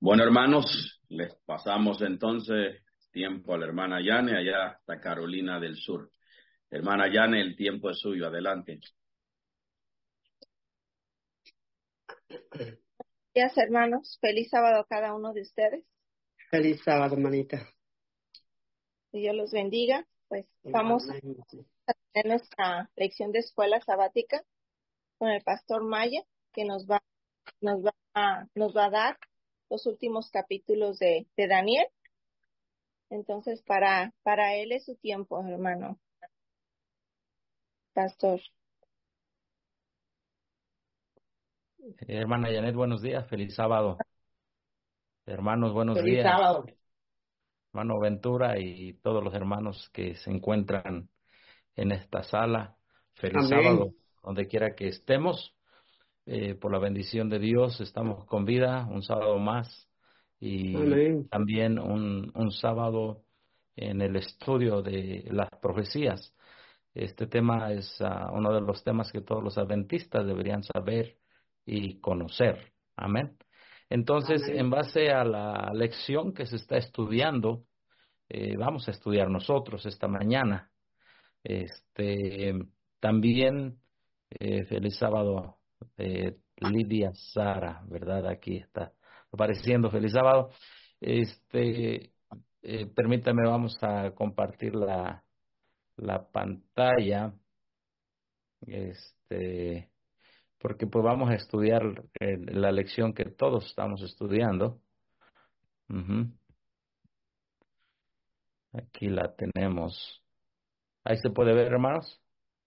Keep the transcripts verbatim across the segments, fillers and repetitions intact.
Bueno, hermanos, les pasamos entonces tiempo a la hermana Yane, allá hasta Carolina del Sur. Hermana Yane, el tiempo es suyo, adelante. Gracias, hermanos. Feliz sábado a cada uno de ustedes. Feliz sábado, hermanita. Que Dios los bendiga. Pues vamos a tener nuestra lección de escuela sabática con el pastor Maya, que nos va, nos va a, nos va a dar los últimos capítulos de, de Daniel. Entonces, para, para él es su tiempo, hermano. Pastor. Hermana Janet, buenos días, feliz sábado. Hermanos, buenos Feliz días. sábado. Hermano Ventura y todos los hermanos que se encuentran en esta sala. Feliz Amén. sábado, donde quiera que estemos. Eh, por la bendición de Dios, estamos con vida, un sábado más. Y Amén. también un, un sábado en el estudio de las profecías. Este tema es uh, uno de los temas que todos los adventistas deberían saber y conocer. Amén. Entonces, Amén. en base a la lección que se está estudiando, eh, vamos a estudiar nosotros esta mañana. Este, también, eh, feliz sábado, eh, Lidia Sara, ¿verdad? Aquí está apareciendo. Feliz sábado. Este, eh, permítame, vamos a compartir la, la pantalla. Este, porque pues vamos a estudiar eh, la lección que todos estamos estudiando. Ujú. Aquí la tenemos. Ahí se puede ver, hermanos,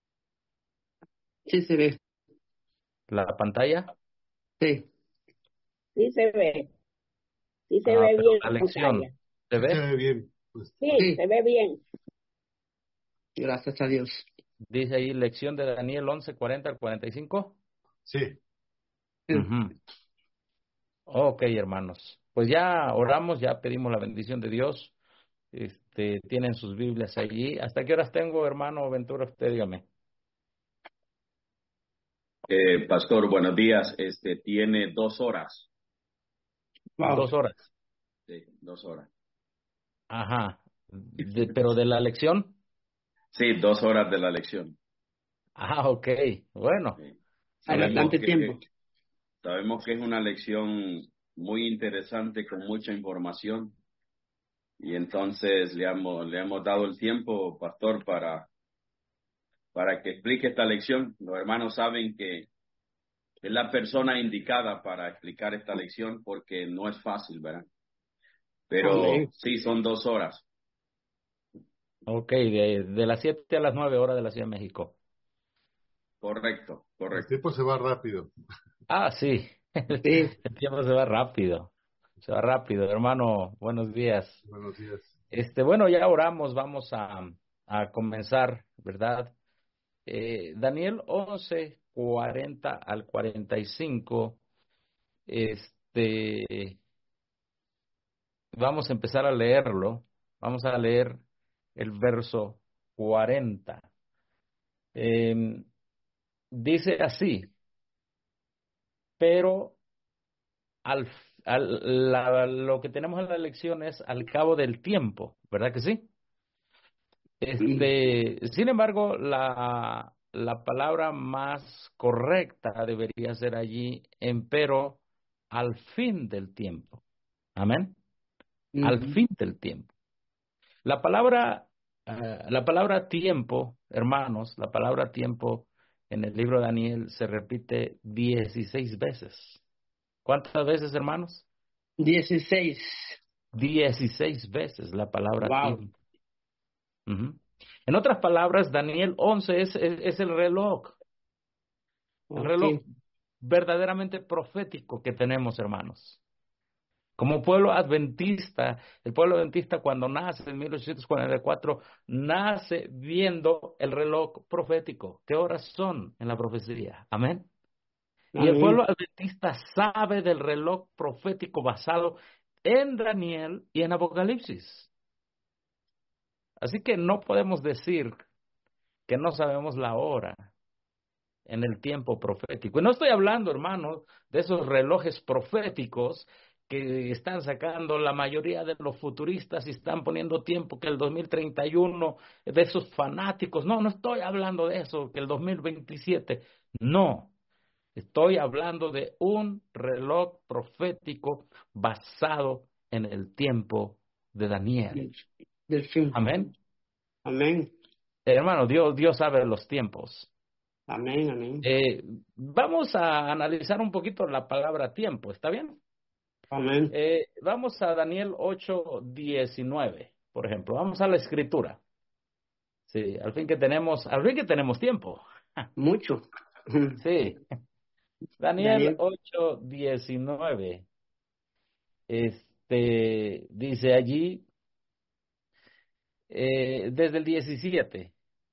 Sí se ve. la pantalla. Sí. Sí se ve, sí se Ah, ve pero bien la la lección, pantalla. ¿se Se ve? ve bien. Pues, Sí, Sí. se ve bien. Gracias a Dios. Dice ahí lección de Daniel once, cuarenta al cuarenta y cinco. sí. Sí. Ujú. Ok, hermanos. Pues ya oramos, ya pedimos la bendición de Dios. Este, tienen sus Biblias allí. ¿Hasta qué horas tengo, hermano Ventura? Usted dígame. Eh, pastor, buenos días. Este tiene dos horas. Wow. Dos horas. Sí, dos horas. Ajá. De- pero de la lección. Sí, dos horas de la lección. Ah, ok. Bueno. Sí. Hay Sabemos bastante que, tiempo. sabemos que es una lección muy interesante con mucha información. Y entonces le hemos, le hemos dado el tiempo, pastor, para, para que explique esta lección. Los hermanos saben que es la persona indicada para explicar esta lección porque no es fácil, ¿verdad? Pero Amén. sí, son dos horas. Ok, de, de las siete a las nueve horas de la Ciudad de México. Correcto, El correcto. tiempo se va rápido. Ah, sí. Sí. El tiempo se va rápido. Se va rápido. Hermano, buenos días. Buenos días. Este, bueno, ya oramos, vamos a, a comenzar, ¿verdad? Eh, Daniel once, cuarenta al cuarenta y cinco. Este, vamos a empezar a leerlo. Vamos a leer el verso cuarenta. Eh, dice así, pero al, al la, lo que tenemos en la lección es al cabo del tiempo, ¿verdad que sí? Este, sin embargo, la, la palabra más correcta debería ser allí, empero, al fin del tiempo. Amén. Al Ujú. fin del tiempo. La palabra, eh, la palabra tiempo, hermanos, la palabra tiempo en el libro de Daniel se repite dieciséis veces. ¿Cuántas veces, hermanos? Dieciséis. Dieciséis veces la palabra Wow. tiempo. Ujú. En otras palabras, Daniel once es, es, es el reloj, el Ok. reloj verdaderamente profético que tenemos, hermanos. Como pueblo adventista, el pueblo adventista cuando nace en mil ochocientos cuarenta y cuatro, nace viendo el reloj profético. ¿Qué horas son en la profecía? Amén. Y el pueblo Amén. adventista sabe del reloj profético basado en Daniel y en Apocalipsis. Así que no podemos decir que no sabemos la hora en el tiempo profético. Y no estoy hablando, hermanos, de esos relojes proféticos que están sacando la mayoría de los futuristas y están poniendo tiempo que el dos mil treinta y uno, de esos fanáticos. No, no estoy hablando de eso, que el dos mil veintisiete. No, estoy hablando de un reloj profético basado en el tiempo de Daniel. Del, del fin. Amén. Amén. Hermano, Dios, Dios sabe los tiempos. Amén, amén. Eh, vamos a analizar un poquito la palabra tiempo, ¿está bien? Amén. Eh, vamos a Daniel ocho diecinueve, por ejemplo. Vamos a la escritura. Sí, al fin que tenemos, al fin que tenemos tiempo. Mucho. Sí. Daniel Daniel. ocho diecinueve. Este, dice allí, eh, desde el diecisiete.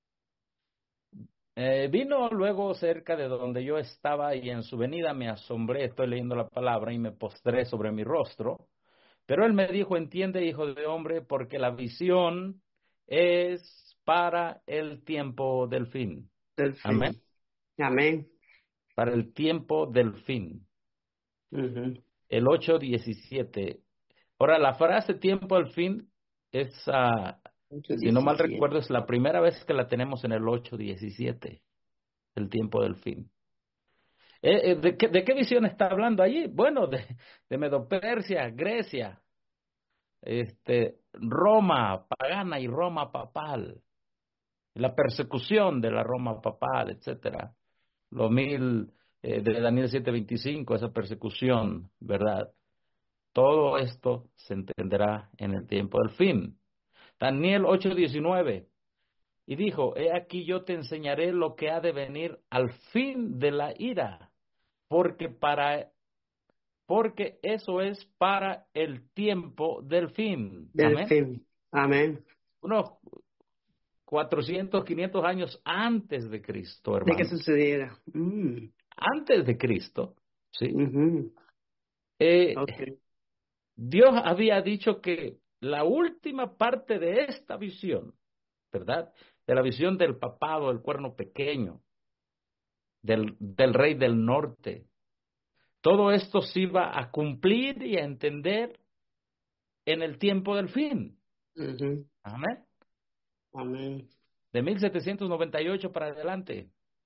Eh, vino luego cerca de donde yo estaba y en su venida me asombré, estoy leyendo la palabra, y me postré sobre mi rostro. Pero él me dijo, entiende, hijo de hombre, porque la visión es para el tiempo del fin. Del fin. Amén. Amén. Para el tiempo del fin. Uh-huh. El ocho diecisiete. Ahora, la frase tiempo del fin es, uh, si no mal recuerdo, es la primera vez que la tenemos en el ocho diecisiete. El tiempo del fin. Eh, eh, ¿de, qué, ¿De qué visión está hablando allí? Bueno, de, de Medo-Persia, Grecia, este, Roma pagana y Roma papal, la persecución de la Roma papal, etcétera. Lo mil eh, de Daniel siete veinticinco, esa persecución, ¿verdad? Todo esto se entenderá en el tiempo del fin. Daniel ocho diecinueve. Y dijo, he aquí yo te enseñaré lo que ha de venir al fin de la ira, porque para porque eso es para el tiempo del fin. Del Amén. fin. Amén. Unos cuatrocientos, quinientos años antes de Cristo, De que hermano. sucediera. Mm. Antes de Cristo, ¿sí? Uh-huh. Eh, Okay. Dios había dicho que la última parte de esta visión, ¿verdad? De la visión del papado, del cuerno pequeño, del, del rey del norte, todo esto se iba a cumplir y a entender en el tiempo del fin. Uh-huh. Amén. Amén. De mil setecientos noventa y ocho para adelante.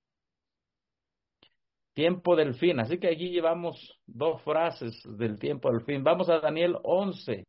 Tiempo del fin. Así que allí llevamos dos frases del tiempo del fin. Vamos a Daniel once.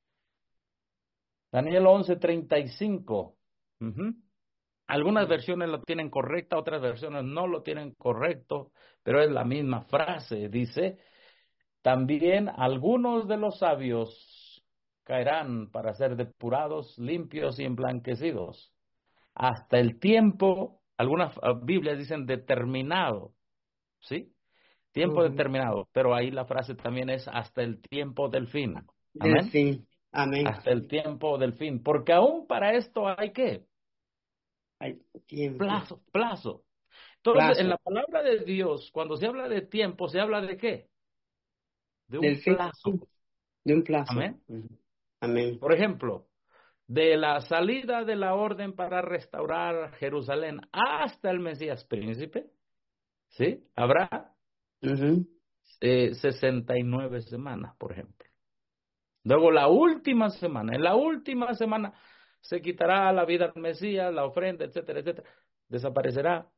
Daniel once, treinta y cinco. Uh-huh. Algunas versiones lo tienen correcta, otras versiones no lo tienen correcto, pero es la misma frase. Dice, también algunos de los sabios caerán para ser depurados, limpios y emblanquecidos. Hasta el tiempo, algunas uh, Biblias dicen determinado, ¿sí? Tiempo Uh-huh. determinado, pero ahí la frase también es hasta el tiempo del fin. Del Amén. fin. Amén. Hasta el tiempo del fin, porque aún para esto hay ¿qué? Hay tiempo. Plazo, plazo. Entonces, Plazo. en la palabra de Dios, cuando se habla de tiempo, ¿se habla de qué? De un Del fin. plazo. De un plazo. Amén. Uh-huh. Amén. Por ejemplo, de la salida de la orden para restaurar Jerusalén hasta el Mesías príncipe, ¿sí? Habrá Uh-huh. eh, sesenta y nueve semanas, por ejemplo. Luego la última semana, en la última semana se quitará la vida al Mesías, la ofrenda, etcétera, etcétera. Desaparecerá.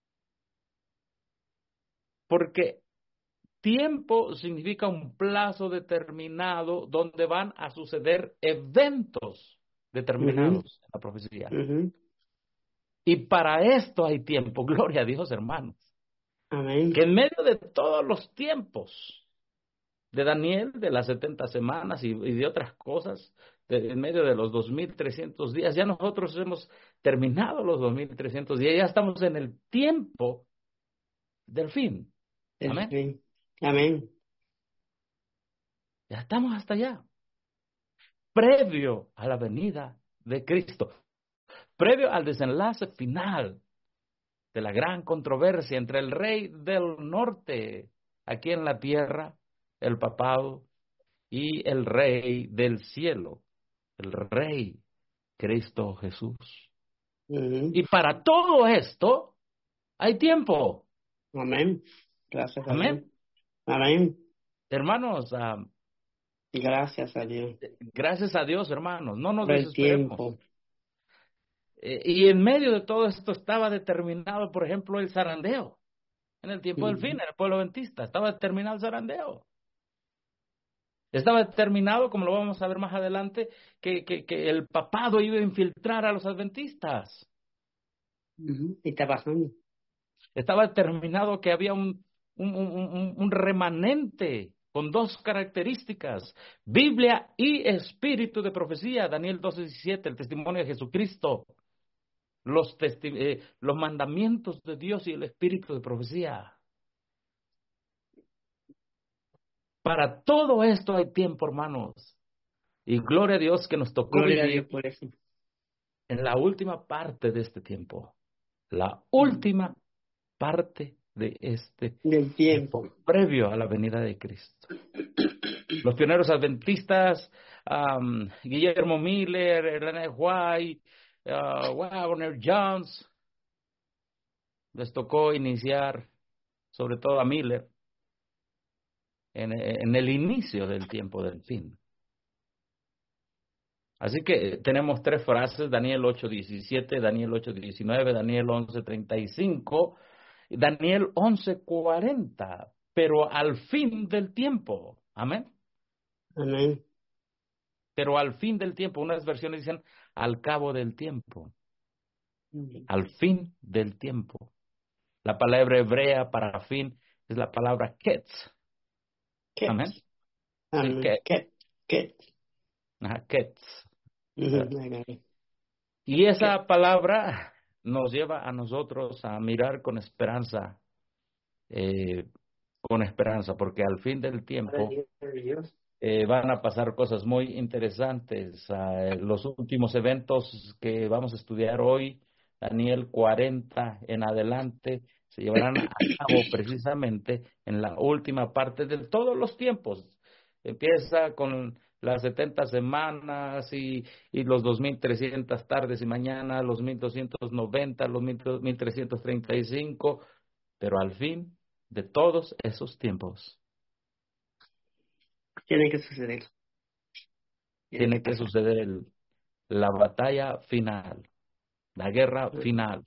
Porque tiempo significa un plazo determinado donde van a suceder eventos determinados Uh-huh. en la profecía. Uh-huh. Y para esto hay tiempo, gloria a Dios, hermanos. Amén. Que en medio de todos los tiempos de Daniel, de las setenta semanas y, y de otras cosas, de, en medio de los dos mil trescientos días, ya nosotros hemos terminado los dos mil trescientos días, ya estamos en el tiempo del fin. Del Amén. fin. Amén. Ya estamos hasta allá. Previo a la venida de Cristo. Previo al desenlace final de la gran controversia entre el rey del norte aquí en la tierra, el papado, y el rey del cielo, el rey Cristo Jesús. Uh-huh. Y para todo esto hay tiempo. Amén. Gracias a Amén. Dios. Amén. Hermanos, uh, Gracias a Dios. Gracias a Dios, hermanos, no nos Por el desesperemos. tiempo. Eh, y en medio de todo esto estaba determinado, por ejemplo, el zarandeo. En el tiempo del Ujú. fin, en el pueblo adventista, estaba determinado el zarandeo. Estaba determinado, como lo vamos a ver más adelante, que, que, que el papado iba a infiltrar a los adventistas. Ujú. Y está pasando. Estaba determinado que había un, un, un, un, un remanente con dos características, Biblia y espíritu de profecía, Daniel doce diecisiete, el testimonio de Jesucristo, los, testi eh, los mandamientos de Dios y el espíritu de profecía. Para todo esto hay tiempo, hermanos. Y gloria a Dios que nos tocó Gloria a vivir Dios por eso. en la última parte de este tiempo. La Ujú. última parte de este Del tiempo, tiempo. previo a la venida de Cristo. Los pioneros adventistas, um, Guillermo Miller, René White, uh, Wagner Jones, les tocó iniciar, sobre todo a Miller, en, en el inicio del tiempo del fin. Así que tenemos tres frases, Daniel ocho diecisiete, Daniel ocho diecinueve, Daniel once treinta y cinco, Daniel once cuarenta, pero al fin del tiempo. Amén. Amén. Pero al fin del tiempo, unas versiones dicen al cabo del tiempo, Ujú. al fin del tiempo. La palabra hebrea para fin es la palabra ketz. Ket. Amén. Sí, Amén. ketz. Ket. Ket. Ajá, ketz. Ujú. I got it. Y Ket. esa palabra nos lleva a nosotros a mirar con esperanza, eh, con esperanza, porque al fin del tiempo eh, van a pasar cosas muy interesantes. Uh, los últimos eventos que vamos a estudiar hoy, Daniel cuarenta en adelante, se llevarán a cabo precisamente en la última parte de todos los tiempos. Empieza con las setenta semanas y, y los dos mil trescientas tardes y mañanas, los mil doscientos noventa, los mil trescientos treinta y cinco, pero al fin de todos esos tiempos Tiene que suceder. Tiene que tiene que pasar. suceder el, la batalla final, la guerra final,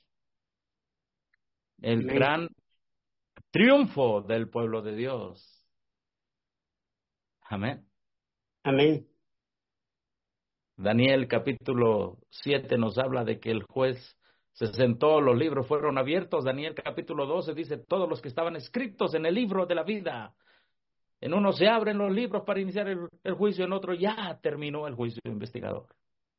el Amén. gran triunfo del pueblo de Dios. Amén. Amén. Daniel capítulo siete nos habla de que el juez se sentó, los libros fueron abiertos. Daniel capítulo doce dice, todos los que estaban escritos en el libro de la vida. En uno se abren los libros para iniciar el, el juicio, en otro ya terminó el juicio investigador.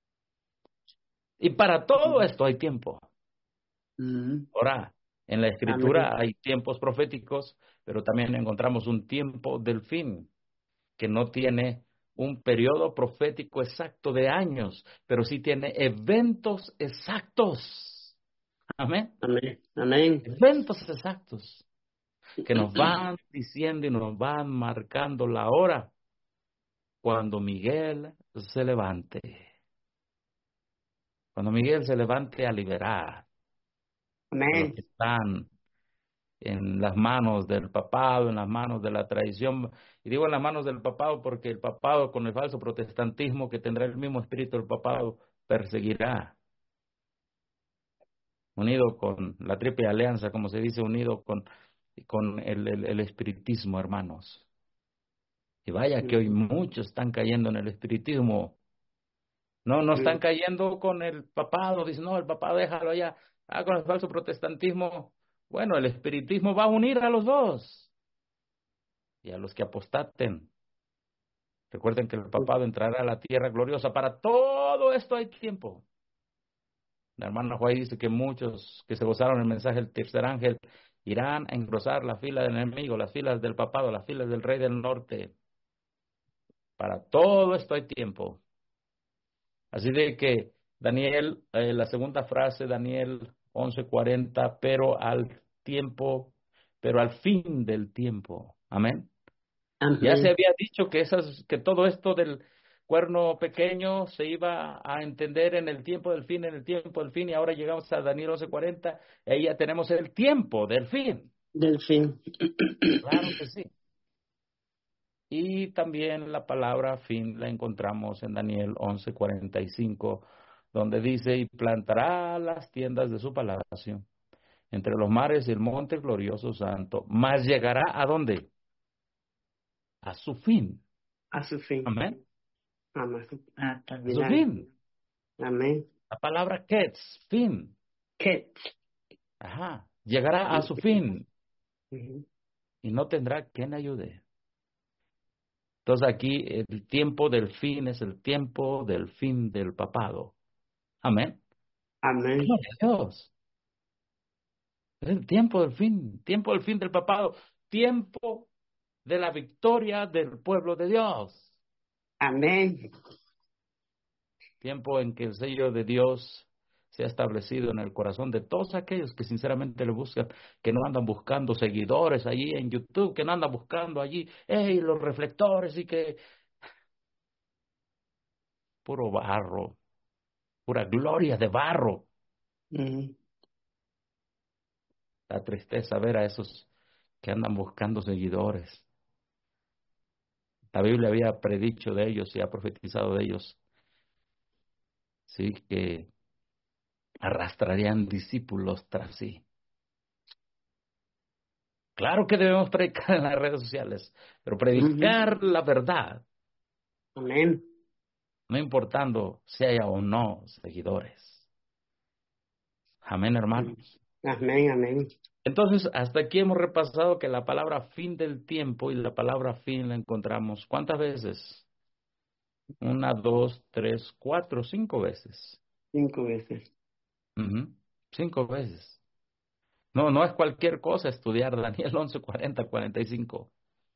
Y para todo esto hay tiempo. Ujú. Ahora, en la Amén. Escritura hay tiempos proféticos, pero también encontramos un tiempo del fin, que no tiene un periodo profético exacto de años, pero sí tiene eventos exactos. Amén. Amén. Amén. Eventos exactos que nos van diciendo y nos van marcando la hora cuando Miguel se levante. Cuando Miguel se levante a liberar a los Amén. que están en las manos del papado, en las manos de la traición. Y digo en las manos del papado porque el papado, con el falso protestantismo que tendrá el mismo espíritu del papado, perseguirá. Unido con la triple alianza, como se dice, unido con, con el, el, el espiritismo, hermanos. Y vaya que hoy muchos están cayendo en el espiritismo. No, no están cayendo con el papado. Dicen, no, el papado déjalo allá. Ah, con el falso protestantismo. Bueno, el espiritismo va a unir a los dos. Y a los que apostaten. Recuerden que el papado entrará a la tierra gloriosa. Para todo esto hay tiempo. La hermana Juárez dice que muchos que se gozaron el mensaje del tercer ángel irán a engrosar la fila del enemigo, las filas del papado, las filas del rey del norte. Para todo esto hay tiempo. Así de que Daniel, eh, la segunda frase, Daniel once cuarenta, pero al tiempo, pero al fin del tiempo. Amén. Ya se Amén. había dicho que esas, que todo esto del cuerno pequeño se iba a entender en el tiempo del fin, en el tiempo del fin, y ahora llegamos a Daniel once cuarenta, y ahí ya tenemos el tiempo del fin. Del fin. Claro que sí. Y también la palabra fin la encontramos en Daniel once cuarenta y cinco, donde dice, y plantará las tiendas de su palacio entre los mares y el monte glorioso santo, mas llegará ¿a dónde? A su fin. A su fin. Amén. Amén. A A su terminar. fin. Amén. La palabra ketz, fin. ¿Qué? Ajá. Llegará a su fin Ujú. y no tendrá quien le ayude. Entonces aquí el tiempo del fin es el tiempo del fin del papado. Amén. Amén. Gloria a Dios. Es el tiempo del fin, tiempo del fin del papado, tiempo de la victoria del pueblo de Dios. Amén. Tiempo en que el sello de Dios se ha establecido en el corazón de todos aquellos que sinceramente le buscan, que no andan buscando seguidores allí en YouTube, que no andan buscando allí, hey, los reflectores y que puro barro, pura gloria de barro. Ujú. La tristeza ver a esos que andan buscando seguidores. La Biblia había predicho de ellos y ha profetizado de ellos, sí, que arrastrarían discípulos tras sí. Claro que debemos predicar en las redes sociales, pero predicar la verdad, Amén. no importando si haya o no seguidores. Amén, hermanos. Amén, amén. Entonces, hasta aquí hemos repasado que la palabra fin del tiempo y la palabra fin la encontramos ¿cuántas veces? Una, dos, tres, cuatro, cinco veces. Cinco veces. Ujú. Cinco veces. No, no es cualquier cosa estudiar Daniel once, cuarenta, cuarenta y cinco.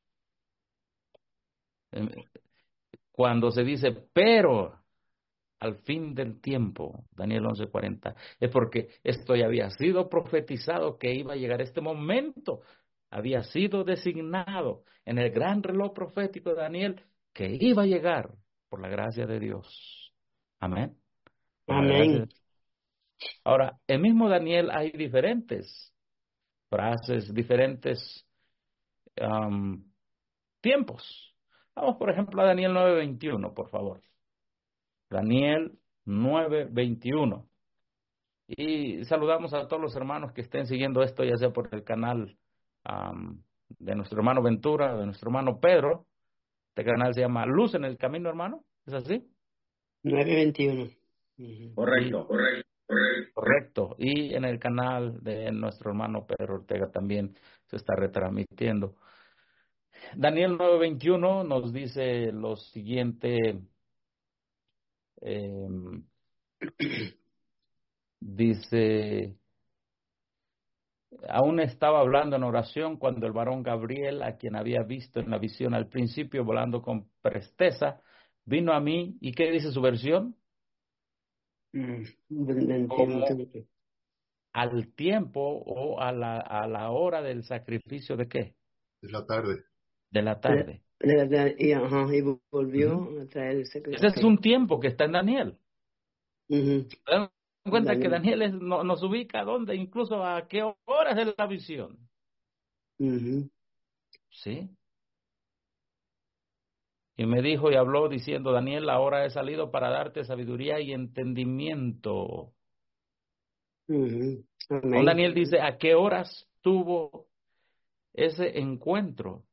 Eh, Cuando se dice, pero al fin del tiempo, Daniel once cuarenta, es porque esto ya había sido profetizado que iba a llegar este momento, había sido designado en el gran reloj profético de Daniel que iba a llegar por la gracia de Dios. Amén. Por la gracia de... Amén. Ahora, el mismo Daniel hay diferentes frases, diferentes um, tiempos. Vamos, por ejemplo, a Daniel nueve veintiuno, por favor. Daniel nueve veintiuno. Y saludamos a todos los hermanos que estén siguiendo esto, ya sea por el canal um, de nuestro hermano Ventura, de nuestro hermano Pedro. Este canal se llama Luz en el Camino, hermano. ¿Es así? nueve veintiuno. Ujú. Correcto, correcto, correcto. Correcto. Y en el canal de nuestro hermano Pedro Ortega también se está retransmitiendo. Daniel nueve veintiuno nos dice lo siguiente. Eh, dice... Aún estaba hablando en oración cuando el varón Gabriel, a quien había visto en la visión al principio volando con presteza, vino a mí. ¿Y qué dice su versión? Mm, veintiuno, Como tengo que- al tiempo o a la, a la hora del sacrificio de qué? Es la tarde. De la Le- tarde. le- le- Y, ajá, y volvió Ujú. a traer el Ese secreto. es un tiempo que está en Daniel. Ujú. ¿Se dan cuenta que Daniel. Daniel es- no- nos ubica a dónde, incluso a qué horas de la visión? Ujú. ¿Sí? Y me dijo y habló diciendo, Daniel, ahora he salido para darte sabiduría y entendimiento. Ujú. Don Amén. Daniel dice, ¿a qué horas tuvo ese encuentro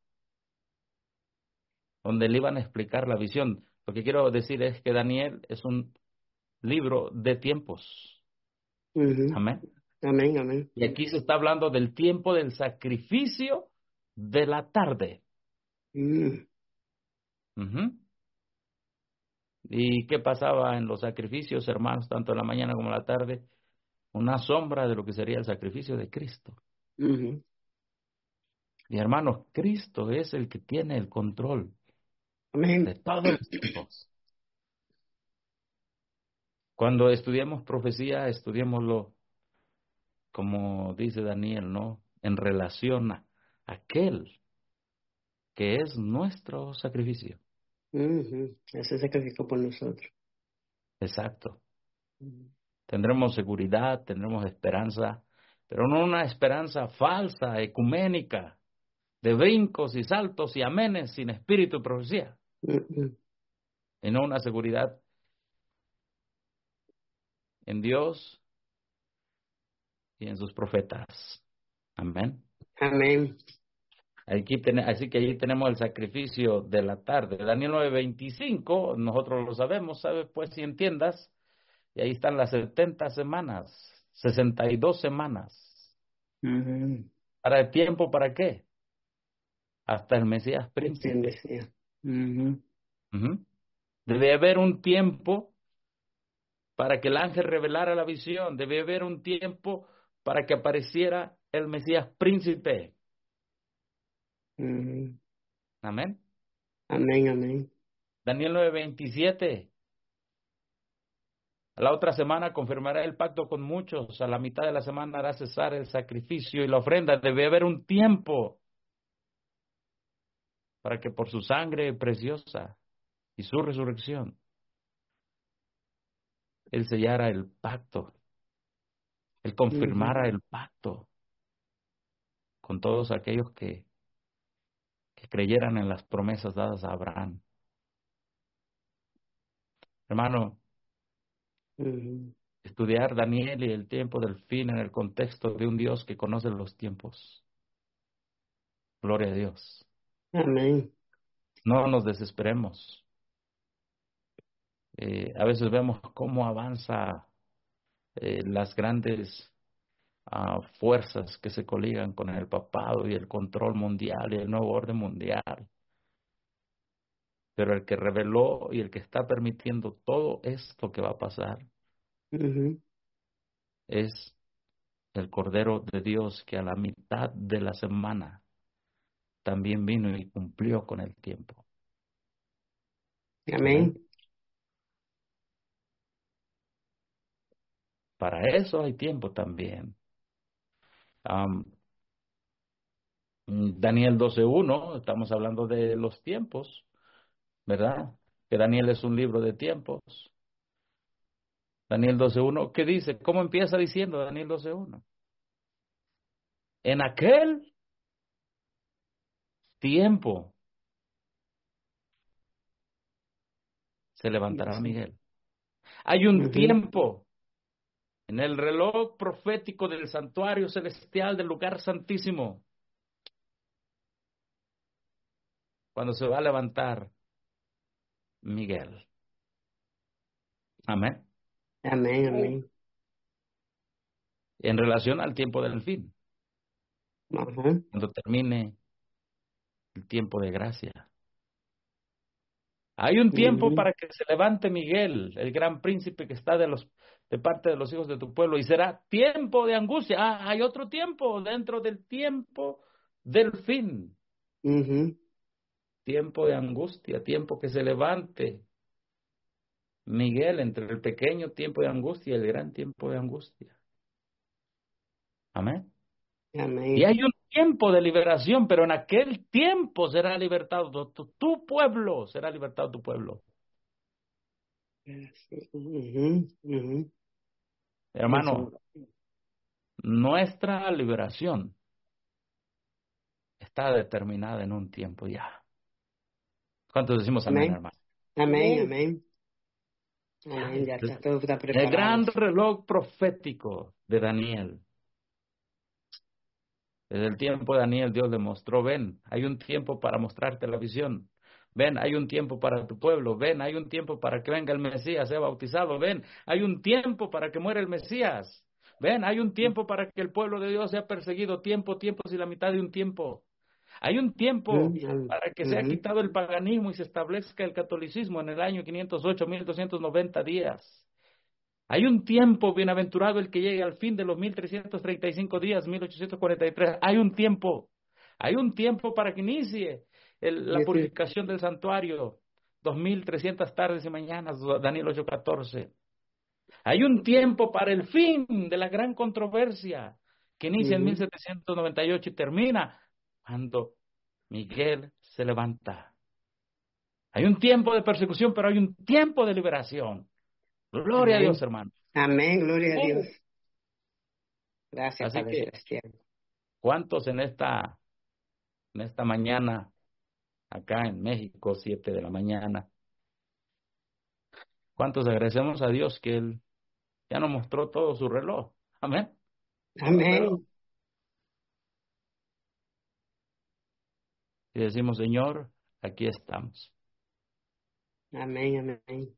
donde le iban a explicar la visión? Lo que quiero decir es que Daniel es un libro de tiempos. Ujú. Amén. Amén, amén. Y aquí se está hablando del tiempo del sacrificio de la tarde. Mm. Ujú. ¿Y qué pasaba en los sacrificios, hermanos, tanto en la mañana como en la tarde? Una sombra de lo que sería el sacrificio de Cristo. Ujú. Y hermanos, Cristo es el que tiene el control de Amén. todos los tiempos. Cuando estudiemos profecía, estudiémoslo como dice Daniel, ¿no? En relación a aquel que es nuestro sacrificio. Ujú. Ese sacrificó por nosotros. Exacto. Ujú. Tendremos seguridad, tendremos esperanza, pero no una esperanza falsa, ecuménica, de brincos y saltos y amenes sin espíritu y profecía, Mm-mm. y no una seguridad en Dios y en sus profetas. Amén. Amén. Aquí ten, así que allí tenemos el sacrificio de la tarde. Daniel nueve veinticinco, nosotros lo sabemos, ¿sabes? Pues si entiendas, y ahí están las setenta semanas, sesenta y dos semanas. Ujú. ¿Para el tiempo para qué? Hasta el Mesías príncipe. Entiendes, ya. Ujú. Ujú. Debe haber un tiempo para que el ángel revelara la visión. Debe haber un tiempo para que apareciera el Mesías príncipe. Ujú. Amén. Amén, amén. Daniel nueve veintisiete. La otra semana confirmará el pacto con muchos. A la mitad de la semana hará cesar el sacrificio y la ofrenda. Debe haber un tiempo para que por su sangre preciosa y su resurrección, Él sellara el pacto. Él Ujú. confirmara el pacto con todos aquellos que, que creyeran en las promesas dadas a Abraham. Hermano, Ujú. estudiar Daniel y el tiempo del fin en el contexto de un Dios que conoce los tiempos. Gloria a Dios. Amén. No nos desesperemos. Eh, a veces vemos cómo avanza eh, las grandes uh, fuerzas que se coligan con el papado y el control mundial y el nuevo orden mundial. Pero el que reveló y el que está permitiendo todo esto que va a pasar Ujú. es el Cordero de Dios, que a la mitad de la semana también vino y cumplió con el tiempo. Amén. Amén. Para eso hay tiempo también. Um, Daniel doce uno, estamos hablando de los tiempos, ¿verdad? Que Daniel es un libro de tiempos. Daniel doce uno, ¿qué dice? ¿Cómo empieza diciendo Daniel doce uno? En aquel tiempo se levantará Yes. Miguel. Hay un Ujú. tiempo en el reloj profético del santuario celestial del lugar santísimo, cuando se va a levantar Miguel. Amén. Amén, amén. En relación al tiempo del fin, Ajá. cuando termine el tiempo de gracia. Hay un tiempo Ujú. para que se levante Miguel, el gran príncipe que está de los de parte de los hijos de tu pueblo, y será tiempo de angustia. Ah, hay otro tiempo dentro del tiempo del fin. Ujú. Tiempo de angustia, tiempo que se levante Miguel entre el pequeño tiempo de angustia y el gran tiempo de angustia. Amén. Y Amén. hay un tiempo de liberación, pero en aquel tiempo será libertado tu, tu pueblo, será libertado tu pueblo. Ujú. Ujú. Hermano, Eso. nuestra liberación está determinada en un tiempo ya. ¿Cuántos decimos amén, Amén. hermano? Amén, Amén. amén. Ya, Amén. Ya es está todo está el preparado. gran reloj profético de Daniel. Desde el tiempo de Daniel, Dios le mostró, ven, hay un tiempo para mostrarte la visión. Ven, hay un tiempo para tu pueblo. Ven, hay un tiempo para que venga el Mesías, sea bautizado. Ven, hay un tiempo para que muera el Mesías. Ven, hay un tiempo para que el pueblo de Dios sea perseguido. Tiempo, tiempos y la mitad de un tiempo. Hay un tiempo Ujú. para que sea Ujú. quitado el paganismo y se establezca el catolicismo en el año quinientos ocho, mil doscientos noventa días. Hay un tiempo, bienaventurado el que llegue al fin de los mil trescientos treinta y cinco días, mil ochocientos cuarenta y tres. Hay un tiempo, hay un tiempo para que inicie el- la Yo te- purificación del santuario, dos mil trescientas tardes y mañanas, Daniel ocho catorce. Hay un tiempo para el fin de la gran controversia que inicia en Ujú. mil setecientos noventa y ocho y termina cuando Miguel se levanta. Hay un tiempo de persecución, pero hay un tiempo de liberación. Gloria a Dios, Amén. hermano. Amén. Gloria a Dios. Uh, Gracias, así Padre que, Celestial. ¿cuántos en esta en esta mañana, acá en México, siete de la mañana. ¿Cuántos agradecemos a Dios que Él ya nos mostró todo su reloj? Amén. Amén. Y decimos, Señor, aquí estamos. Amén, amén.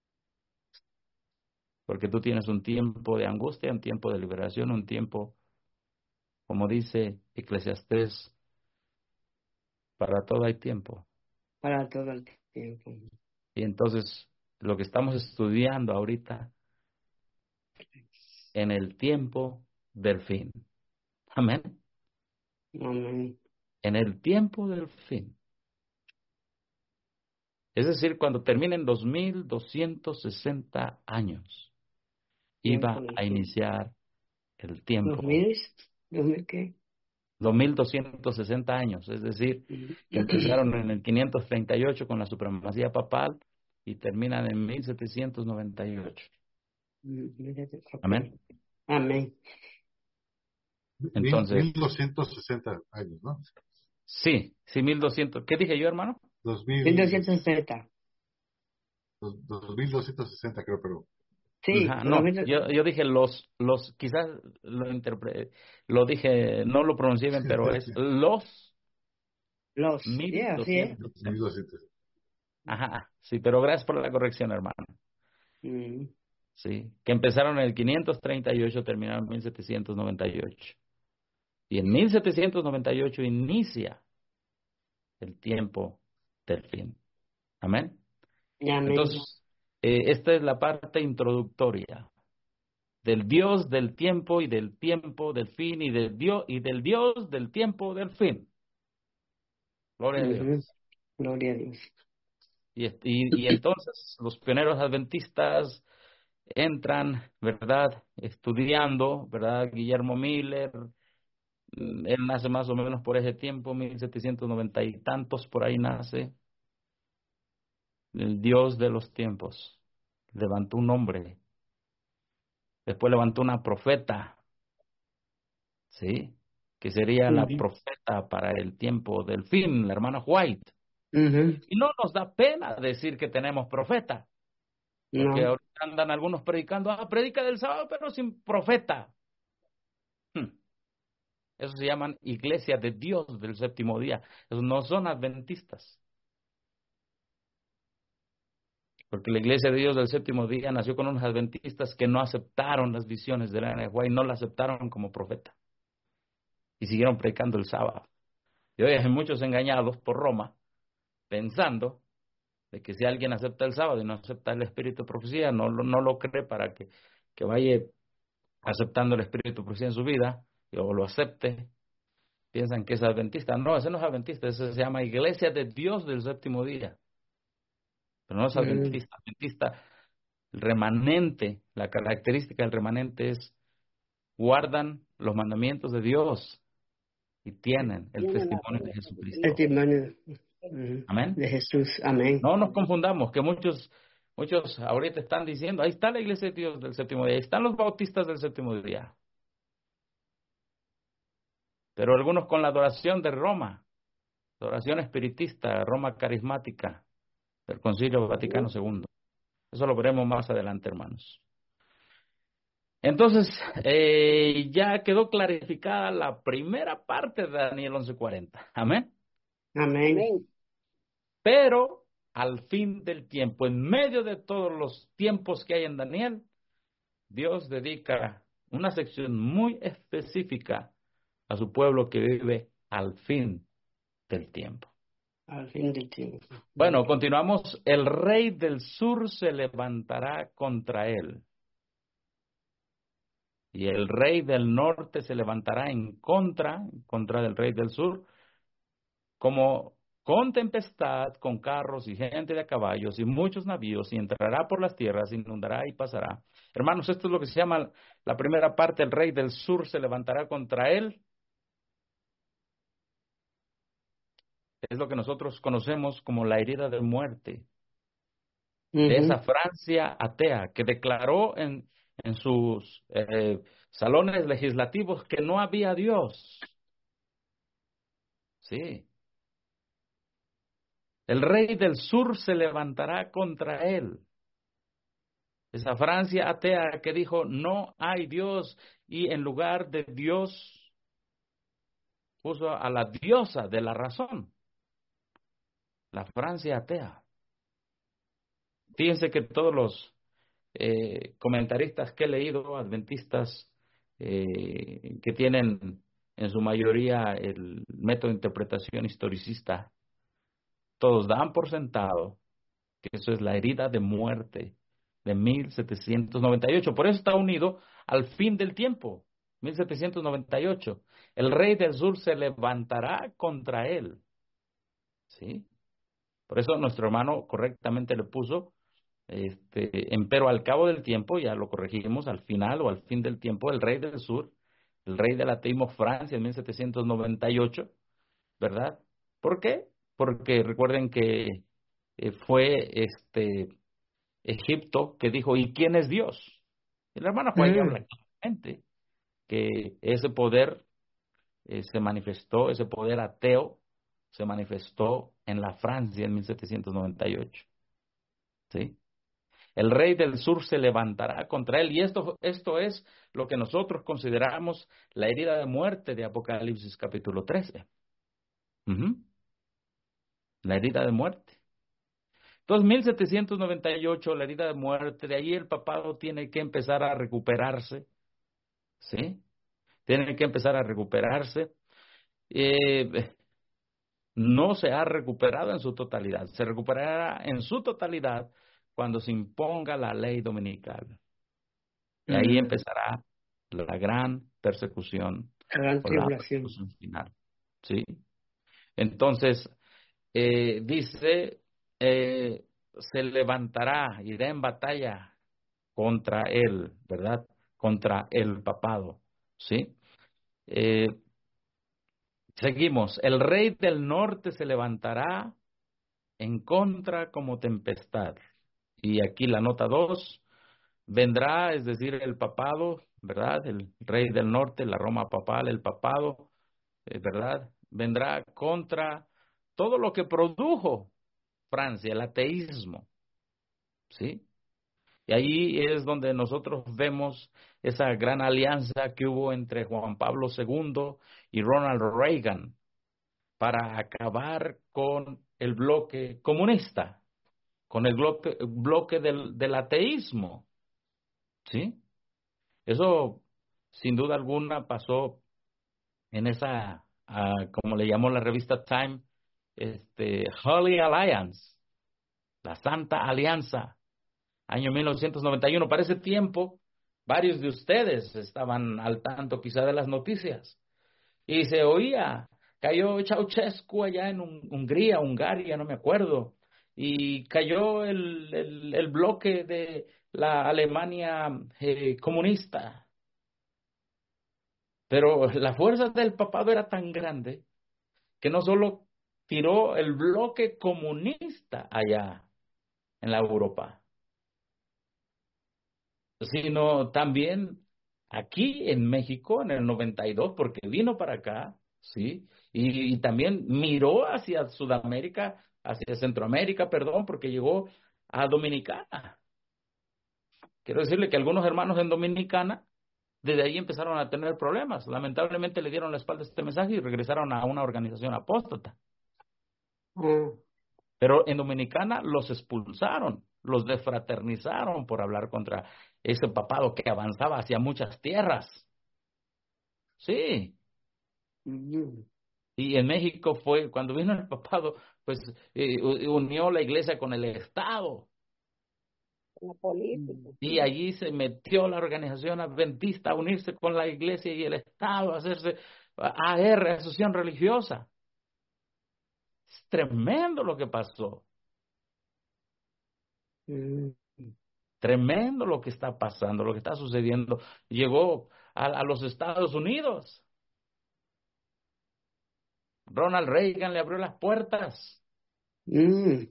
Porque tú tienes un tiempo de angustia, un tiempo de liberación, un tiempo, como dice Eclesiastés, para todo hay tiempo. Para todo el tiempo. Y entonces, lo que estamos estudiando ahorita, en el tiempo del fin. Amén. Amén. En el tiempo del fin. Es decir, cuando terminen dos mil doscientos sesenta años, iba Tiempo del a fin. iniciar el tiempo. ¿Dos mil? ¿Dos mil qué? dos mil doscientos sesenta años, es decir, que empezaron en el quinientos treinta y ocho con la supremacía papal y terminan en mil setecientos noventa y ocho. Amén. Amén. Entonces, mil doscientos sesenta años, ¿no? sí, sí, mil doscientos. ¿Qué dije yo, hermano? mil doscientos sesenta. dos mil doscientos sesenta creo, pero Sí, Ajá, dos no, mil yo, yo dije los, los, quizás lo interpreté, lo dije, no lo pronuncié bien, pero es los los. mil Yeah, así es. doscientos. mil doscientos. Ajá, sí, pero gracias por la corrección, hermano. Mm. Sí, que empezaron en el quinientos treinta y ocho, terminaron en mil setecientos noventa y ocho. Y en mil setecientos noventa y ocho inicia el tiempo del fin. Amén. Amén. Entonces, eh, esta es la parte introductoria del Dios del tiempo y del tiempo del fin y del Dios y del Dios del tiempo del fin. Gloria a Dios. Ujú. Gloria a Dios. Y, y, y entonces los pioneros adventistas entran, ¿verdad? Estudiando, ¿verdad? Guillermo Miller, él nace más o menos por ese tiempo, mil setecientos noventa y tantos, por ahí nace. El Dios de los tiempos. Levantó un hombre. Después levantó una profeta. ¿Sí? Que sería la Ujú. profeta para el tiempo del fin, la hermana White. Ujú. Y no nos da pena decir que tenemos profeta. Porque No. ahorita andan algunos predicando, ah, predica del sábado, pero sin profeta. Hmm. Eso se llaman iglesia de Dios del séptimo día. Esos no son adventistas. Porque la iglesia de Dios del séptimo día nació con unos adventistas que no aceptaron las visiones de la hermana White, no la aceptaron como profeta. Y siguieron predicando el sábado. Y hoy hay muchos engañados por Roma, pensando de que si alguien acepta el sábado y no acepta el espíritu de profecía, no, lo- no lo cree para que, que vaya aceptando el espíritu de profecía en su vida, o lo acepte, piensan que es adventista. No, ese no es adventista, ese se llama Iglesia de Dios del séptimo día. Pero no es Mm. adventista. Adventista, el remanente, la característica del remanente es guardan los mandamientos de Dios y tienen el Tiene la testimonio fe de de Jesucristo. Testimonio ujú, Amén. de Jesús. Amén. No nos confundamos, que muchos, muchos ahorita están diciendo, ahí está la iglesia de Dios del séptimo día, ahí están los bautistas del séptimo día. Pero algunos con la adoración de Roma, adoración espiritista, Roma carismática, del Concilio Vaticano segundo. Eso lo veremos más adelante, hermanos. Entonces, eh, ya quedó clarificada la primera parte de Daniel once cuarenta. Amén. Amén. Amén. Pero al fin del tiempo, en medio de todos los tiempos que hay en Daniel, Dios dedica una sección muy específica a su pueblo que vive al fin del tiempo. Al fin del tiempo. Bueno, continuamos. El rey del sur se levantará contra él. Y el rey del norte se levantará en contra, en contra del rey del sur, como con tempestad, con carros y gente de caballos y muchos navíos, y entrará por las tierras, inundará y pasará. Hermanos, esto es lo que se llama la primera parte, el rey del sur se levantará contra él. Es lo que nosotros conocemos como la herida de muerte de Ujú. esa Francia atea que declaró en, en sus eh, salones legislativos que no había Dios. Sí. El rey del sur se levantará contra él. Esa Francia atea que dijo no hay Dios y en lugar de Dios puso a la diosa de la razón. La Francia atea. Fíjense que todos los eh, comentaristas que he leído, adventistas, eh, que tienen en su mayoría el método de interpretación historicista, todos dan por sentado que eso es la herida de muerte de mil setecientos noventa y ocho. Por eso está unido al fin del tiempo, mil setecientos noventa y ocho. El rey del sur se levantará contra él. ¿Sí? Por eso nuestro hermano correctamente le puso, este, empero al cabo del tiempo, ya lo corregimos, al final o al fin del tiempo, el rey del sur, el rey del ateísmo Francia en mil setecientos noventa y ocho, ¿verdad? ¿Por qué? Porque recuerden que eh, fue este Egipto que dijo, ¿y quién es Dios? El hermano Juan Mm. habla claramente que ese poder eh, se manifestó, ese poder ateo se manifestó en la Francia en mil setecientos noventa y ocho. ¿Sí? El rey del sur se levantará contra él, y esto, esto es lo que nosotros consideramos la herida de muerte de Apocalipsis capítulo trece. Uh-huh. La herida de muerte. Entonces, mil setecientos noventa y ocho, la herida de muerte, de ahí el papado tiene que empezar a recuperarse, ¿sí? Tiene que empezar a recuperarse. Eh, no se ha recuperado en su totalidad. Se recuperará en su totalidad cuando se imponga la ley dominical. Y ahí Mm. empezará la gran persecución La gran o la tribulación. persecución final. ¿Sí? Entonces, eh, dice, eh, se levantará, irá en batalla contra él, ¿verdad? Contra el papado. ¿Sí? Eh, seguimos. El rey del norte se levantará en contra como tempestad. Y aquí la nota dos. Vendrá, es decir, el papado, ¿verdad? El rey del norte, la Roma papal, el papado, eh, ¿verdad? Vendrá contra todo lo que produjo Francia, el ateísmo, ¿sí? Y ahí es donde nosotros vemos esa gran alianza que hubo entre Juan Pablo segundo y Ronald Reagan para acabar con el bloque comunista, con el bloque, bloque del, del ateísmo, ¿sí? Eso, sin duda alguna, pasó en esa, uh, como le llamó la revista Time, este, Holy Alliance, la Santa Alianza, año mil novecientos noventa y uno. Para ese tiempo, varios de ustedes estaban al tanto quizá de las noticias. Y se oía, cayó Ceausescu allá en Hungría, Hungaria, no me acuerdo. Y cayó el, el, el bloque de la Alemania eh, comunista. Pero la fuerza del papado era tan grande que no solo tiró el bloque comunista allá en la Europa, sino también aquí en México en el noventa y dos, porque vino para acá, ¿sí? Y, y también miró hacia Sudamérica, hacia Centroamérica, perdón, porque llegó a Dominicana. Quiero decirle que algunos hermanos en Dominicana desde ahí empezaron a tener problemas. Lamentablemente le dieron la espalda a este mensaje y regresaron a una organización apóstata. Mm. Pero en Dominicana los expulsaron, los defraternizaron por hablar contra ese papado que avanzaba hacia muchas tierras. Sí. Mm. Y en México fue, cuando vino el papado, pues eh, unió la iglesia con el Estado. La política. Y allí se metió la organización adventista a unirse con la iglesia y el Estado, a hacerse A R, asociación religiosa. Es tremendo lo que pasó. Mm. Tremendo lo que está pasando, lo que está sucediendo. Llegó a, a los Estados Unidos. Ronald Reagan le abrió las puertas. Mm.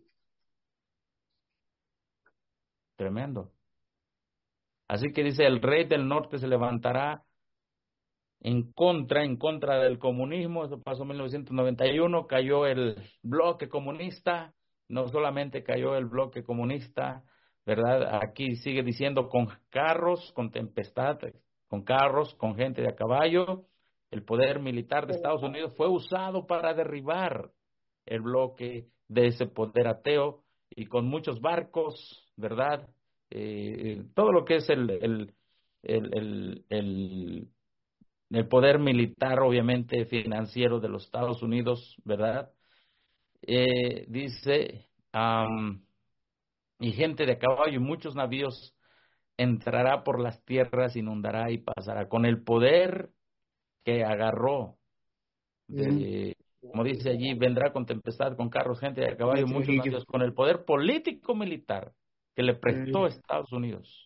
Tremendo. Así que dice, el rey del norte se levantará en contra, en contra del comunismo. Eso pasó en mil novecientos noventa y uno, cayó el bloque comunista, no solamente cayó el bloque comunista, ¿verdad? Aquí sigue diciendo con carros, con tempestad, con carros, con gente de a caballo. El poder militar de Estados Unidos fue usado para derribar el bloque de ese poder ateo y con muchos barcos, ¿verdad? Eh, todo lo que es el, el, el, el, el el poder militar, obviamente, financiero de los Estados Unidos, ¿verdad? Eh, dice, um, y gente de a caballo y muchos navíos entrará por las tierras, inundará y pasará. Con el poder que agarró, de, como dice allí, vendrá con tempestad, con carros, gente de a caballo, muchos navíos, con el poder político-militar que le prestó Estados Unidos.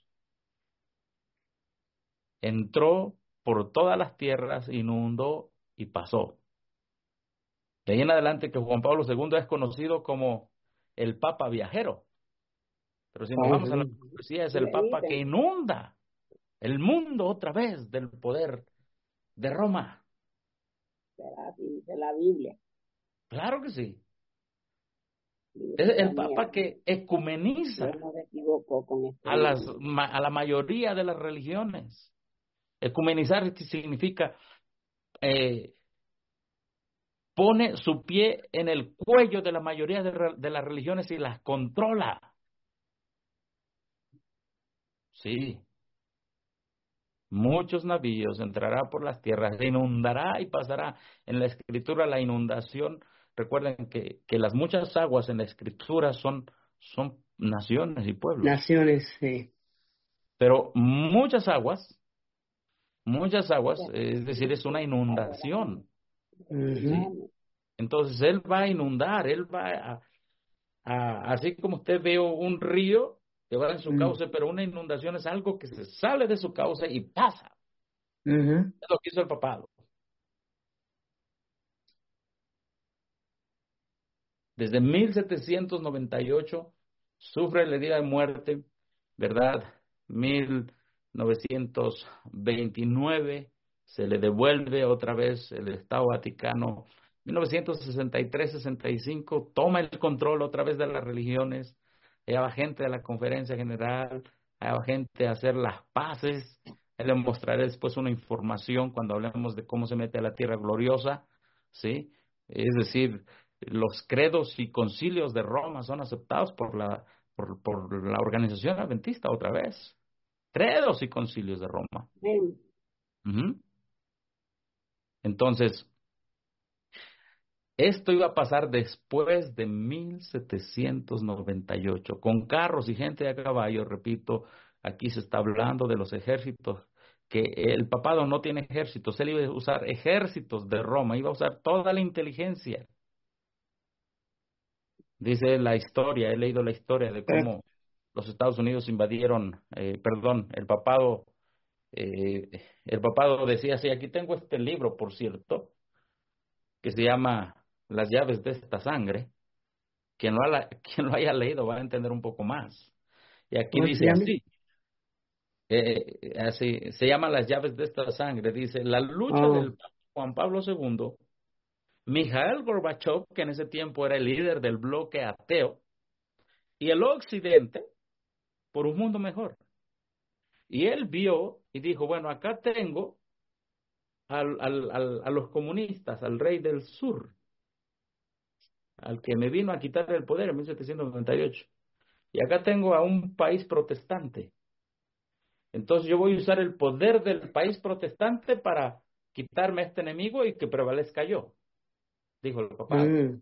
Entró por todas las tierras, inundó y pasó. De ahí en adelante que Juan Pablo segundo es conocido como el Papa viajero. Pero si nos vamos a la profecía, es el Papa que inunda el mundo otra vez del poder de Roma. De la Biblia. Claro que sí. Es el Papa que ecumeniza a, las, a la mayoría de las religiones. Ecumenizar significa eh, pone su pie en el cuello de la mayoría de, de las religiones y las controla. Sí. Muchos navíos entrará por las tierras, se inundará y pasará. En la Escritura la inundación, recuerden que, que las muchas aguas en la Escritura son, son naciones y pueblos. Naciones, sí. Pero muchas aguas, muchas aguas, es decir, es una inundación. Uh-huh. ¿Sí? Entonces Él va a inundar, Él va a, a, así como usted ve un río que va en su cauce, pero una inundación es algo que se sale de su cauce y pasa. Uh-huh. Es lo que hizo el papado. Desde mil setecientos noventa y ocho sufre la herida de muerte, ¿verdad? mil novecientos veintinueve se le devuelve otra vez el Estado Vaticano. mil novecientos sesenta y tres sesenta y cinco toma el control otra vez de las religiones. Allá va gente de la Conferencia General, allá va gente a hacer las paces. Le mostraré después una información cuando hablemos de cómo se mete a la tierra gloriosa, ¿sí? Es decir, los credos y concilios de Roma son aceptados por la, por, por la organización adventista otra vez. Credos y concilios de Roma. Sí. Uh-huh. Entonces, esto iba a pasar después de mil setecientos noventa y ocho, con carros y gente a caballo. Repito, aquí se está hablando de los ejércitos, que el papado no tiene ejércitos, él iba a usar ejércitos de Roma, iba a usar toda la inteligencia. Dice la historia, he leído la historia de cómo los Estados Unidos invadieron, eh, perdón, el papado, eh, el papado decía, sí, aquí tengo este libro, por cierto, que se llama Las llaves de esta sangre. Quien lo, ha, quien lo haya leído va a entender un poco más. Y aquí dice así, eh, así, se llama Las llaves de esta sangre, dice, la lucha Oh. del Juan Pablo segundo, Mikhail Gorbachev, que en ese tiempo era el líder del bloque ateo, y el occidente, por un mundo mejor. Y él vio y dijo, bueno, acá tengo al, al, al, a los comunistas, al rey del sur, al que me vino a quitar el poder en mil setecientos noventa y ocho. Y acá tengo a un país protestante. Entonces yo voy a usar el poder del país protestante para quitarme a este enemigo y que prevalezca yo, dijo el papado. Mm.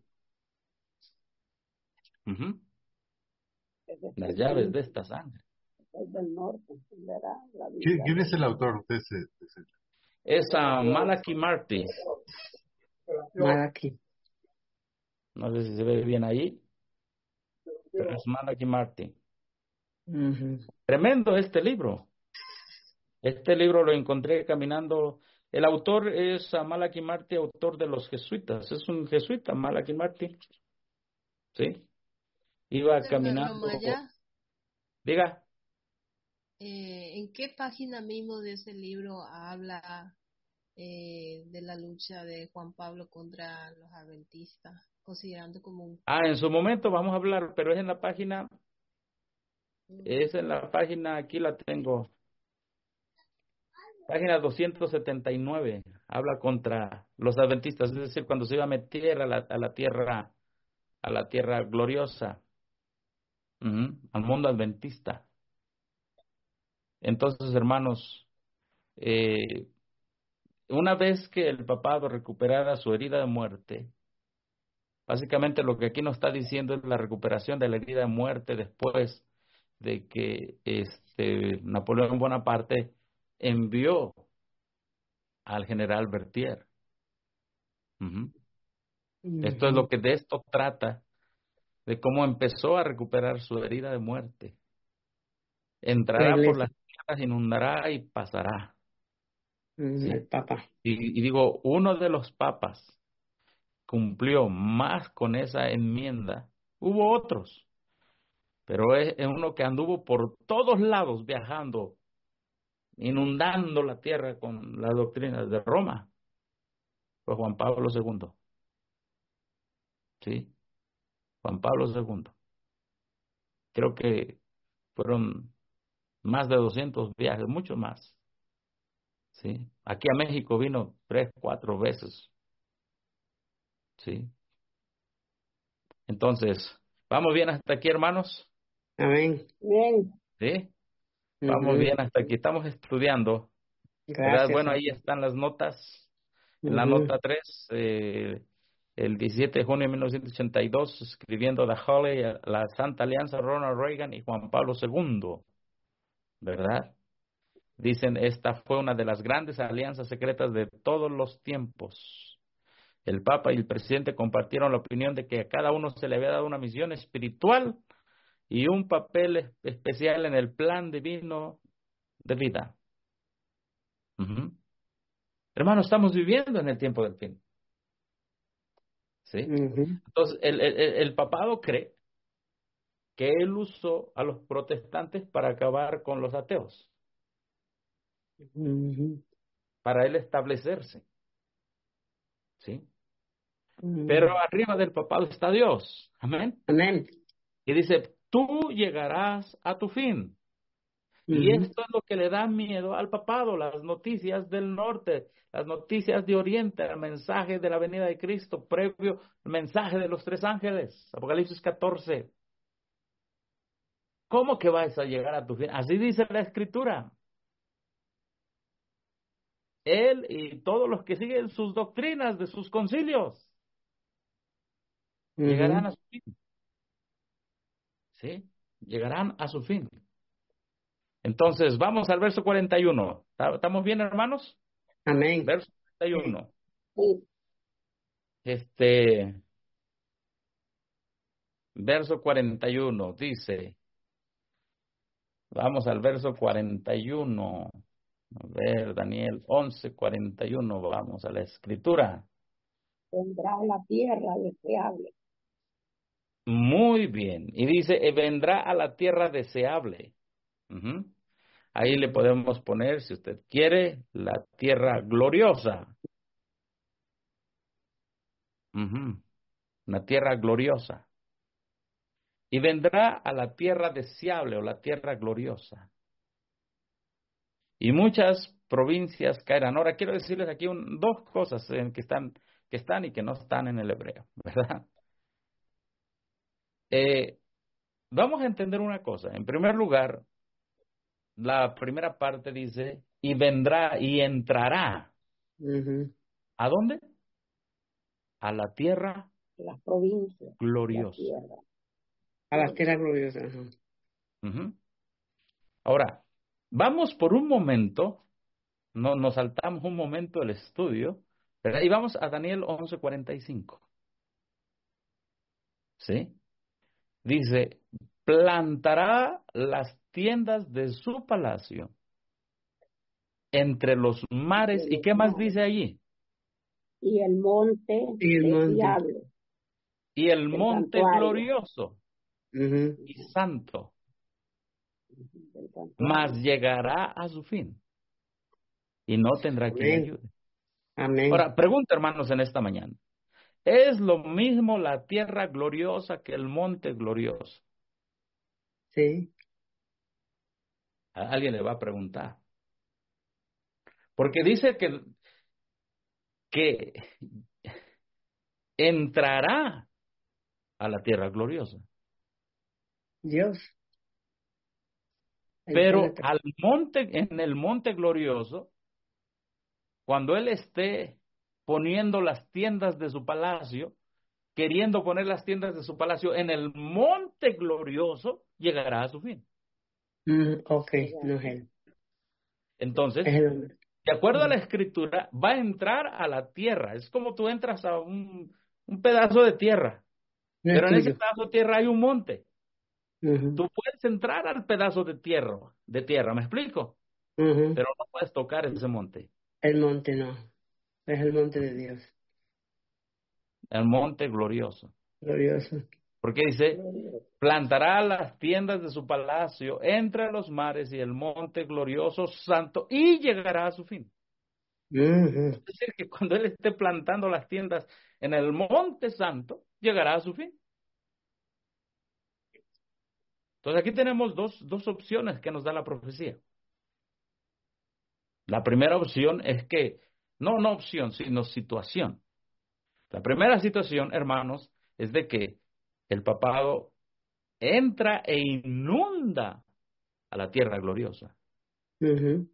Uh-huh. Las llaves de esta sangre. Del norte, ¿verdad? La ¿Quién, quién es el autor de ese? De ese? Es a Malachi Marty. Malachi. No sé si se ve bien ahí, pero es Malachi Marty. Uh-huh. Tremendo este libro. Este libro lo encontré caminando. El autor es Malachi Marty, autor de los jesuitas. Es un jesuita, Malachi Marty. ¿Sí? Iba caminando. Diga. Eh, ¿En qué página mismo de ese libro habla eh, de la lucha de Juan Pablo contra los adventistas, considerando como un... Ah, en su momento vamos a hablar, pero es en la página, es en la página, aquí la tengo, página doscientos setenta y nueve, habla contra los adventistas, es decir, cuando se iba a meter a la, a la tierra, a la tierra gloriosa, ujú, al mundo adventista. Entonces, hermanos, eh, una vez que el papado recuperara su herida de muerte, básicamente lo que aquí nos está diciendo es la recuperación de la herida de muerte después de que este Napoleón Bonaparte envió al general Berthier. Uh-huh. Uh-huh. Esto es lo que de esto trata, de cómo empezó a recuperar su herida de muerte. Entrará por las tierras, inundará y pasará. Uh-huh. ¿Sí? El Papa. Y, y digo, uno de los papas cumplió más con esa enmienda. Hubo otros, pero es, es uno que anduvo por todos lados viajando, inundando la tierra con las doctrinas de Roma. Fue Juan Pablo segundo. Sí, Juan Pablo segundo. Creo que fueron más de doscientos viajes, mucho más. Sí, aquí a México vino tres, cuatro veces. Sí. Entonces, ¿vamos bien hasta aquí, hermanos? Amén. Bien. Sí. Vamos uh-huh. bien hasta aquí. Estamos estudiando. Gracias. ¿Verdad? Bueno, ahí están las notas. En uh-huh. la nota tres, eh, el diecisiete de junio de mil novecientos ochenta y dos, escribiendo The Holy, la Santa Alianza, Ronald Reagan y Juan Pablo segundo. ¿Verdad? Dicen, esta fue una de las grandes alianzas secretas de todos los tiempos. El Papa y el presidente compartieron la opinión de que a cada uno se le había dado una misión espiritual y un papel especial en el plan divino de vida. Uh-huh. Hermanos, estamos viviendo en el tiempo del fin. ¿Sí? Uh-huh. Entonces, el, el, el papado cree que él usó a los protestantes para acabar con los ateos. Uh-huh. Para él establecerse. ¿Sí? Uh-huh. Pero arriba del papado está Dios. Amén. Amén. Y dice, tú llegarás a tu fin. Uh-huh. Y esto es lo que le da miedo al papado, las noticias del norte, las noticias de oriente, el mensaje de la venida de Cristo, previo el mensaje de los tres ángeles, Apocalipsis catorce. ¿Cómo que vas a llegar a tu fin? Así dice la Escritura. Él y todos los que siguen sus doctrinas de sus concilios uh-huh. llegarán a su fin. ¿Sí? Llegarán a su fin. Entonces, vamos al verso cuarenta y uno. ¿Estamos bien, hermanos? Amén. Verso cuarenta y uno. Sí. Este, verso cuarenta y uno dice, vamos al verso cuarenta y uno. A ver, Daniel once, cuarenta y uno, vamos a la escritura. Vendrá a la tierra deseable. Muy bien. Y dice, vendrá a la tierra deseable. Uh-huh. Ahí le podemos poner, si usted quiere, la tierra gloriosa. Uh-huh. Una tierra gloriosa. Y vendrá a la tierra deseable o la tierra gloriosa. Y muchas provincias caerán. Ahora quiero decirles aquí un, dos cosas en que están, que están y que no están en el hebreo, ¿verdad? Eh, vamos a entender una cosa. En primer lugar, la primera parte dice, y vendrá y entrará. Uh-huh. ¿A dónde? A la tierra las provincias gloriosa. La tierra. A la tierra gloriosa. Uh-huh. Uh-huh. Ahora, vamos por un momento, no, nos saltamos un momento el estudio, ¿verdad? Y vamos a Daniel once cuarenta y cinco. ¿Sí? Dice, plantará las tiendas de su palacio entre los mares. ¿Y qué más dice allí? Y el monte y el monte, y el monte glorioso uh-huh. y santo, mas llegará a su fin y no tendrá quien le ayude. Amén. Ahora, pregunta, hermanos, en esta mañana. ¿Es lo mismo la tierra gloriosa que el monte glorioso? Sí. A alguien le va a preguntar. Porque dice que, que entrará a la tierra gloriosa. Dios. Ahí está Pero la tra- al monte, en el monte glorioso, cuando él esté poniendo las tiendas de su palacio, queriendo poner las tiendas de su palacio en el monte glorioso, llegará a su fin. Mm, ok, no es él. Entonces, Es el hombre. de acuerdo a la Mm, escritura, va a entrar a la tierra. Es como tú entras a un, un pedazo de tierra, no es pero en ese tuyo. pedazo de tierra hay un monte. Ujú, Tú puedes entrar al pedazo de tierra, de tierra, ¿me explico? ujú. Pero no puedes tocar ese monte, El monte no. Es el monte de Dios. el monte glorioso. Glorioso. Porque dice, glorioso. plantará las tiendas de su palacio entre los mares y el monte glorioso santo y llegará a su fin. Ujú. Es decir, que cuando él esté plantando las tiendas en el monte santo, llegará a su fin. Entonces aquí tenemos dos, dos opciones que nos da la profecía. La primera opción es que, no, no opción, sino situación. La primera situación, hermanos, es de que el papado entra e inunda a la tierra gloriosa. Ujú.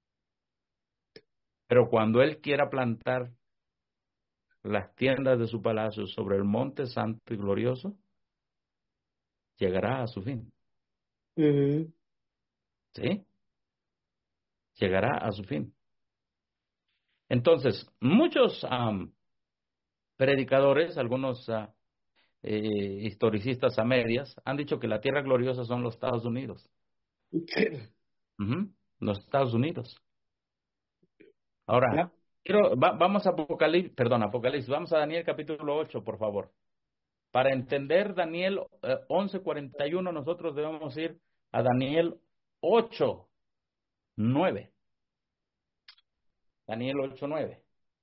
Pero cuando él quiera plantar las tiendas de su palacio sobre el monte santo y glorioso, llegará a su fin. Ujú. ¿Sí? Llegará a su fin. Entonces, muchos um, predicadores, algunos uh, eh, historicistas a medias, han dicho que la tierra gloriosa son los Estados Unidos. Uh-huh, los Estados Unidos. Ahora, Ya. quiero, va, vamos a Apocalipsis, perdón, Apocalipsis, vamos a Daniel capítulo ocho, por favor. Para entender Daniel eh, once cuarenta y uno, nosotros debemos ir a Daniel ocho nueve. Daniel ocho nueve.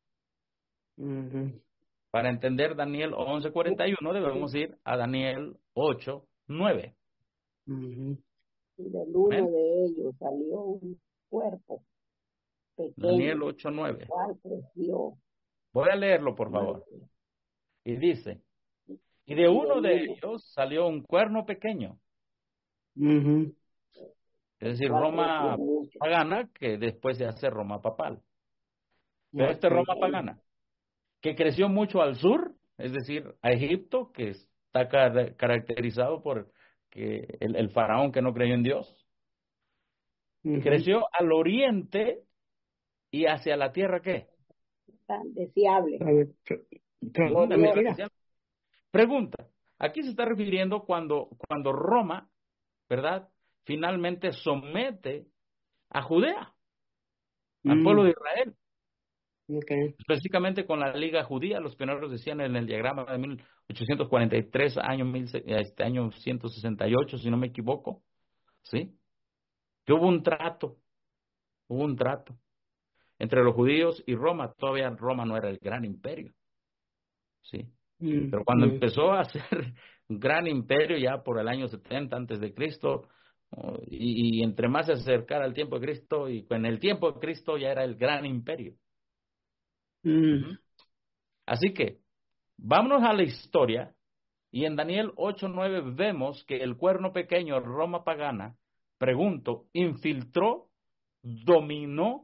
Ujú. Para entender Daniel once cuarenta y uno, debemos ir a Daniel ocho nueve. Ujú. Y del uno Amén. de ellos salió un cuerpo pequeño, Daniel ocho el nueve. cual creció Voy a leerlo, por más favor. Y dice, y de y uno del de uno, ellos salió un cuerno pequeño, Ujú. es el decir, cual creció Roma mucho. pagana, que después se hace Roma papal. Pero este Ok. Roma pagana, que creció mucho al sur, es decir, a Egipto, que está car- caracterizado por que el, el faraón que no creyó en Dios, Ujú. creció al oriente y hacia la tierra, ¿qué? Tan deseable, A ver, pro- pro- Ujú, hacia la gloriosa. mira. tierra. Pregunta, aquí se está refiriendo cuando, cuando Roma, ¿verdad? Finalmente somete a Judea, al pueblo Mm, de Israel, ok. específicamente con la Liga Judía. Los pioneros decían en el diagrama de mil ochocientos cuarenta y tres, año, mil, este año ciento sesenta y ocho, si no me equivoco, ¿sí? Que hubo un trato, hubo un trato entre los judíos y Roma. Todavía Roma no era el gran imperio, ¿sí? Mm, Pero cuando mm, empezó a ser un gran imperio, ya por el año setenta antes de Cristo, oh, y, y entre más se acercara al tiempo de Cristo, y en el tiempo de Cristo ya era el gran imperio. mm, Ujú. Así que, vámonos a la historia, y en Daniel ocho nueve vemos que el cuerno pequeño, Roma pagana, pregunto, infiltró, dominó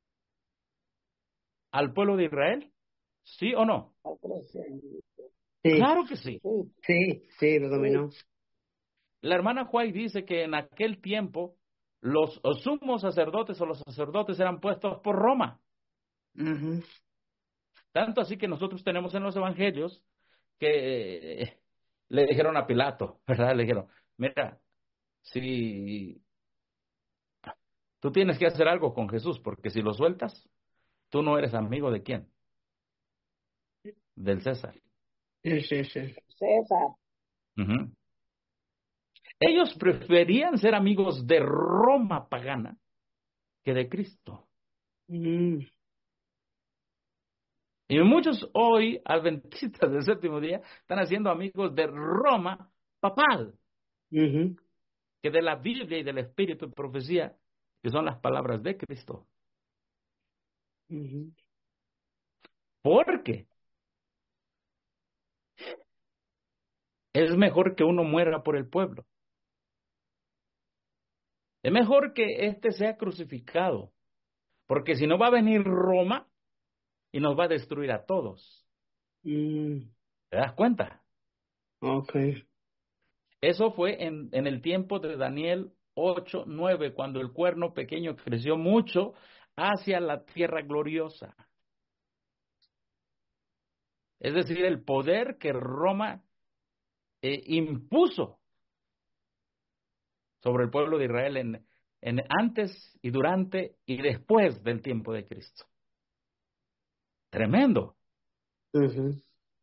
al pueblo de Israel, ¿sí o no? Al crecer. sí, Claro que sí. Sí, sí, sí, lo sí, dominó. La hermana White dice que en aquel tiempo los sumos sacerdotes o los sacerdotes eran puestos por Roma. Ujú. Tanto así que nosotros tenemos en los evangelios que eh, le dijeron a Pilato, ¿verdad? Le dijeron, mira, si tú tienes que hacer algo con Jesús, porque si lo sueltas, tú no eres amigo de quién, del César. Sí, sí, sí. César, Ujú. Ellos preferían ser amigos de Roma pagana que de Cristo. Mm, Y muchos hoy, adventistas del séptimo día, están haciendo amigos de Roma papal, ujú, que de la Biblia y del Espíritu y profecía, que son las palabras de Cristo. ujú, ¿Por qué? Es mejor que uno muera por el pueblo. Es mejor que éste sea crucificado, porque si no va a venir Roma y nos va a destruir a todos. mm, ¿Te das cuenta? okay. Eso fue en, en el tiempo de Daniel ocho, nueve, cuando el cuerno pequeño creció mucho hacia la tierra gloriosa. Es decir, el poder que Roma eh, impuso sobre el pueblo de Israel en, en antes y durante y después del tiempo de Cristo. Tremendo. Ujú,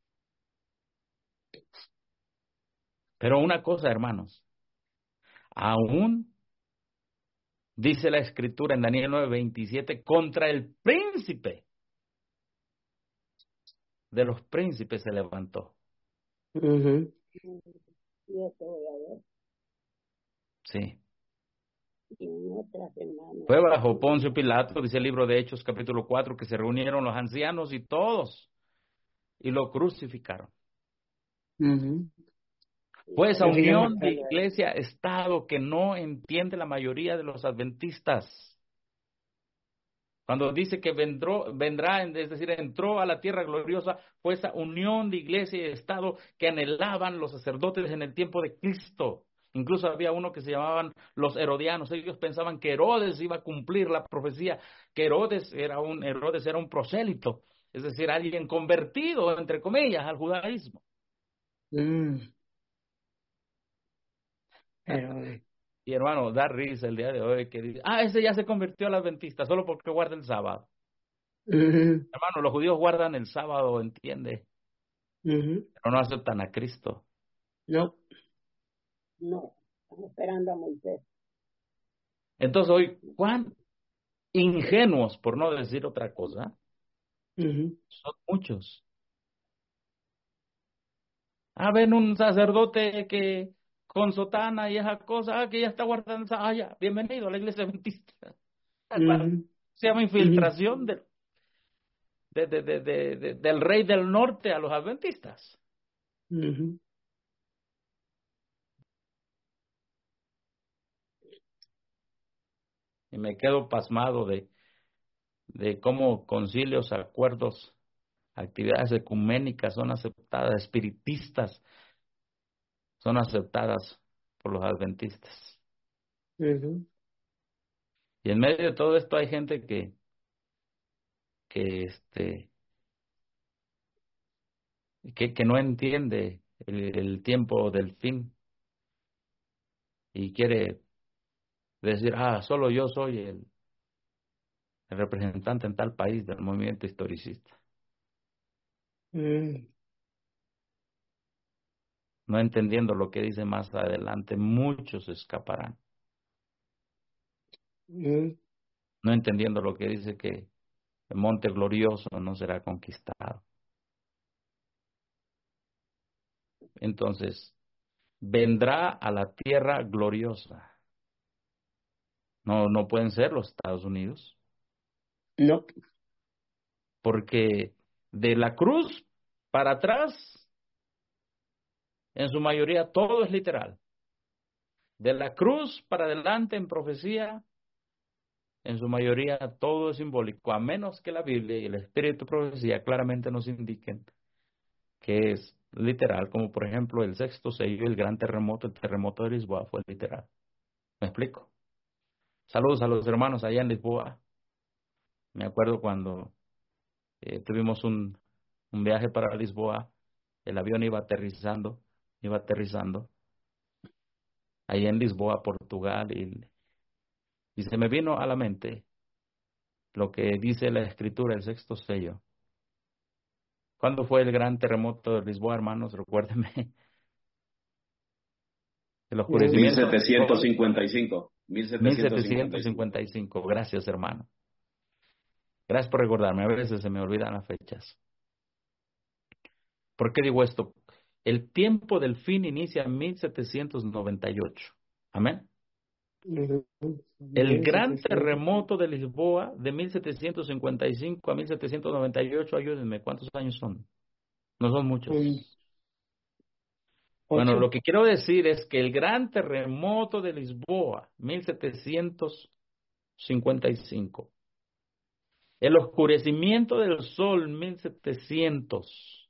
Pero una cosa, hermanos, aún dice la Escritura en Daniel nueve veintisiete, contra el príncipe de los príncipes se levantó. ujú, Yo te voy a ver. Sí. Y en otra semana. Fue bajo Poncio Pilato, dice el libro de Hechos capítulo cuatro, que se reunieron los ancianos y todos y lo crucificaron. ujú. Fue esa Yo sigue unión de matando a él. iglesia-estado que no entiende la mayoría de los adventistas. Cuando dice que vendró, vendrá, es decir, entró a la tierra gloriosa, fue esa unión de iglesia y estado que anhelaban los sacerdotes en el tiempo de Cristo. Incluso había uno que se llamaban los herodianos. Ellos pensaban que Herodes iba a cumplir la profecía, que Herodes era un, Herodes era un prosélito, es decir, alguien convertido, entre comillas, al judaísmo. Mm, pero, eh, Y hermano, da risa el día de hoy que dice, ah, ese ya se convirtió al adventista solo porque guarda el sábado. ujú, Hermano, los judíos guardan el sábado, entiende, ujú. pero no aceptan a Cristo. No. No, están esperando a Moisés. Entonces hoy, cuán ingenuos, por no decir otra cosa, Ujú, son muchos. Ah, ven un sacerdote que con sotana y esa cosa, ah, que ya está guardando esa, ah, ya, bienvenido a la iglesia adventista. Ah, claro, ujú, se llama ujú, infiltración de, de, de, de, de- de- del rey del norte a los adventistas. ujú. Y me quedo pasmado de, de cómo concilios, acuerdos, actividades ecuménicas son aceptadas, espiritistas son aceptadas por los adventistas. Ujú, Y en medio de todo esto hay gente que, que este, que, que no entiende el, el tiempo del fin y quiere decir, ah, solo yo soy el, el representante en tal país del movimiento historicista. mm, No entendiendo lo que dice más adelante, muchos escaparán. mm, No entendiendo lo que dice que el monte glorioso no será conquistado. Entonces, vendrá a la tierra gloriosa. No, no pueden ser los Estados Unidos, no. porque de la cruz para atrás, en su mayoría todo es literal. De la cruz para adelante en profecía, en su mayoría todo es simbólico, a menos que la Biblia y el Espíritu de profecía claramente nos indiquen que es literal, como por ejemplo el sexto sello, el gran terremoto, el terremoto de Lisboa fue literal. ¿Me explico? Saludos a los hermanos allá en Lisboa. Me acuerdo cuando eh, tuvimos un, un viaje para Lisboa, el avión iba aterrizando, iba aterrizando, allá en Lisboa, Portugal, y, y se me vino a la mente lo que dice la escritura, el sexto sello. ¿Cuándo fue el gran terremoto de Lisboa, hermanos? Recuérdenme. El Mm, oscurecimiento Mil setecientos cincuenta y cinco. Mil mil setecientos cincuenta setecientos y cinco. cincuenta y cinco. Gracias, hermano. Gracias por recordarme. A veces se me olvidan las fechas. ¿Por qué digo esto? El tiempo del fin inicia en mil setecientos noventa y ocho. Amén. Ujú. El Bien, gran setecientos. terremoto de Lisboa de mil setecientos cincuenta y cinco a mil setecientos noventa y ocho, ayúdenme, ¿cuántos años son? No son muchos. Um, Bueno, ocho. lo que quiero decir es que el gran terremoto de Lisboa, mil setecientos cincuenta y cinco, el oscurecimiento del sol, mil setecientos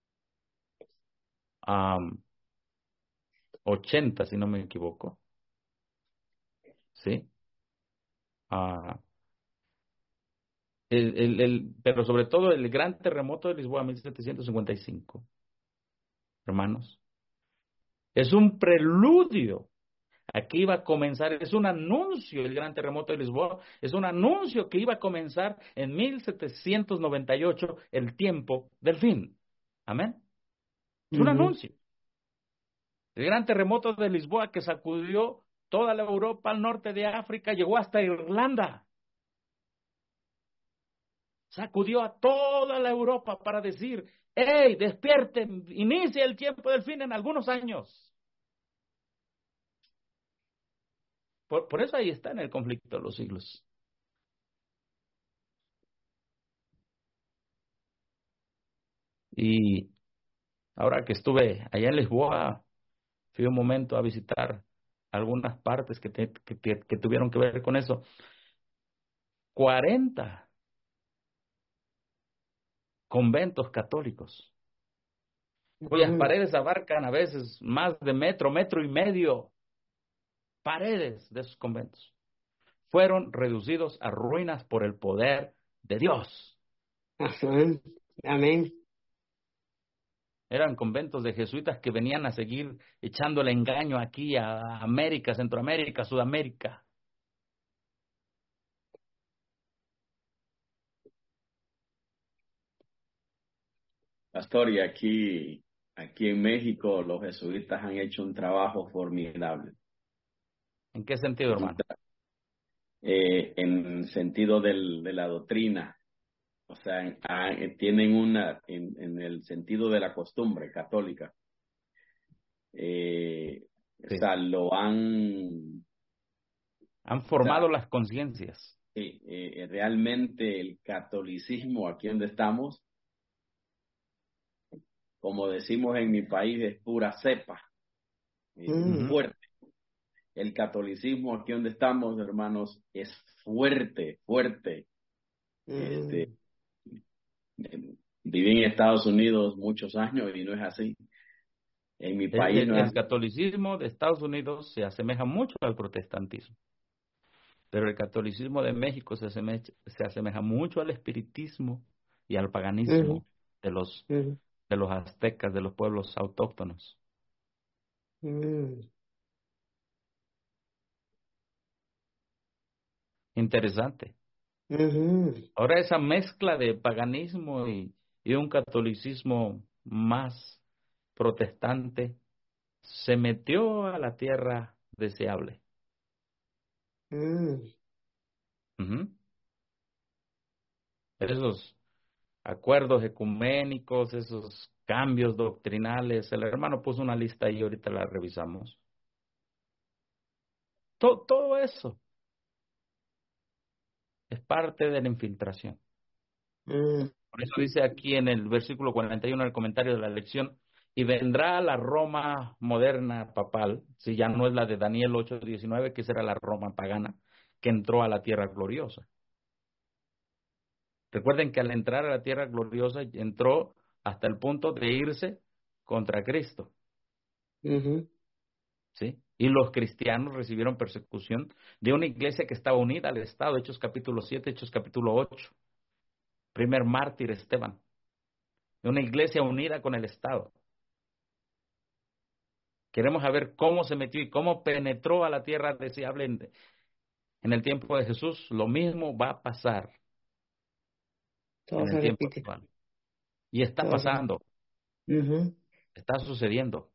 ochenta, si no me equivoco, ¿sí? Ah, el, el, el, pero sobre todo el gran terremoto de Lisboa, mil setecientos cincuenta y cinco, hermanos, es un preludio. Aquí iba a comenzar, es un anuncio, el gran terremoto de Lisboa, es un anuncio que iba a comenzar en mil setecientos noventa y ocho, el tiempo del fin. Amén. Es un Ujú. anuncio. El gran terremoto de Lisboa que sacudió toda la Europa al norte de África, llegó hasta Irlanda. Sacudió a toda la Europa para decir, hey, despierten, inicia el tiempo del fin en algunos años. Por, por eso ahí está en el conflicto de los siglos. Y ahora que estuve allá en Lisboa, fui un momento a visitar algunas partes que, te, que, que, que tuvieron que ver con eso. cuarenta conventos católicos, cuyas Ujú. paredes abarcan a veces más de metro, metro y medio. Paredes de esos conventos fueron reducidos a ruinas por el poder de Dios. Ajá. Amén. Eran conventos de jesuitas que venían a seguir echando el engaño aquí a América, Centroamérica, Sudamérica. Pastor, y aquí, aquí en México los jesuitas han hecho un trabajo formidable. ¿En qué sentido, Un hermano? tra- eh, en sentido del, de la doctrina. O sea, en- ah, eh, tienen una, en, en el sentido de la costumbre católica. Eh, o Sí. sea, lo han, Han o formado sea, las conciencias. eh, eh, realmente el catolicismo aquí donde estamos, como decimos en mi país, es pura cepa, eh, Mm. Ujú. fuerte. El catolicismo aquí donde estamos, hermanos, es fuerte, fuerte. Este, Mm. eh, viví en Estados Unidos muchos años y no es así. En mi El, país el- no es el así. catolicismo de Estados Unidos se asemeja mucho al protestantismo, pero el catolicismo de México se asemeja, se asemeja mucho al espiritismo y al Ujú. paganismo de los, Ujú. de los aztecas, de los pueblos autóctonos. Mm. Interesante. Ujú. Ahora esa mezcla de paganismo y, y un catolicismo más protestante se metió a la tierra deseable. Mm. Ujú. Esos acuerdos ecuménicos, esos cambios doctrinales, el hermano puso una lista y ahorita la revisamos. To- todo eso es parte de la infiltración. Mm. Por eso dice aquí en el versículo cuarenta y uno del comentario de la lección, y vendrá la Roma moderna papal, si ya no es la de Daniel ocho diecinueve, que esa era la Roma pagana, que entró a la tierra gloriosa. Recuerden que al entrar a la tierra gloriosa entró hasta el punto de irse contra Cristo, Ujú. ¿sí? Y los cristianos recibieron persecución de una iglesia que estaba unida al Estado, Hechos capítulo siete, Hechos capítulo ocho, primer mártir Esteban, de una iglesia unida con el Estado. Queremos saber cómo se metió y cómo penetró a la tierra deseable en, en el tiempo de Jesús. Lo mismo va a pasar Todo en el se tiempo repite. actual. Y está Todo se repite. pasando, Ujú. está sucediendo.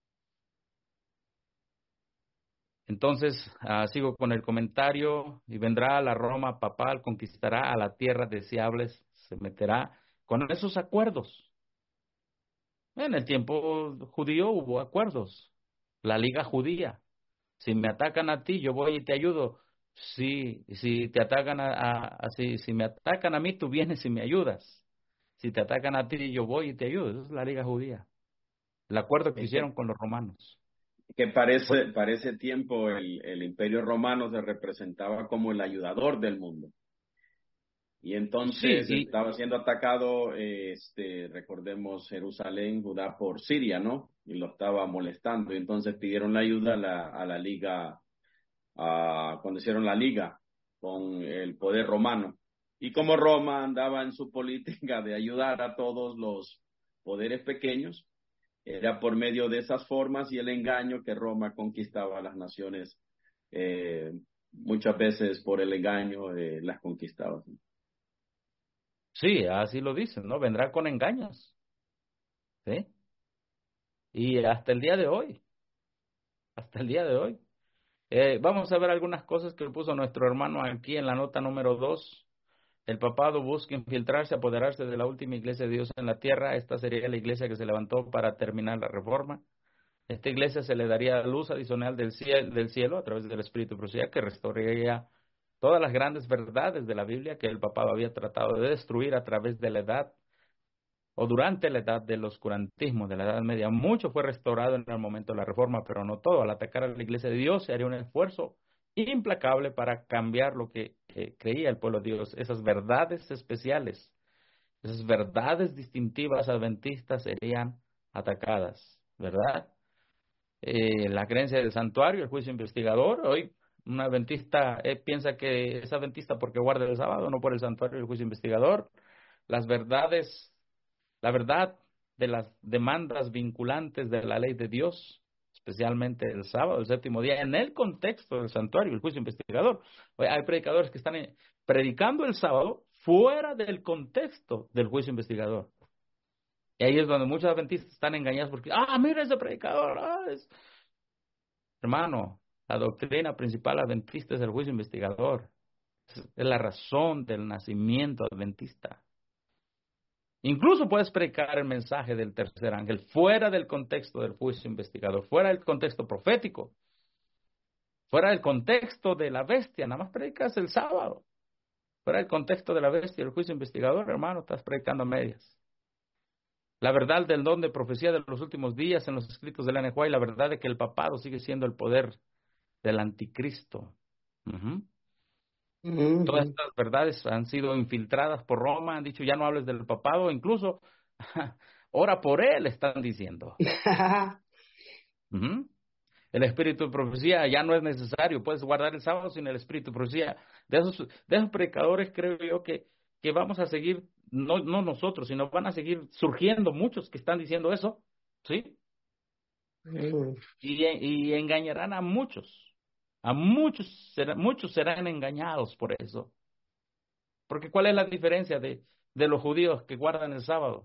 Entonces, ah, sigo con el comentario, y vendrá la Roma papal, conquistará a la tierra deseable, se meterá con esos acuerdos. En el tiempo judío hubo acuerdos, la liga judía. Si me atacan a ti, yo voy y te ayudo. Si, si te atacan a, a, a- si, si me atacan a mí, tú vienes y me ayudas. Si te atacan a ti, yo voy y te ayudo. Esa es la liga judía. El acuerdo que Es que, hicieron con los romanos. que Fue- parece, para ese tiempo el, el imperio romano se representaba como el ayudador del mundo. Y Sí, entonces y estaba siendo atacado, eh, este, recordemos, Jerusalén, Judá por Siria, ¿no? Y lo estaba molestando. Y entonces pidieron la ayuda a la, a la liga, a, cuando hicieron la liga con el poder romano. Y como Roma andaba en su política de ayudar a todos los poderes pequeños, era por medio de esas formas y el engaño que Roma conquistaba a las naciones, eh, muchas veces por el engaño eh, las conquistaba. sí, así lo dicen, ¿no? Vendrá con engaños. ¿Sí? Y hasta el día de hoy, hasta el día de hoy. Eh, vamos a ver algunas cosas que puso nuestro hermano aquí en la nota número dos. El papado busca infiltrarse, apoderarse de la última iglesia de Dios en la tierra. Esta sería la iglesia que se levantó para terminar la reforma. Esta iglesia se le daría luz adicional del cielo, del cielo a través del Espíritu de Profecía, que restauraría todas las grandes verdades de la Biblia que el papado había tratado de destruir a través de la edad o durante la edad del oscurantismo, de la Edad Media. Mucho fue restaurado en el momento de la reforma, pero no todo. Al atacar a la iglesia de Dios se haría un esfuerzo implacable para cambiar lo que eh, creía el pueblo de Dios. Esas verdades especiales, esas verdades distintivas adventistas serían atacadas, ¿verdad? Eh, la creencia del santuario, el juicio investigador. Hoy un adventista eh, piensa que es adventista porque guarda el sábado, no por el santuario y el juicio investigador. Las verdades, la verdad de las demandas vinculantes de la ley de Dios, especialmente el sábado, el séptimo día, en el contexto del santuario, el juicio investigador. Hoy hay predicadores que están eh, predicando el sábado fuera del contexto del juicio investigador. Y ahí es donde muchos adventistas están engañados porque, ah, mira ese predicador. Ah, es... Hermano, la doctrina principal adventista es el juicio investigador. Es es la razón del nacimiento adventista. Incluso puedes predicar el mensaje del tercer ángel fuera del contexto del juicio investigador, fuera del contexto profético, fuera del contexto de la bestia. Nada más predicas el sábado. Fuera del contexto de la bestia y el juicio investigador, hermano, estás predicando a medias. La verdad del don de profecía de los últimos días en los escritos de Ellen White, la verdad de que el papado sigue siendo el poder del anticristo. Ujú. Todas Ujú. estas verdades han sido infiltradas por Roma, han dicho ya no hables del papado, incluso ora por él, están diciendo. Ujú. El espíritu de profecía ya no es necesario, puedes guardar el sábado sin el espíritu de profecía. De esos, de esos predicadores creo yo que, que vamos a seguir, no, no nosotros, sino van a seguir surgiendo muchos que están diciendo eso, ¿sí? Mm. Y, y engañarán a muchos, a muchos, será- muchos serán engañados por eso. Porque ¿cuál es la diferencia de, de los judíos que guardan el sábado?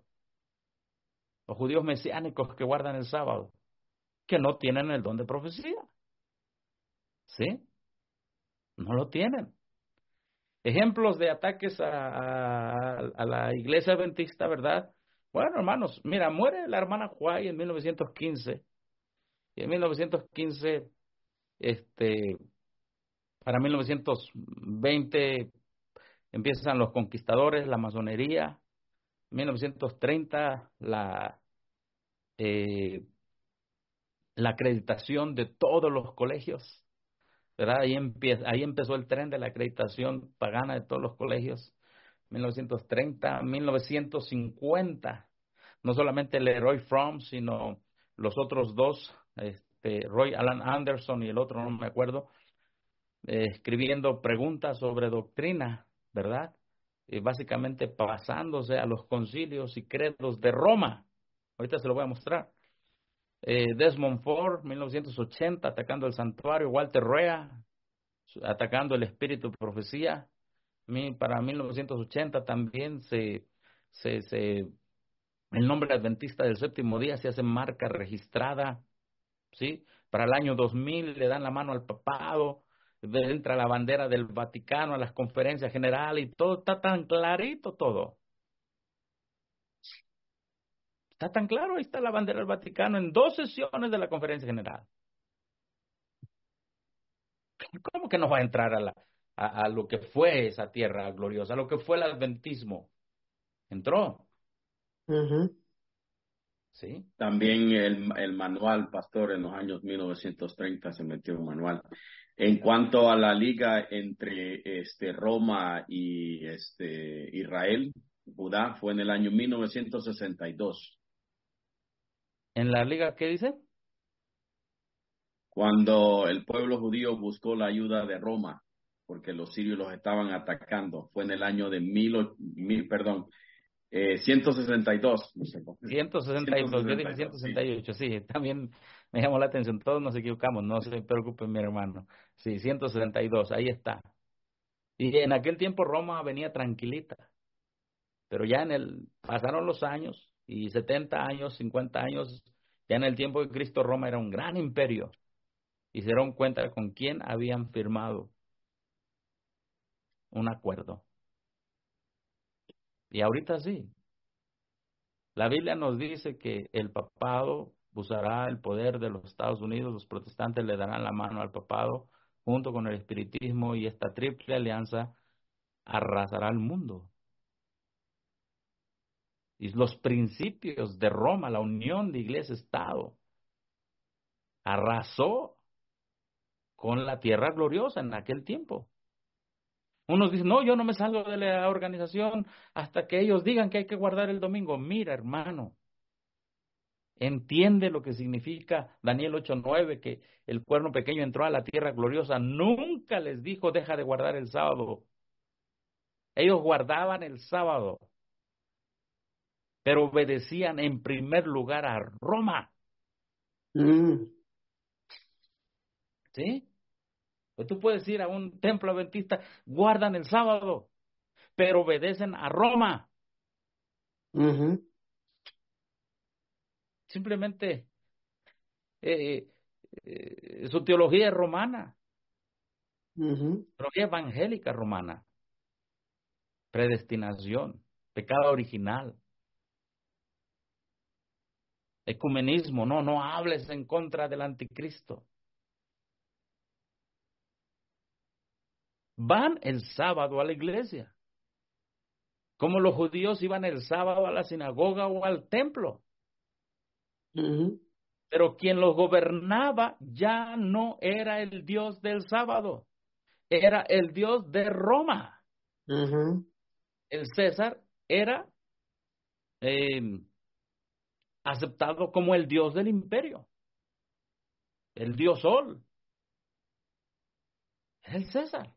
Los judíos mesiánicos que guardan el sábado, que no tienen el don de profecía, ¿sí? No lo tienen. Ejemplos de ataques a, a, a la iglesia adventista, ¿verdad? Bueno, hermanos, mira, muere la hermana White en mil novecientos quince, y en mil novecientos quince, este, para mil novecientos veinte empiezan los conquistadores, la masonería, en mil novecientos treinta la, eh, la acreditación de todos los colegios, ¿verdad? Ahí, empieza, ahí empezó el tren de la acreditación pagana de todos los colegios. mil novecientos treinta, mil novecientos cincuenta, no solamente Leroy Fromm, sino los otros dos, este, Roy Alan Anderson y el otro no me acuerdo, eh, escribiendo preguntas sobre doctrina, ¿verdad? Y básicamente pasándose a los concilios y credos de Roma. Ahorita se lo voy a mostrar. Eh, Desmond Ford, mil novecientos ochenta, atacando el santuario. Walter Rea, atacando el espíritu de profecía. Mi, para mil novecientos ochenta también se, se, se, el nombre adventista del séptimo día se hace marca registrada, ¿sí? Para el año dos mil le dan la mano al papado, entra la bandera del Vaticano a las conferencias generales y todo está tan clarito todo. Está tan claro, ahí está la bandera del Vaticano en dos sesiones de la Conferencia General. ¿Cómo que no va a entrar a, la, a, a lo que fue esa tierra gloriosa, a lo que fue el adventismo? Entró, Ujú. ¿sí? También el, el manual, pastor, en los años mil novecientos treinta se metió un manual. En cuanto a la liga entre este, Roma y este, Israel, Judá, fue en el año mil novecientos sesenta y dos, ¿En la liga qué dice? cuando el pueblo judío buscó la ayuda de Roma, porque los sirios los estaban atacando. Fue en el año de mil, o- mil perdón, eh, ciento sesenta y dos. No sé, ciento sesenta y dos, yo dije ciento sesenta y dos, ciento sí. sesenta y ocho, sí, también me llamó la atención, todos nos equivocamos, no se preocupen mi hermano. Sí, ciento sesenta y dos, ahí está. Y en aquel tiempo Roma venía tranquilita, pero ya en el, pasaron los años, y setenta años, cincuenta años, ya en el tiempo de Cristo Roma era un gran imperio, y se dieron cuenta con quién habían firmado un acuerdo. Y ahorita sí, la Biblia nos dice que el papado usará el poder de los Estados Unidos, los protestantes le darán la mano al papado junto con el espiritismo, y esta triple alianza arrasará el mundo. Y los principios de Roma, la unión de iglesia-estado, arrasó con la tierra gloriosa en aquel tiempo. Unos dicen, no, yo no me salgo de la organización hasta que ellos digan que hay que guardar el domingo. Mira, hermano, entiende lo que significa Daniel ocho nueve, que el cuerno pequeño entró a la tierra gloriosa. Nunca les dijo, deja de guardar el sábado. Ellos guardaban el sábado, pero obedecían en primer lugar a Roma. Mm. ¿Sí? Pues tú puedes ir a un templo adventista, guardan el sábado, pero obedecen a Roma. Ujú. Simplemente eh, eh, su teología es romana, Ujú. teología evangélica romana, predestinación, pecado original, ecumenismo, no, no hables en contra del anticristo. Van el sábado a la iglesia, como los judíos iban el sábado a la sinagoga o al templo. Ujú. Pero quien los gobernaba ya no era el Dios del sábado, era el Dios de Roma. Ujú. El César era eh, aceptado como el Dios del imperio, el Dios Sol, era el César.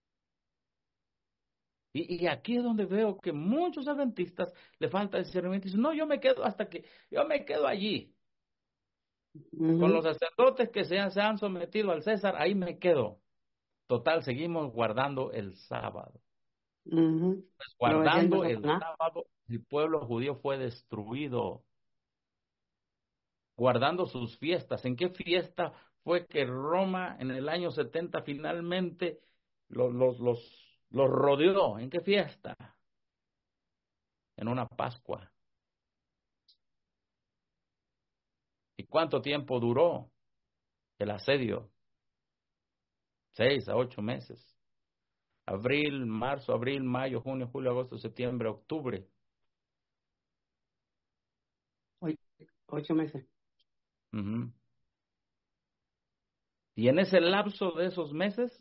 Y, y aquí es donde veo que muchos adventistas le falta discernimiento y dicen, no, yo me quedo hasta que, yo me quedo allí, con los Ujú. sacerdotes que se han, se han sometido al César, ahí me quedo. Total, seguimos guardando el sábado. Ujú. Pues Pero obedeciendo a guardando el Satanás. sábado, el pueblo judío fue destruido. Guardando sus fiestas. ¿En qué fiesta fue que Roma en el año setenta finalmente los, los, los, los rodeó? ¿En qué fiesta? En una Pascua. ¿Y cuánto tiempo duró el asedio? Seis a ocho meses. Abril, marzo, abril, mayo, junio, julio, agosto, septiembre, octubre. Ocho, ocho meses. Uh-huh. Y en ese lapso de esos meses,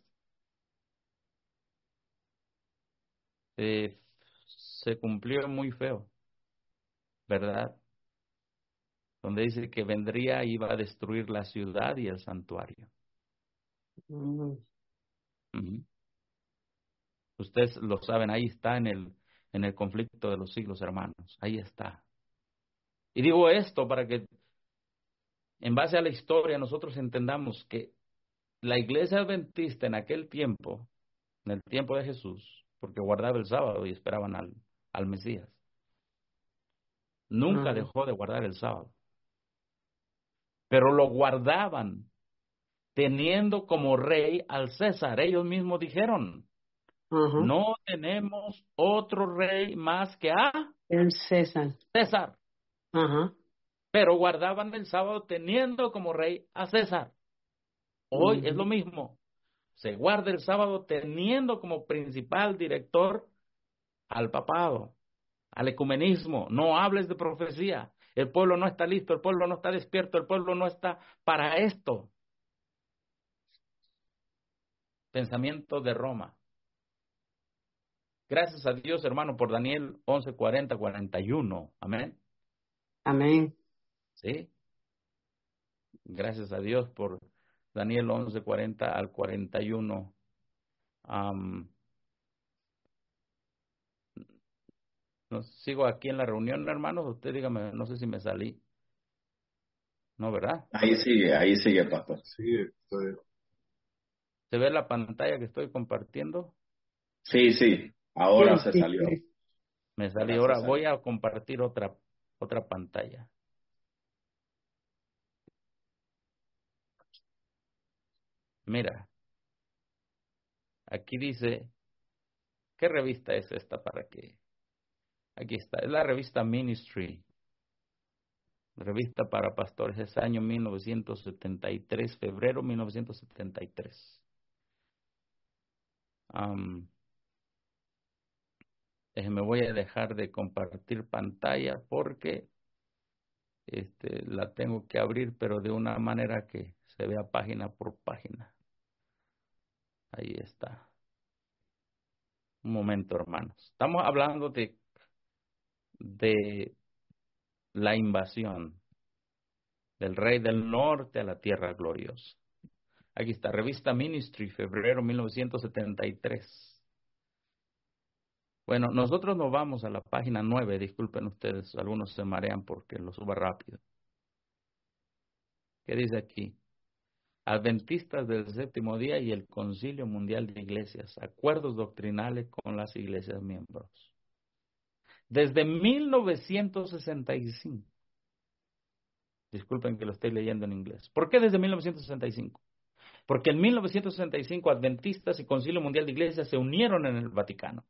eh, se cumplió muy feo, ¿verdad? Donde dice que vendría y iba a destruir la ciudad y el santuario. Ujú. Uh-huh. Ustedes lo saben, ahí está en el, en el conflicto de los siglos, hermanos, ahí está. Y digo esto para que, en base a la historia, nosotros entendamos que la iglesia adventista en aquel tiempo, en el tiempo de Jesús, porque guardaba el sábado y esperaban al, al Mesías, nunca Ajá. dejó de guardar el sábado, pero lo guardaban teniendo como rey al César. Ellos mismos dijeron, Ajá. no tenemos otro rey más que a El César. César. Ajá. pero guardaban el sábado teniendo como rey a César. Hoy es lo Ujú. mismo. Se guarda el sábado teniendo como principal director al papado, al ecumenismo. No hables de profecía. El pueblo no está listo, el pueblo no está despierto, el pueblo no está para esto. Pensamiento de Roma. Gracias a Dios, hermano, por Daniel once, cuarenta, cuarenta y uno. Amén. Amén. Sí. Gracias a Dios por Daniel once, cuarenta al cuarenta y uno. Um, no, sigo aquí en la reunión, hermanos. Usted dígame, no sé si me salí. No, ¿verdad? Ahí sigue, ahí sigue, pastor. Sí, estoy- ¿Se ve la pantalla que estoy compartiendo? Sí, sí, ahora Sí, se sí, salió. sí. Me salí. Ahora se Ahora voy salió. a compartir otra, otra pantalla. Mira, aquí dice, ¿qué revista es esta para qué? Aquí está, es la revista Ministry. Revista para pastores, es año mil novecientos setenta y tres, febrero mil novecientos setenta y tres. Um, déjeme, voy a dejar de compartir pantalla porque este, la tengo que abrir, pero de una manera que se vea página por página. Ahí está. Un momento, hermanos. Estamos hablando de, de la invasión del rey del norte a la tierra gloriosa. Aquí está, revista Ministry, febrero mil novecientos setenta y tres. Bueno, nosotros nos vamos a la página nueve, disculpen ustedes, algunos se marean porque lo suba rápido. ¿Qué dice aquí? Adventistas del séptimo día y el Concilio Mundial de Iglesias, acuerdos doctrinales con las iglesias miembros. Desde mil novecientos sesenta y cinco, disculpen que lo estoy leyendo en inglés. ¿Por qué desde mil novecientos sesenta y cinco? Porque en mil novecientos sesenta y cinco Adventistas y Concilio Mundial de Iglesias se unieron en el Vaticano.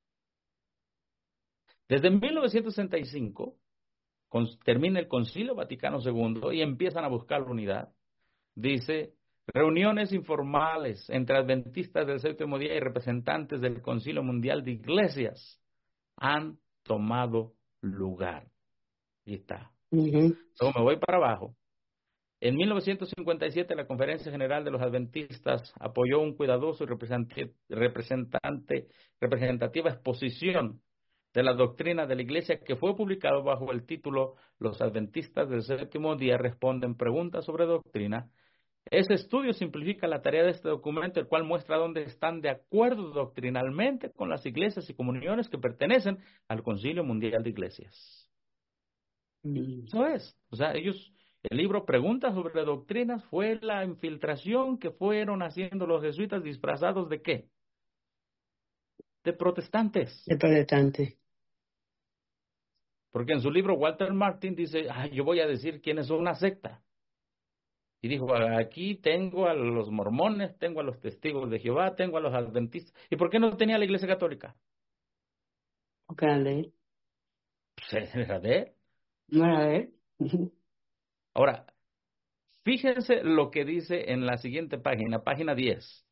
Desde mil novecientos sesenta y cinco con, termina el Concilio Vaticano segundo y empiezan a buscar la unidad. Dice, reuniones informales entre adventistas del séptimo día y representantes del Concilio Mundial de Iglesias han tomado lugar. Y está. Ujú. Luego me voy para abajo. En mil novecientos cincuenta y siete la Conferencia General de los Adventistas apoyó un cuidadoso y representante, representante, representativa exposición de la doctrina de la Iglesia que fue publicado bajo el título Los Adventistas del Séptimo Día responden preguntas sobre doctrina. Ese estudio simplifica la tarea de este documento, el cual muestra dónde están de acuerdo doctrinalmente con las iglesias y comuniones que pertenecen al Concilio Mundial de Iglesias. Mm. Eso es. O sea, ellos, el libro Preguntas sobre Doctrinas fue la infiltración que fueron haciendo los jesuitas disfrazados de ¿qué? De protestantes. De protestante. Porque en su libro Walter Martin dice, ay, yo voy a decir quiénes son una secta. Y dijo, aquí tengo a los mormones, tengo a los testigos de Jehová, tengo a los adventistas. ¿Y por qué no tenía la iglesia católica? Porque era de él. Pues era de él. No era de él. Ujú. Ahora, fíjense lo que dice en la siguiente página, página diez.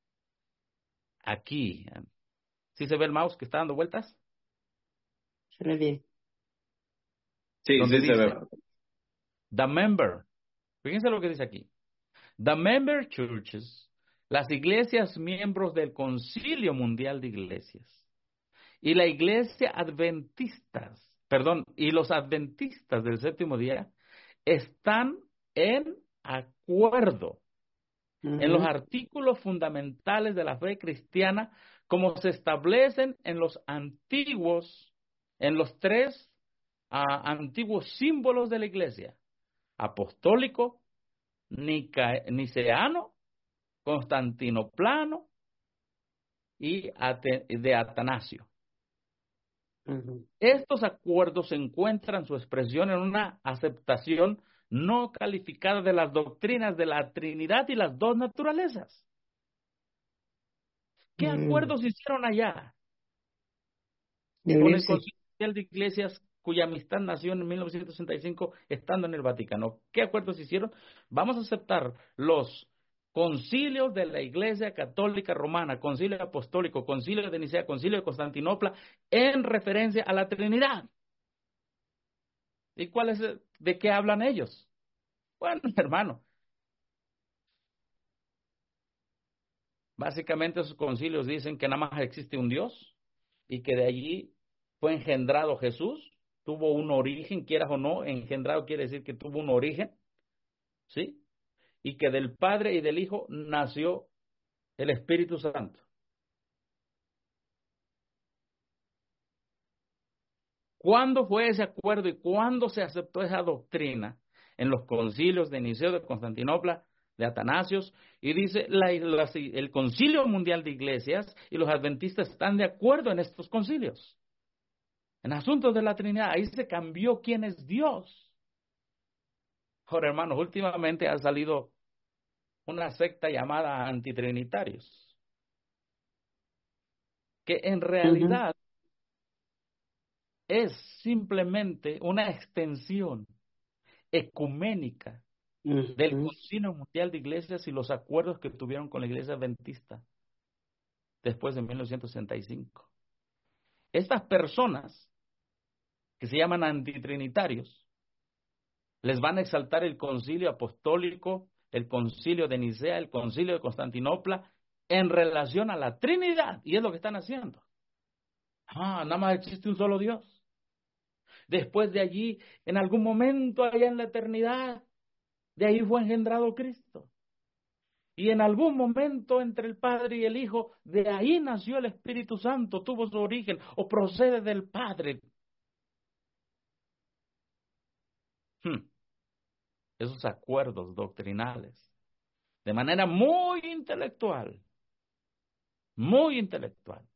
Aquí, ¿sí se ve el mouse que está dando vueltas? Se ve bien. Sí, Donde sí se dice, ve. the member, fíjense lo que dice aquí. The member churches, las iglesias miembros del Concilio Mundial de Iglesias y la iglesia adventistas, perdón, y los adventistas del séptimo día están en acuerdo en los Ujú. artículos fundamentales de la fe cristiana como se establecen en los antiguos, en los tres uh, antiguos símbolos de la iglesia, apostólico, nica, niceano, constantinoplano y ate, de Atanasio. Ujú. Estos acuerdos encuentran su expresión en una aceptación no calificada de las doctrinas de la Trinidad y las dos naturalezas. ¿Qué Mm. acuerdos hicieron allá De con el unirse. Concilio Mundial de Iglesias cuya amistad nació en mil novecientos sesenta y cinco estando en el Vaticano. ¿Qué acuerdos hicieron? Vamos a aceptar los concilios de la Iglesia Católica Romana, concilio apostólico, concilio de Nicea, concilio de Constantinopla, en referencia a la Trinidad. ¿Y cuál es, de qué hablan ellos? Bueno, hermano, básicamente esos concilios dicen que nada más existe un Dios y que de allí fue engendrado Jesús, tuvo un origen, quieras o no, engendrado quiere decir que tuvo un origen, ¿sí? Y que del Padre y del Hijo nació el Espíritu Santo. ¿Cuándo fue ese acuerdo y cuándo se aceptó esa doctrina? En los concilios de Niceo, de Constantinopla, de Atanasios, y dice la, la, el Concilio Mundial de Iglesias y los adventistas están de acuerdo en estos concilios. En asuntos de la Trinidad, ahí se cambió quién es Dios. Ahora, hermanos, últimamente ha salido una secta llamada antitrinitarios, que en realidad uh-huh. es simplemente una extensión ecuménica uh-huh. del Concilio Mundial de Iglesias y los acuerdos que tuvieron con la Iglesia Adventista después de mil novecientos sesenta y cinco. Estas personas que se llaman antitrinitarios les van a exaltar el Concilio Apostólico, el Concilio de Nicea, el Concilio de Constantinopla en relación a la Trinidad, y es lo que están haciendo. Ah, nada más existe un solo Dios. Después de allí, en algún momento allá en la eternidad, de ahí fue engendrado Cristo. Y en algún momento entre el Padre y el Hijo, de ahí nació el Espíritu Santo, tuvo su origen o procede del Padre. Hmm. Esos acuerdos doctrinales, de manera muy intelectual, muy intelectual,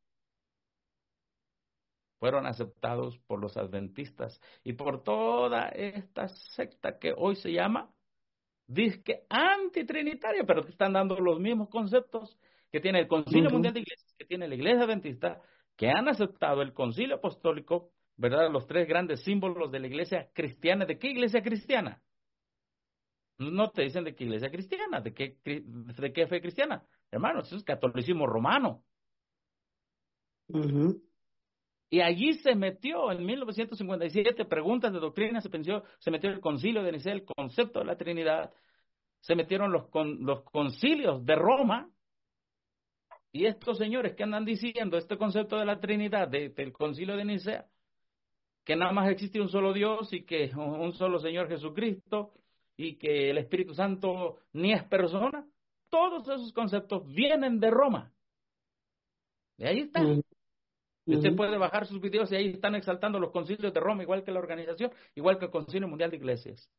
fueron aceptados por los adventistas y por toda esta secta que hoy se llama disque antitrinitaria, pero que están dando los mismos conceptos que tiene el Concilio uh-huh. Mundial de Iglesias, que tiene la Iglesia Adventista, que han aceptado el Concilio Apostólico, ¿verdad? Los tres grandes símbolos de la Iglesia cristiana. ¿De qué Iglesia cristiana? No te dicen de qué Iglesia cristiana, de qué, de qué fe cristiana. Hermanos, eso es catolicismo romano. Uh-huh. Y allí se metió, en mil novecientos cincuenta y siete, preguntas de doctrina, se, pensó, se metió el concilio de Nicea, el concepto de la Trinidad, se metieron los, con, los concilios de Roma, y estos señores que andan diciendo este concepto de la Trinidad, de, del concilio de Nicea, que nada más existe un solo Dios y que un solo Señor Jesucristo, y que el Espíritu Santo ni es persona, todos esos conceptos vienen de Roma. Y ahí está. Uh-huh. Y usted puede bajar sus videos y ahí están exaltando los concilios de Roma, igual que la organización, igual que el Concilio Mundial de Iglesias.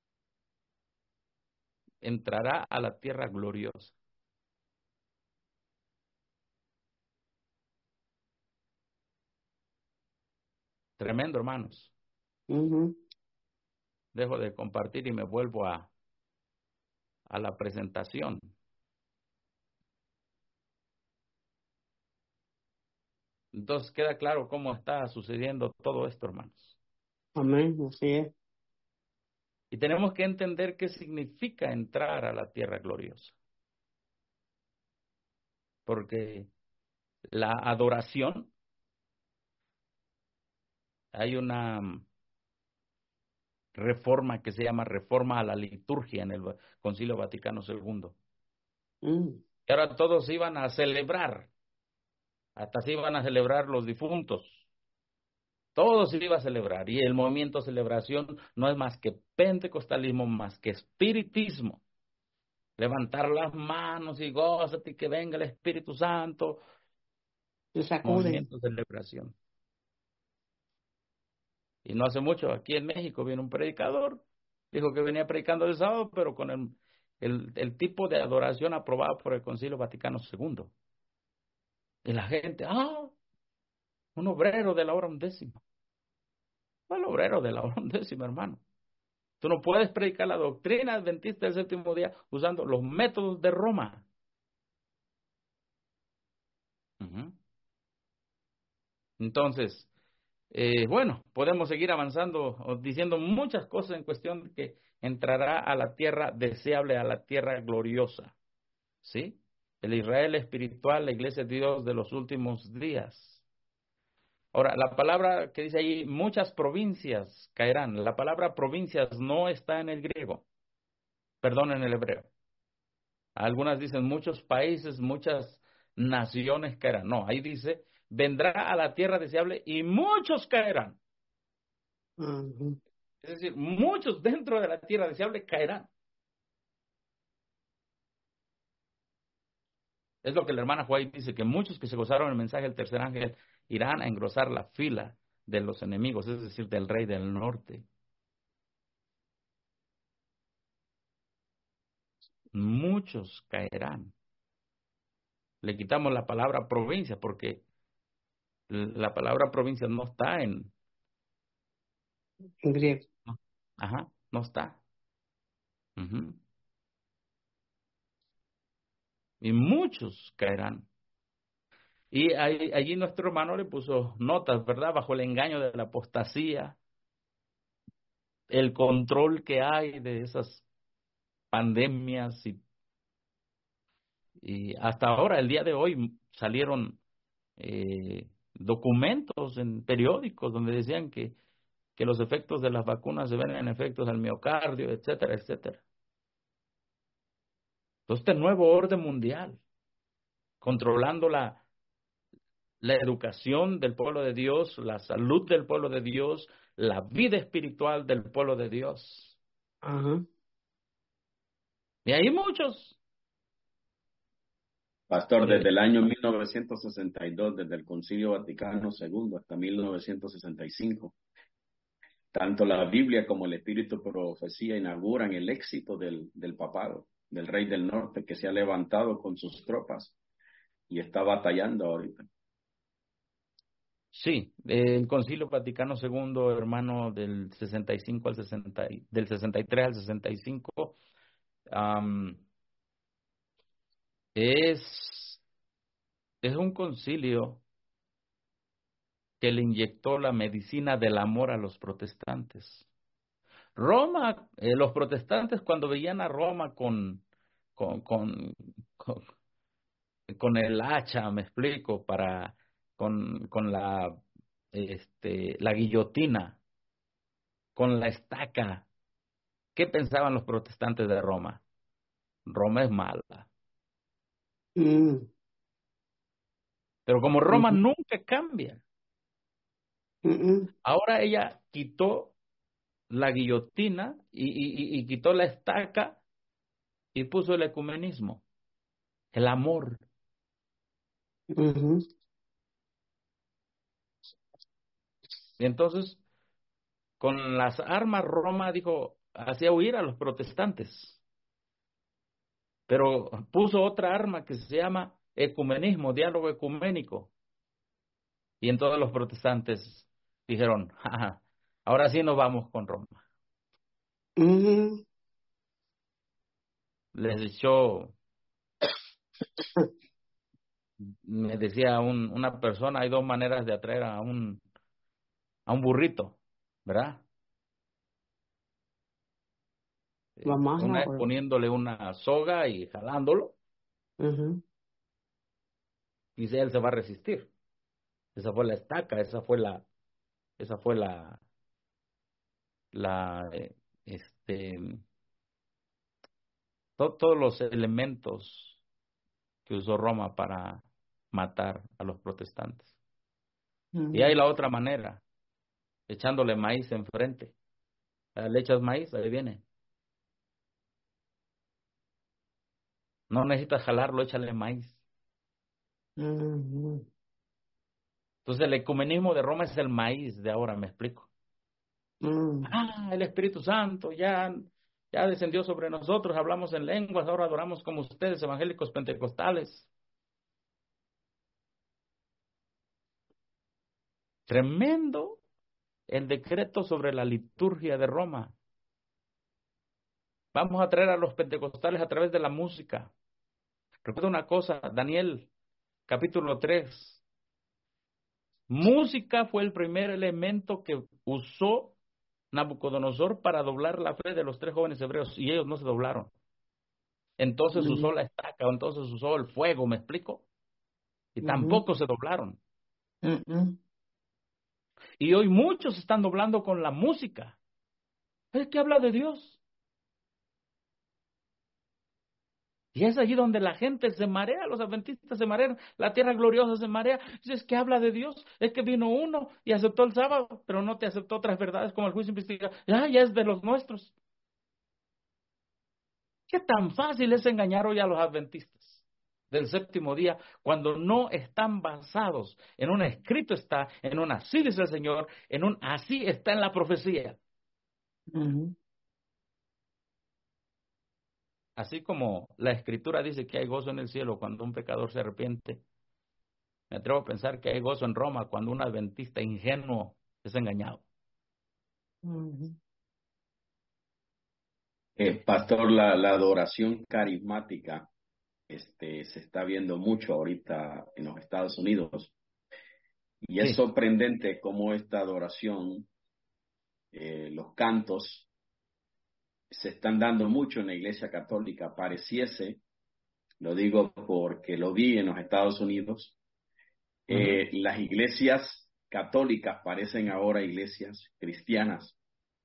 Entrará a la tierra gloriosa. Tremendo, hermanos. Uh-huh. Dejo de compartir y me vuelvo a, a la presentación. Entonces queda claro cómo está sucediendo todo esto, hermanos. Amén, así es. Y tenemos que entender qué significa entrar a la tierra gloriosa. Porque la adoración, hay una reforma que se llama reforma a la liturgia en el Concilio Vaticano segundo. Mm. Y ahora todos iban a celebrar. Hasta se iban a celebrar los difuntos. Todo se iba a celebrar. Y el movimiento de celebración no es más que pentecostalismo, más que espiritismo. Levantar las manos y gózate y que venga el Espíritu Santo. Movimiento de celebración. Y no hace mucho, aquí en México, viene un predicador. Dijo que venía predicando el sábado, pero con el, el, el tipo de adoración aprobado por el Concilio Vaticano segundo. Y la gente, ah, un obrero de la hora undécima. ¿Cuál obrero de la hora undécima, hermano? Tú no puedes predicar la doctrina adventista del séptimo día usando los métodos de Roma. Uh-huh. Entonces, eh, bueno, podemos seguir avanzando o diciendo muchas cosas en cuestión de que entrará a la tierra deseable, a la tierra gloriosa. ¿Sí? El Israel espiritual, la iglesia de Dios de los últimos días. Ahora, la palabra que dice ahí, muchas provincias caerán. La palabra provincias no está en el griego, perdón, en el hebreo. Algunas dicen muchos países, muchas naciones caerán. No, ahí dice, vendrá a la tierra deseable y muchos caerán. Ujú. Es decir, muchos dentro de la tierra deseable caerán. Es lo que la hermana White dice, que muchos que se gozaron el mensaje del tercer ángel irán a engrosar la fila de los enemigos, es decir, del rey del norte. Muchos caerán. Le quitamos la palabra provincia porque la palabra provincia no está en... En griego. no, Ajá, no está. Ujú. Y muchos caerán. Y ahí, allí nuestro hermano le puso notas, ¿verdad? Bajo el engaño de la apostasía, el control que hay de esas pandemias y, y hasta ahora, el día de hoy, salieron eh, documentos en periódicos donde decían que, que los efectos de las vacunas se ven en efectos al miocardio, etcétera, etcétera. Entonces, este nuevo orden mundial, controlando la, la educación del pueblo de Dios, la salud del pueblo de Dios, la vida espiritual del pueblo de Dios. Ajá. Y hay muchos. Pastor, Eh, desde el año mil novecientos sesenta y dos, desde el Concilio Vaticano segundo hasta mil novecientos sesenta y cinco, tanto la Biblia como el Espíritu Profecía inauguran el éxito del, del papado, del rey del norte que se ha levantado con sus tropas y está batallando ahorita. sí, el Concilio Vaticano segundo, hermano, del sesenta y cinco al sesenta, y- del sesenta y tres al sesenta y cinco, um, es, es un concilio que le inyectó la medicina del amor a los protestantes. Roma, eh, los protestantes cuando veían a Roma con, con, con, con, con el hacha, me explico, para, con, con la, este, la guillotina, con la estaca, ¿qué pensaban los protestantes de Roma? Roma es mala. Mm. Pero como Roma Ujú. nunca cambia, Mm, ahora ella quitó la guillotina y, y, y y quitó la estaca y puso el ecumenismo, el amor. ujú. Y entonces, con las armas, Roma dijo, hacía huir a los protestantes, pero puso otra arma que se llama ecumenismo, diálogo ecuménico. Y entonces los protestantes dijeron, "Jaja, ahora sí nos vamos con Roma." Ujú. Les echó, me decía un, una persona, hay dos maneras de atraer a un, a un burrito, ¿verdad? La Eh, masa Una es o... poniéndole una soga y jalándolo, Ujú. y él se va a resistir. Esa fue la estaca, esa fue la, esa fue la, la, eh, este, to- todos los elementos que usó Roma para matar a los protestantes. Y hay Ujú. la otra manera, echándole maíz enfrente. Ah, le echas maíz, ahí viene. No necesitas jalarlo, échale maíz. Ujú. Entonces el ecumenismo de Roma es el maíz de ahora, me explico. Mm. Ah, el Espíritu Santo ya, ya descendió sobre nosotros, hablamos en lenguas, ahora adoramos como ustedes, evangélicos pentecostales. Tremendo el decreto sobre la liturgia de Roma. Vamos a traer a los pentecostales a través de la música. Recuerda una cosa, Daniel, capítulo tres. Música fue el primer elemento que usó Nabucodonosor para doblar la fe de los tres jóvenes hebreos, y ellos no se doblaron. Entonces usó Ujú. la estaca, o entonces usó el fuego, ¿me explico? Y Ujú. tampoco se doblaron. Ujú. Y hoy muchos están doblando con la música. Es que habla de Dios. Y es allí donde la gente se marea, los adventistas se marean, la tierra gloriosa se marea. Es que habla de Dios, es que vino uno y aceptó el sábado, pero no te aceptó otras verdades como el juicio investigado. Ya, ya es de los nuestros. ¿Qué tan fácil es engañar hoy a los adventistas del séptimo día cuando no están basados en un escrito está, en un así dice el Señor, en un así está en la profecía? Ujú. Así como la escritura dice que hay gozo en el cielo cuando un pecador se arrepiente, me atrevo a pensar que hay gozo en Roma cuando un adventista ingenuo es engañado. Ujú. Eh, pastor, la, la adoración carismática este, se está viendo mucho ahorita en los Estados Unidos. Y es Sí. sorprendente cómo esta adoración, eh, los cantos, se están dando mucho en la Iglesia Católica. Pareciese, lo digo porque lo vi en los Estados Unidos, eh, Ujú. las iglesias católicas parecen ahora iglesias cristianas.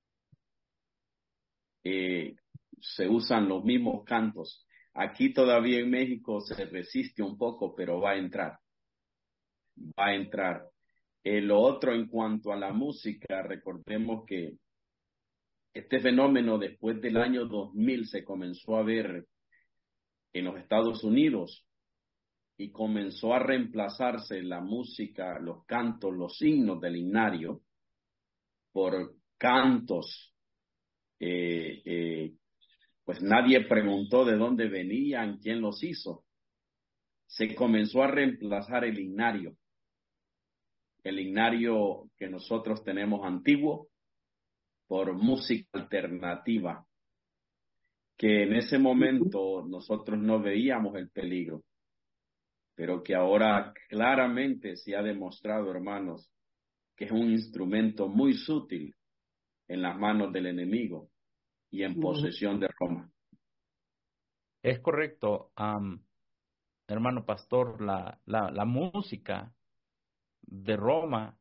Eh, se usan los mismos cantos. Aquí todavía en México se resiste un poco, pero va a entrar, va a entrar. Eh, lo otro en cuanto a la música, recordemos que este fenómeno después del año dos mil se comenzó a ver en los Estados Unidos y comenzó a reemplazarse la música, los cantos, los himnos del himnario por cantos. Eh, eh, pues nadie preguntó de dónde venían, quién los hizo. Se comenzó a reemplazar el himnario, el himnario que nosotros tenemos antiguo, por música alternativa, que en ese momento nosotros no veíamos el peligro, pero que ahora claramente se ha demostrado, hermanos, que es un instrumento muy sutil en las manos del enemigo y en Ujú. posesión de Roma. Es correcto, um, hermano pastor, la, la, la música de Roma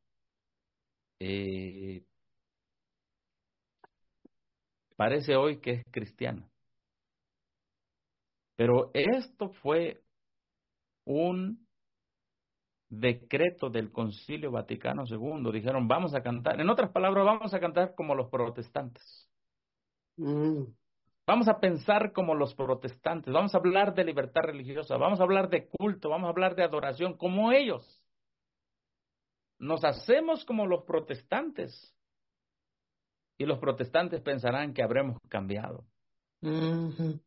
eh, parece hoy que es cristiana. Pero esto fue un decreto del Concilio Vaticano segundo. Dijeron, vamos a cantar, en otras palabras, vamos a cantar como los protestantes. Ujú. Vamos a pensar como los protestantes, vamos a hablar de libertad religiosa, vamos a hablar de culto, vamos a hablar de adoración como ellos. Nos hacemos como los protestantes y los protestantes pensarán que habremos cambiado. Ujú.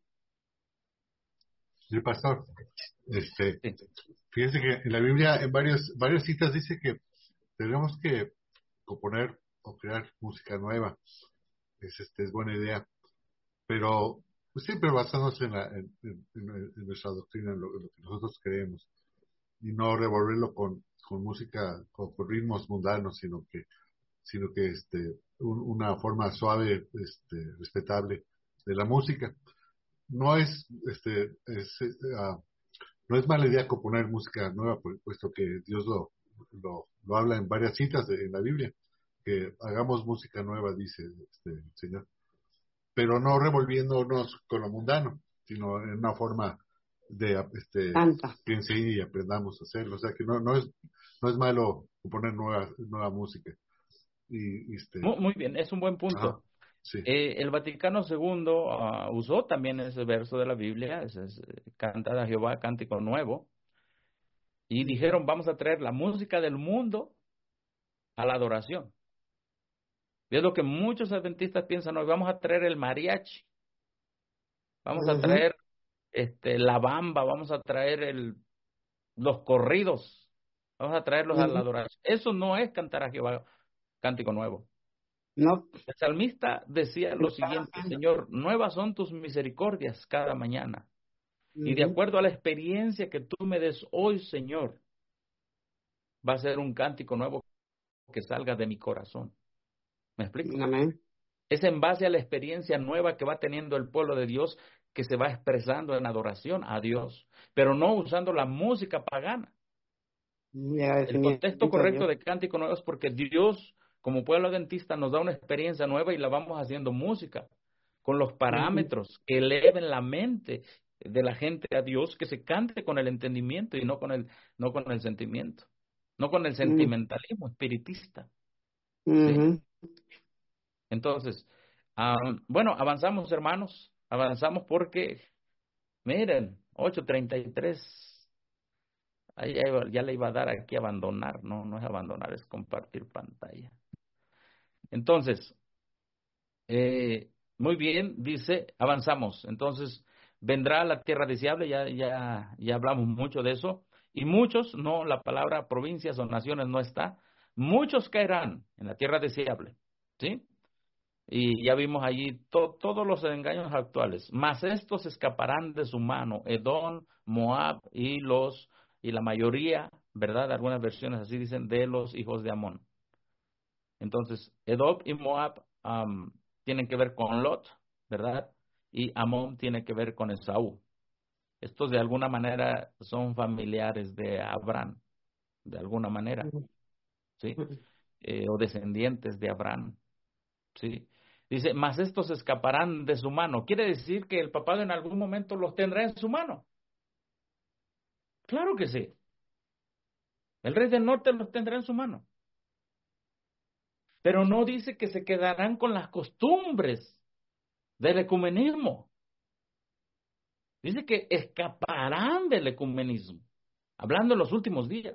Sí, pastor. Este, Sí. fíjense que en la Biblia, en varios, varias citas dice que tenemos que componer o crear música nueva. Es, este, es buena idea. Pero pues, siempre basándose en, la, en, en, en nuestra doctrina, en lo, en lo que nosotros creemos. Y no revolverlo con, con música, con, con ritmos mundanos, sino que, sino que este, un, una forma suave, este, respetable de la música. No es, este, es, uh, no es mala idea componer música nueva, puesto que Dios lo, lo, lo habla en varias citas de, en la Biblia, que hagamos música nueva, dice este, el Señor, pero no revolviéndonos con lo mundano, sino en una forma de este, Canta. que enseñe y aprendamos a hacerlo. O sea que no, no es no es malo componer nueva, nueva música. Y, y este, Muy, muy bien, es un buen punto. ajá, sí. Eh, el Vaticano segundo uh, usó también ese verso de la Biblia, ese es, eh, cantad a Jehová cántico nuevo, y dijeron, vamos a traer la música del mundo a la adoración. Y es lo que muchos adventistas piensan hoy, vamos a traer el mariachi, vamos a Ujú. traer este, la bamba, vamos a traer el, los corridos, vamos a traerlos a la Ujú. adoración. Eso no es cantar a Jehová cántico nuevo. No. El salmista decía lo siguiente, Señor, nuevas son tus misericordias cada mañana. Y de Ujú. acuerdo a la experiencia que tú me des hoy, Señor, va a ser un cántico nuevo que salga de mi corazón. ¿Me explico? Amén. Es en base a la experiencia nueva que va teniendo el pueblo de Dios que se va expresando en adoración a Dios, pero no usando la música pagana. Y El agradecimiento contexto a correcto Dios. de cántico nuevo es porque Dios, como pueblo adventista, nos da una experiencia nueva y la vamos haciendo música, con los parámetros que eleven la mente de la gente a Dios, que se cante con el entendimiento y no con el, no con el sentimiento, no con el sentimentalismo espiritista. ¿Sí? Ujú. Entonces, ah, bueno, avanzamos, hermanos, avanzamos porque, miren, ocho treinta y tres, ahí ya, iba- ya le iba a dar aquí abandonar, no, no es abandonar, es compartir pantalla. Entonces, eh, muy bien, dice, avanzamos. Entonces, vendrá la tierra deseable, ya, ya, ya hablamos mucho de eso, y muchos, no, la palabra provincias o naciones no está, muchos caerán en la tierra deseable, ¿sí? Y ya vimos allí to- todos los engaños actuales. Mas estos escaparán de su mano, Edom, Moab y los, y la mayoría, ¿verdad? Algunas versiones así dicen, de los hijos de Amón. Entonces, Edom y Moab am, tienen que ver con Lot, ¿verdad? Y Amón tiene que ver con Esaú. Estos de alguna manera son familiares de Abraham, de alguna manera, ¿sí? Eh, o descendientes de Abraham. Sí. Dice, mas estos escaparán de su mano. Quiere decir que el papado en algún momento los tendrá en su mano. Claro que sí. El rey del norte los tendrá en su mano. Pero no dice que se quedarán con las costumbres del ecumenismo. Dice que escaparán del ecumenismo. Hablando en los últimos días.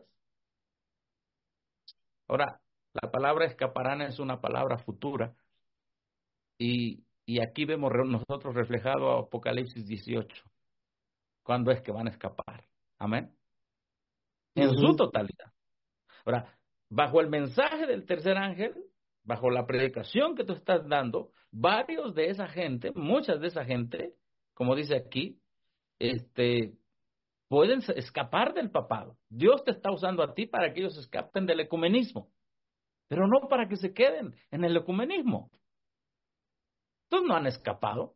Ahora, la palabra escaparán es una palabra futura. Y, y aquí vemos re- nosotros reflejado Apocalipsis dieciocho. ¿Cuándo es que van a escapar? Amén. En su Ujú. totalidad. Ahora, bajo el mensaje del tercer ángel, bajo la predicación que tú estás dando, varios de esa gente, muchas de esa gente, como dice aquí, este, pueden se- escapar del papado. Dios te está usando a ti para que ellos escapen del ecumenismo, pero no para que se queden en el ecumenismo. Entonces no han escapado.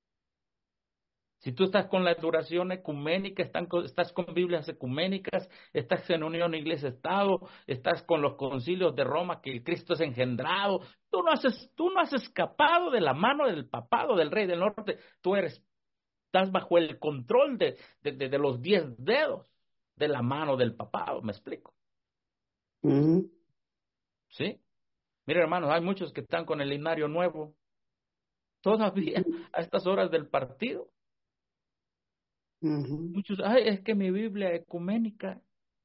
Si tú estás con la adoración ecuménica, están con- estás con Biblias ecuménicas, estás en unión iglesia-estado, estás con los concilios de Roma que Cristo es engendrado, tú no has, es- tú no has escapado de la mano del papado, del rey del norte, tú eres, estás bajo el control de, de, de- de los diez dedos de la mano del papado, ¿me explico? Ujú. ¿Sí? Mira, hermanos, hay muchos que están con el linario nuevo, todavía a estas horas del partido. Ujú. Muchos, ay, es que mi Biblia ecuménica.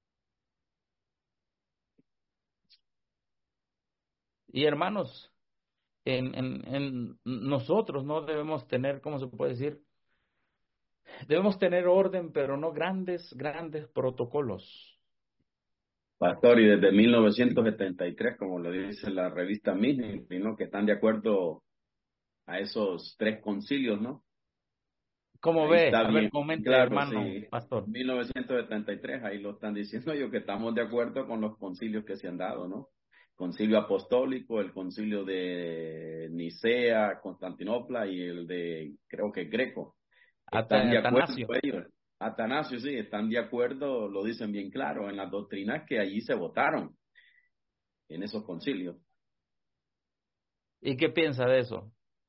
Y hermanos, en, en, en nosotros no debemos tener, ¿cómo se puede decir? Debemos tener orden, pero no grandes, grandes protocolos. Pastor, y desde mil novecientos setenta y tres, como lo dice la revista Mini, ¿no? Que están de acuerdo a esos tres concilios, ¿no? ¿Cómo Ahí ve? está A ver, bien comente, claro, hermano sí. pastor. mil novecientos setenta y tres, ahí lo están diciendo ellos, que estamos de acuerdo con los concilios que se han dado, ¿no? Concilio apostólico, el concilio de Nicea, Constantinopla y el de, creo que Greco. Están Ata- de acuerdo Atanasio. ellos. Atanasio, sí, están de acuerdo, lo dicen bien claro, en las doctrinas que allí se votaron, en esos concilios. ¿Y qué piensa de eso?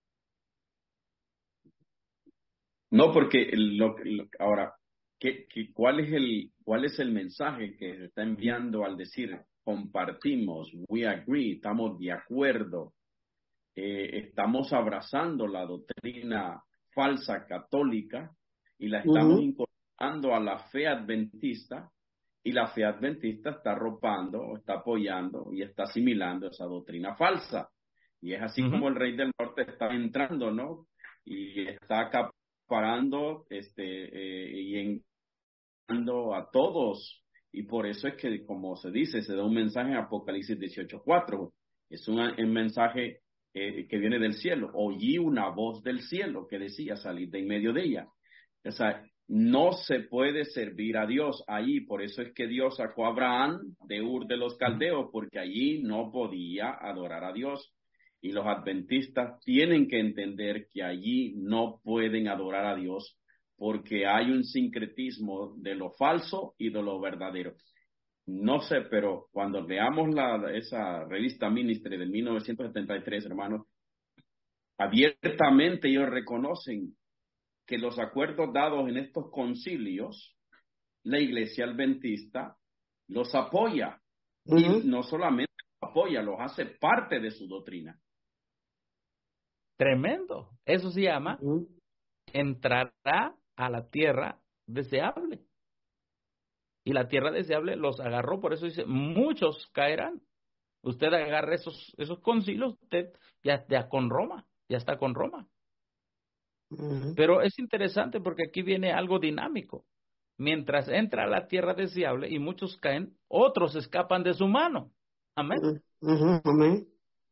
No, porque lo, lo- ahora, ¿qué, qué, cuál es el, cuál es el mensaje que se está enviando al decir compartimos, we agree, estamos de acuerdo, eh, estamos abrazando la doctrina falsa católica y la estamos Ujú. incorporando a la fe adventista, y la fe adventista está arropando, o está apoyando y está asimilando esa doctrina falsa? Y es así Ujú. como el rey del norte está entrando, ¿no? Y está acaparando este, eh, y engañando a todos. Y por eso es que, como se dice, se da un mensaje en Apocalipsis dieciocho cuatro. Es un, un mensaje eh, que viene del cielo. Oí una voz del cielo que decía: salir de en medio de ella. O sea, no se puede servir a Dios allí. Por eso es que Dios sacó a Abraham de Ur de los Caldeos, porque allí no podía adorar a Dios. Y los adventistas tienen que entender que allí no pueden adorar a Dios, porque hay un sincretismo de lo falso y de lo verdadero. No sé, pero cuando veamos la, esa revista Ministry de mil novecientos setenta y tres, hermanos, abiertamente ellos reconocen que los acuerdos dados en estos concilios, la Iglesia Adventista los apoya. Uh-huh. Y no solamente los apoya, los hace parte de su doctrina. Tremendo. Eso se llama uh-huh. entrará a la tierra deseable. Y la tierra deseable los agarró, por eso dice, muchos caerán. Usted agarra esos, esos concilios, usted ya está con Roma, ya está con Roma. Uh-huh. Pero es interesante porque aquí viene algo dinámico. Mientras entra a la tierra deseable y muchos caen, otros escapan de su mano. Amén. Uh-huh. Amén.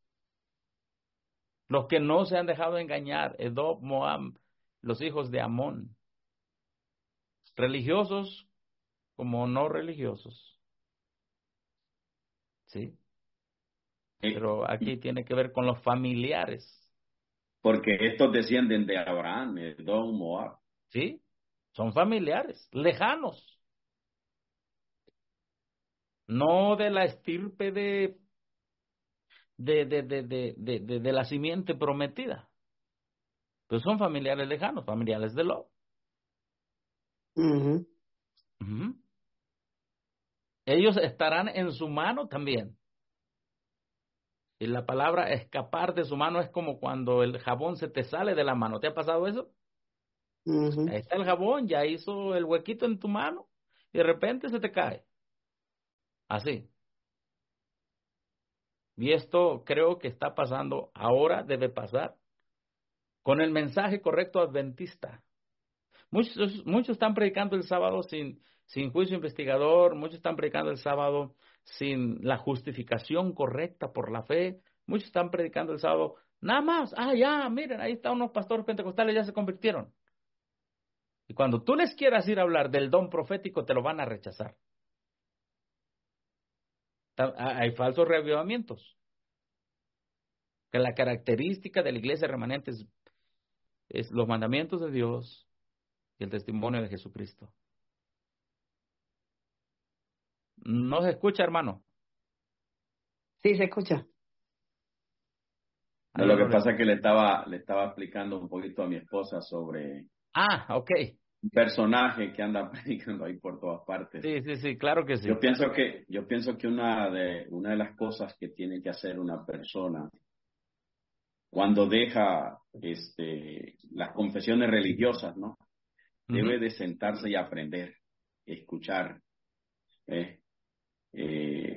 Los que no se han dejado engañar, Edom, Moab, los hijos de Amón. Religiosos como no religiosos. ¿Sí? Pero aquí tiene que ver con los familiares. Porque estos descienden de Abraham, Edom, Moab. Sí, son familiares, lejanos. No de la estirpe de, de, de, de, de, de, de, de la simiente prometida. Pero son familiares lejanos, familiares de Lot. Uh-huh. Uh-huh. Ellos estarán en su mano también. Y la palabra escapar de su mano es como cuando el jabón se te sale de la mano. ¿Te ha pasado eso? Uh-huh. Ahí está el jabón, ya hizo el huequito en tu mano y de repente se te cae. Así. Y esto creo que está pasando ahora, debe pasar, con el mensaje correcto adventista. Muchos, muchos están predicando el sábado sin, sin juicio investigador, muchos están predicando el sábado sin la justificación correcta por la fe, muchos están predicando el sábado, nada más, ah, ya, miren, ahí están unos pastores pentecostales, ya se convirtieron. Y cuando tú les quieras ir a hablar del don profético, te lo van a rechazar. Hay falsos reavivamientos. Que la característica de la iglesia remanente es, es los mandamientos de Dios y el testimonio de Jesucristo. ¿No se escucha, hermano? Sí, se escucha. No, lo que pasa es que le estaba, le estaba explicando un poquito a mi esposa sobre ah, ok. un personaje que anda predicando ahí por todas partes. Sí, sí, sí, claro que sí. Yo pienso que, yo pienso que una de, una de las cosas que tiene que hacer una persona cuando deja este, las confesiones religiosas, ¿no? Debe de sentarse y aprender, escuchar. ¿eh? Eh,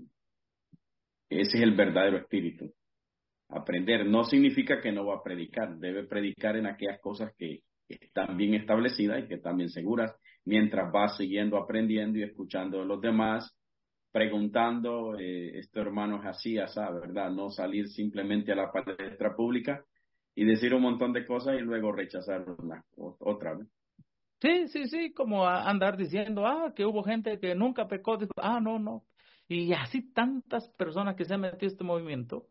ese es el verdadero espíritu. Aprender no significa que no va a predicar, debe predicar en aquellas cosas que están bien establecidas y que están bien seguras, mientras va siguiendo aprendiendo y escuchando a los demás, preguntando, eh, este hermano es así, así, ¿verdad? No salir simplemente a la palestra pública y decir un montón de cosas y luego rechazar una, otra, ¿no? Sí, sí, sí, como andar diciendo, ah, que hubo gente que nunca pecó, ah, no, no. Y así tantas personas que se han metido en este movimiento,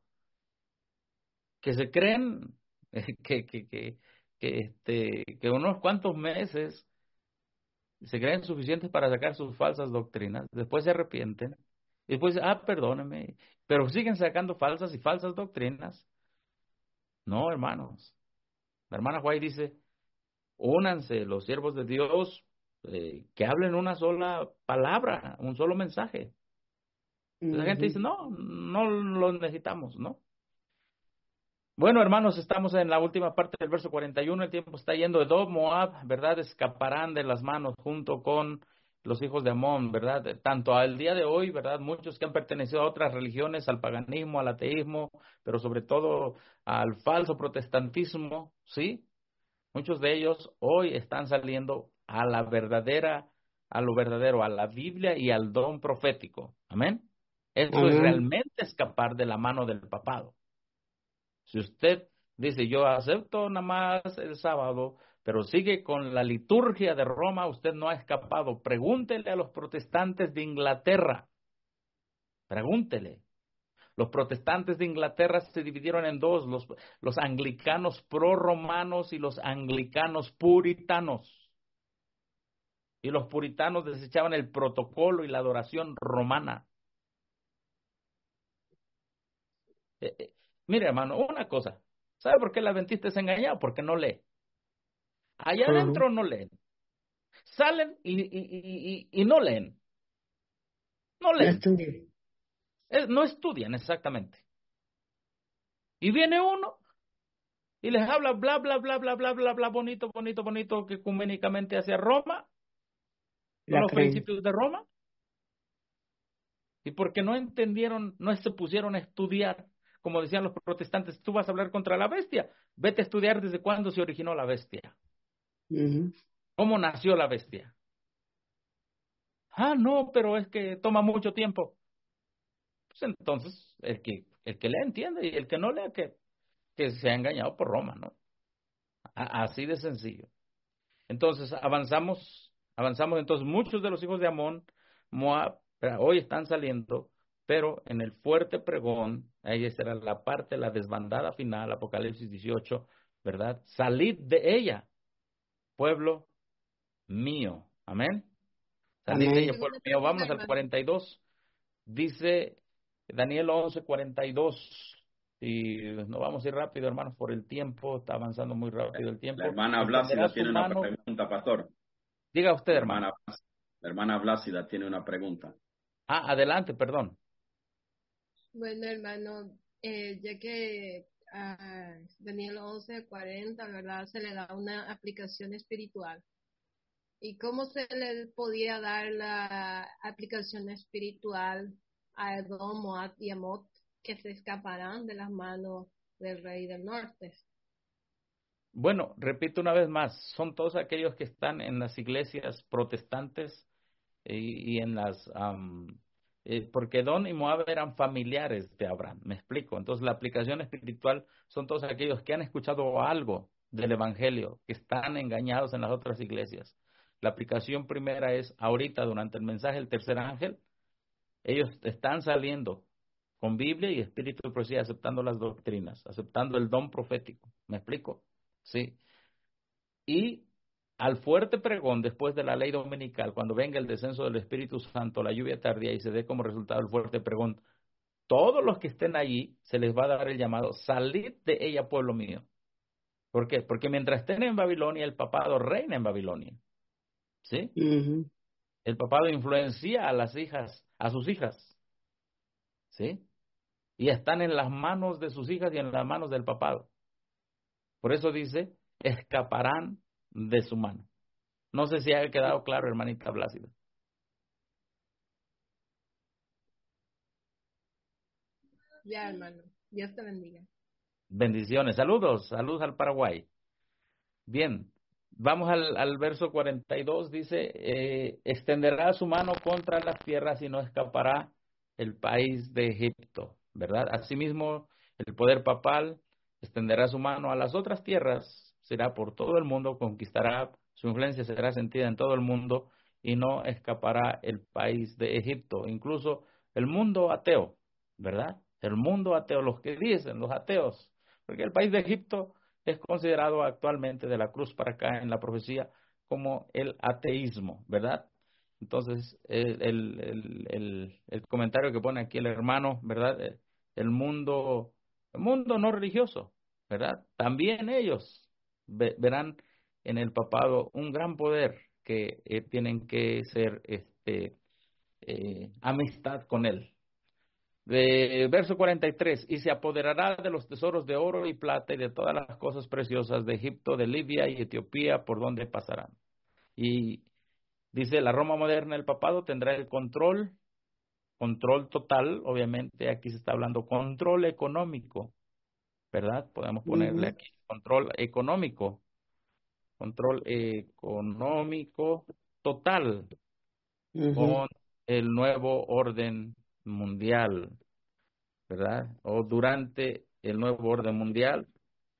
que se creen eh, que, que, que, que, este, que unos cuantos meses se creen suficientes para sacar sus falsas doctrinas, después se arrepienten, y después, ah, perdóneme, pero siguen sacando falsas y falsas doctrinas. No, hermanos. La hermana White dice, únanse los siervos de Dios, eh, que hablen una sola palabra, un solo mensaje. Uh-huh. La gente dice, no, no lo necesitamos, ¿no? Bueno, hermanos, estamos en la última parte del verso cuarenta y uno, el tiempo está yendo. Edom, Moab, ¿verdad? Escaparán de las manos junto con los hijos de Amón, ¿verdad? Tanto al día de hoy, ¿verdad? Muchos que han pertenecido a otras religiones, al paganismo, al ateísmo, pero sobre todo al falso protestantismo, ¿sí? Muchos de ellos hoy están saliendo a la verdadera, a lo verdadero, a la Biblia y al don profético. Amén. Eso Amén. Es realmente escapar de la mano del papado. Si usted Dice, yo acepto nada más el sábado, pero sigue con la liturgia de Roma, usted no ha escapado. Pregúntele a los protestantes de Inglaterra. Pregúntele. Los protestantes de Inglaterra se dividieron en dos, los, los anglicanos prorromanos y los anglicanos puritanos. Y los puritanos desechaban el protocolo y la adoración romana. Eh, eh, mire, hermano, una cosa. ¿Sabe por qué el adventista es engañado? Porque no lee. Allá Ujú. adentro no leen. Salen y, y, y, y, y no leen. No No leen. estudié. Eh, no estudian exactamente. Y viene uno y les habla bla, bla, bla, bla, bla, bla, bla, bonito, bonito, bonito, que ecuménicamente hacia Roma, con La los creen. principios de Roma. Y porque no entendieron, no se pusieron a estudiar, como decían los protestantes, tú vas a hablar contra la bestia, vete a estudiar desde cuándo se originó la bestia, Ujú. cómo nació la bestia. Ah, no, pero es que toma mucho tiempo. Pues entonces, el que, el que lee entiende y el que no lee, que, que se ha engañado por Roma, ¿no? A- así de sencillo. Entonces, avanzamos, avanzamos, entonces muchos de los hijos de Amón, Moab, pero hoy están saliendo, pero en el fuerte pregón, ahí será la parte, la desbandada final, Apocalipsis dieciocho, ¿verdad? Salid de ella, pueblo mío. Amén. Salid de ella, Amén. pueblo Segunda mío. pregunta, Vámonos al hermano. cuarenta y dos. Dice Daniel once, cuarenta y dos. Y no vamos a ir rápido, hermanos, por el tiempo, está avanzando muy rápido el La tiempo. hermana Extenderá Blásida su tiene una mano. pregunta, pastor. Diga usted, La hermano. hermana, la hermana Blásida tiene una pregunta. Ah, adelante, perdón. Bueno, hermano, eh, ya que a Daniel once cuarenta, ¿verdad? Se le da una aplicación espiritual. ¿Y cómo se le podía dar la aplicación espiritual a Edom, Moab y Amot, que se escaparán de las manos del rey del norte? Bueno, repito una vez más, son todos aquellos que están en las iglesias protestantes y, y en las... am, eh, porque Edom y Moab eran familiares de Abraham, me explico. Entonces la aplicación espiritual son todos aquellos que han escuchado algo del Evangelio, que están engañados en las otras iglesias. La aplicación primera es ahorita, durante el mensaje del tercer ángel, ellos están saliendo con Biblia y espíritu de profecía, aceptando las doctrinas, aceptando el don profético. ¿Me explico? Sí. Y al fuerte pregón, después de la ley dominical, cuando venga el descenso del Espíritu Santo, la lluvia tardía y se dé como resultado el fuerte pregón, todos los que estén allí se les va a dar el llamado, salid de ella, pueblo mío. ¿Por qué? Porque mientras estén en Babilonia, el papado reina en Babilonia. ¿Sí? Ujú. El papado influencia a las hijas, a sus hijas. ¿Sí? Y están en las manos de sus hijas y en las manos del papado. Por eso dice, escaparán de su mano. No sé si ha quedado claro, hermanita Blásida. Ya, hermano. Dios te bendiga. Bendiciones. Saludos, saludos al Paraguay. Bien, vamos al, al verso cuarenta y dos. Dice, eh, extenderá su mano contra las tierras y no escapará el país de Egipto, ¿verdad? Asimismo, el poder papal extenderá su mano a las otras tierras, será por todo el mundo, conquistará, su influencia será sentida en todo el mundo y no escapará el país de Egipto. Incluso el mundo ateo, ¿verdad? El mundo ateo, los que dicen, los ateos, porque el país de Egipto es considerado actualmente de la cruz para acá en la profecía como el ateísmo, ¿verdad? Entonces, el, el, el, el, el comentario que pone aquí el hermano, ¿verdad? El, el mundo, el mundo no religioso, ¿verdad? También ellos ve, verán en el papado un gran poder que eh, tienen que ser este, eh, amistad con él. De verso cuarenta y tres, y se apoderará de los tesoros de oro y plata y de todas las cosas preciosas de Egipto, de Libia y Etiopía, por donde pasarán. Y dice, la Roma moderna, el papado, tendrá el control, control total, obviamente aquí se está hablando control económico, ¿verdad? Podemos ponerle Ujú. aquí control económico, control económico total Ujú. con el nuevo orden mundial, ¿verdad? O durante el nuevo orden mundial,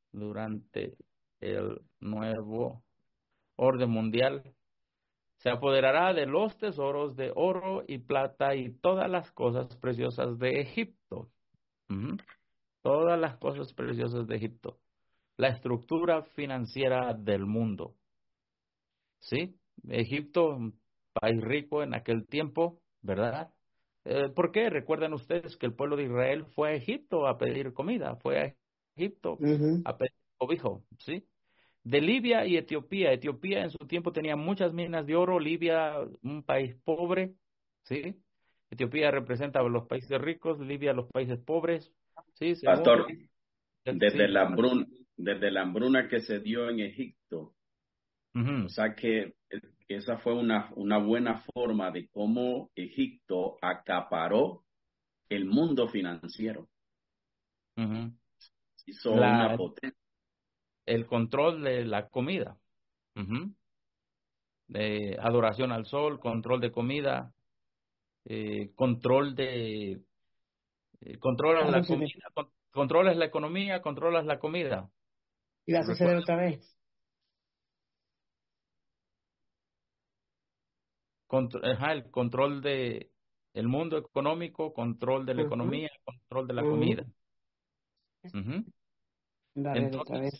durante el nuevo orden mundial. Se apoderará de los tesoros de oro y plata y todas las cosas preciosas de Egipto. Uh-huh. Todas las cosas preciosas de Egipto. La estructura financiera del mundo. ¿Sí? Egipto, un país rico en aquel tiempo, ¿verdad? Eh, ¿Por qué? Recuerdan ustedes que el pueblo de Israel fue a Egipto a pedir comida, fue a Egipto ujú, a pedir cobijo, ¿sí? De Libia y Etiopía. Etiopía en su tiempo tenía muchas minas de oro, Libia un país pobre, ¿sí? Etiopía representa a los países ricos, Libia a los países pobres, ¿sí? Según, Pastor, desde sí. la hambruna, desde la hambruna que se dio en Egipto, Uh-huh. o sea que esa fue una, una buena forma de cómo Egipto acaparó el mundo financiero. Uh-huh. Hizo una La, potencia. el control de la comida, uh-huh. De adoración al sol, control de comida, eh, control de, eh, controlas va a la suceder. comida, con- controlas la economía, controlas la comida. Y va a suceder Recuerda, otra vez. contro- ajá, el control de el mundo económico, control de la Ajá, economía, control de la ajá. comida. Ujú. Va a haber otra Entonces, vez.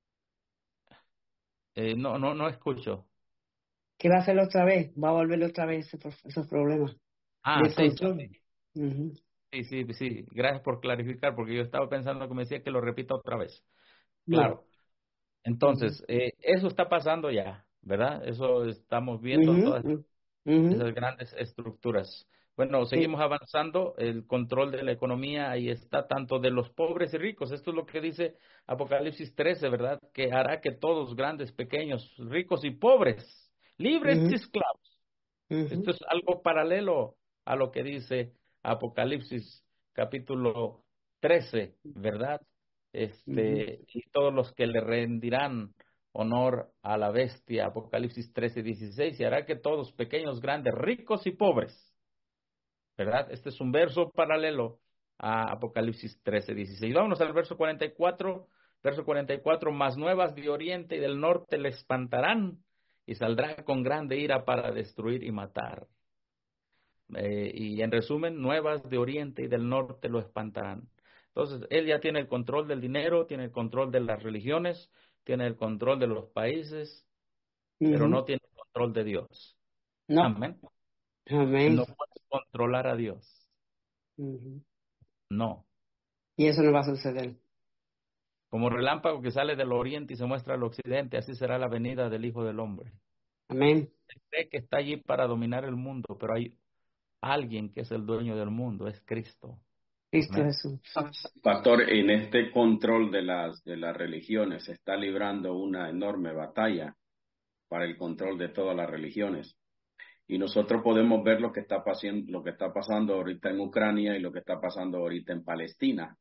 eh, no, no, no escucho. ¿Qué va a hacer otra vez? Va a volver otra vez ese pro- esos problemas Ah, del sí, sí, control. Ujú. sí, sí, sí. Gracias por clarificar, porque yo estaba pensando que me decía que lo repita otra vez. No. Claro. Ujú. Entonces, eh, eso está pasando ya, ¿verdad? Eso estamos viendo Ujú, todas ujú, ujú. esas grandes estructuras. Bueno, Sí. seguimos avanzando, el control de la economía ahí está, tanto de los pobres y ricos. Esto es lo que dice Apocalipsis trece, ¿verdad? Que hará que todos, grandes, pequeños, ricos y pobres, libres y Ujú, esclavos. Esto ujú, es algo paralelo a lo que dice Apocalipsis capítulo trece, ¿verdad? ujú, Este, y todos los que le rendirán honor a la bestia, Apocalipsis trece, dieciséis, y hará que todos, pequeños, grandes, ricos y pobres, ¿verdad? Este es un verso paralelo a Apocalipsis trece, dieciséis. Vámonos al verso cuarenta y cuatro, verso cuarenta y cuatro, más nuevas de oriente y del norte le espantarán y saldrá con grande ira para destruir y matar. Eh, y en resumen, nuevas de oriente y del norte lo espantarán. Entonces, él ya tiene el control del dinero, tiene el control de las religiones, tiene el control de los países, pero no ujú. tiene el control de Dios. No. Amén. Amén. No puede controlar a Dios. Ujú. No. Y eso no va a suceder. Como relámpago que sale del oriente y se muestra al occidente, así será la venida del Hijo del Hombre. Amén. Él cree que está allí para dominar el mundo, pero hay alguien que es el dueño del mundo, es Cristo. Cristo Amén. Jesús. Pastor, en este control de las, de las religiones se está librando una enorme batalla para el control de todas las religiones. Y nosotros podemos ver lo que está pasando, lo que está pasando ahorita en Ucrania y lo que está pasando ahorita en Palestina.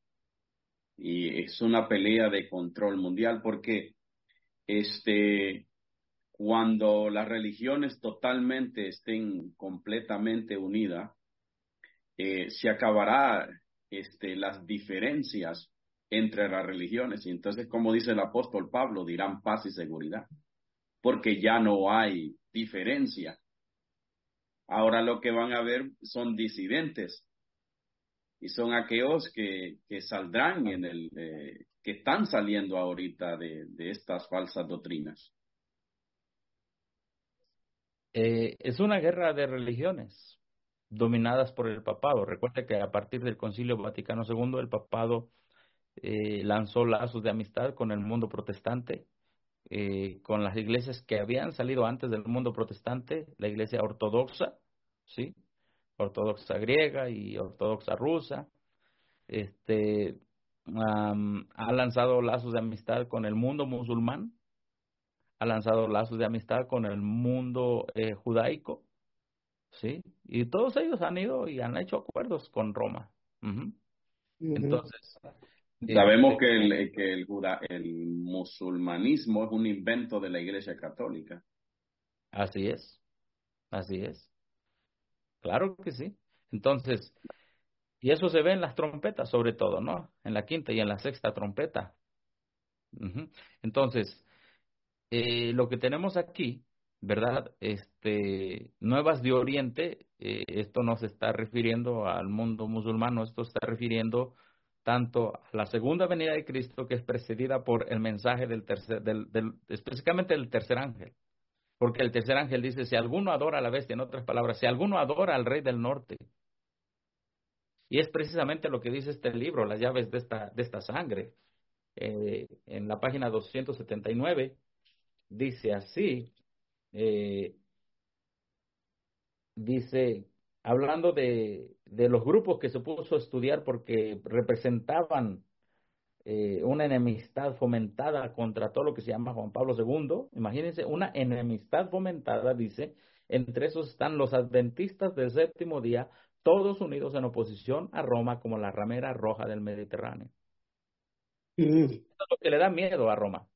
Y es una pelea de control mundial porque este, cuando las religiones totalmente estén completamente unidas, eh, se acabará este, las diferencias entre las religiones. Y entonces, como dice el apóstol Pablo, dirán paz y seguridad, porque ya no hay diferencia. Ahora lo que van a ver son disidentes y son aquellos que, que saldrán en el, eh, que están saliendo ahorita de, de estas falsas doctrinas. Eh, es una guerra de religiones dominadas por el papado. Recuerde que a partir del Concilio Vaticano segundo, el papado eh, lanzó lazos de amistad con el mundo protestante, eh, con las iglesias que habían salido antes del mundo protestante, la iglesia ortodoxa, ¿sí? Ortodoxa griega y ortodoxa rusa. Este, am, ha lanzado lazos de amistad con el mundo musulmán, ha lanzado lazos de amistad con el mundo eh, judaico, ¿sí? Y todos ellos han ido y han hecho acuerdos con Roma. Ujú. Ujú. Entonces, Sabemos este, que el, que el, juda, el musulmanismo es un invento de la Iglesia Católica. así es, así es, claro que sí. Entonces, y eso se ve en las trompetas sobre todo, ¿no? En la quinta y en la sexta trompeta. Ujú. Entonces, eh, lo que tenemos aquí, ¿verdad? Este, nuevas de Oriente, eh, esto no se está refiriendo al mundo musulmano, esto está refiriendo tanto a la segunda venida de Cristo, que es precedida por el mensaje del tercer, del, del, específicamente del tercer ángel. Porque el tercer ángel dice, si alguno adora a la bestia, en otras palabras, si alguno adora al rey del norte, y es precisamente lo que dice este libro, las llaves de esta, de esta sangre. Eh, en la página doscientos setenta y nueve dice así, eh, dice, hablando de, de los grupos que se puso a estudiar porque representaban eh, una enemistad fomentada contra todo lo que se llama Juan Pablo segundo. Imagínense, una enemistad fomentada, dice, entre esos están los adventistas del séptimo día, todos unidos en oposición a Roma como la ramera roja del Mediterráneo. Mm, Eso es lo que le da miedo a Roma,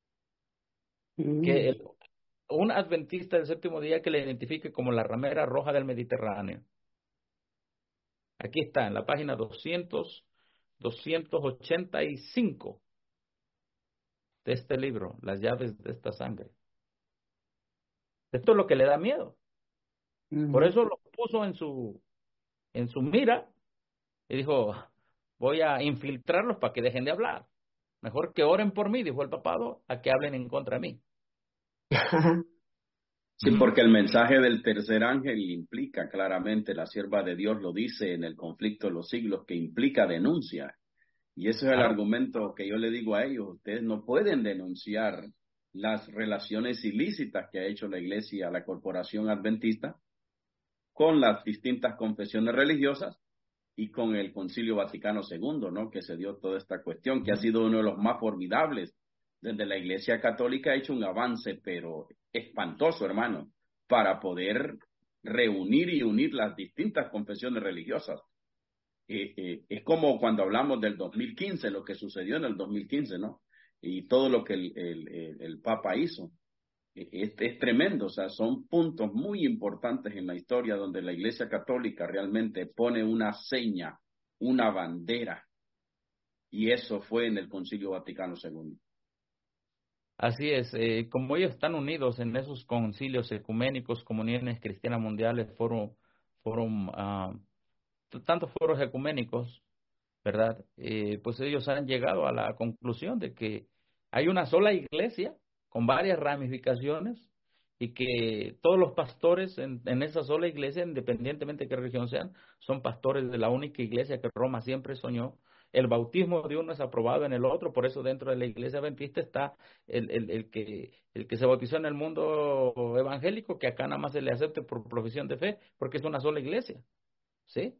que mm. el- un adventista del séptimo día que le identifique como la ramera roja del Mediterráneo. Aquí está, en la página doscientos, doscientos ochenta y cinco de este libro, Las llaves de esta sangre. Esto es lo que le da miedo. Por Ujú. eso lo puso en su, en su mira y dijo, voy a infiltrarlos para que dejen de hablar. Mejor que oren por mí, dijo el papado, a que hablen en contra de mí. Sí, Ujú. porque el mensaje del tercer ángel implica claramente, la sierva de Dios lo dice en el conflicto de los siglos, que implica denuncia. Y ese es el Claro. argumento que yo le digo a ellos. Ustedes no pueden denunciar las relaciones ilícitas que ha hecho la iglesia, la corporación adventista, con las distintas confesiones religiosas y con el Concilio Vaticano segundo, ¿no? Que se dio toda esta cuestión, que ha Ujú. sido uno de los más formidables. Desde la Iglesia Católica ha hecho un avance, pero espantoso, hermano, para poder reunir y unir las distintas confesiones religiosas. Eh, eh, es como cuando hablamos del dos mil quince, lo que sucedió en el dos mil quince, ¿no? Y todo lo que el, el, el, el Papa hizo. Es, es tremendo, o sea, son puntos muy importantes en la historia donde la Iglesia Católica realmente pone una seña, una bandera, y eso fue en el Concilio Vaticano segundo. Así es, eh, como ellos están unidos en esos concilios ecuménicos, comuniones cristianas mundiales, foro, forum, ah, t- tantos foros ecuménicos, ¿verdad? Eh, pues ellos han llegado a la conclusión de que hay una sola iglesia con varias ramificaciones y que todos los pastores en, en esa sola iglesia, independientemente de qué religión sean, son pastores de la única iglesia que Roma siempre soñó. El bautismo de uno es aprobado en el otro, por eso dentro de la iglesia adventista está el, el, el que, el que se bautizó en el mundo evangélico, que acá nada más se le acepte por profesión de fe, porque es una sola iglesia, ¿sí?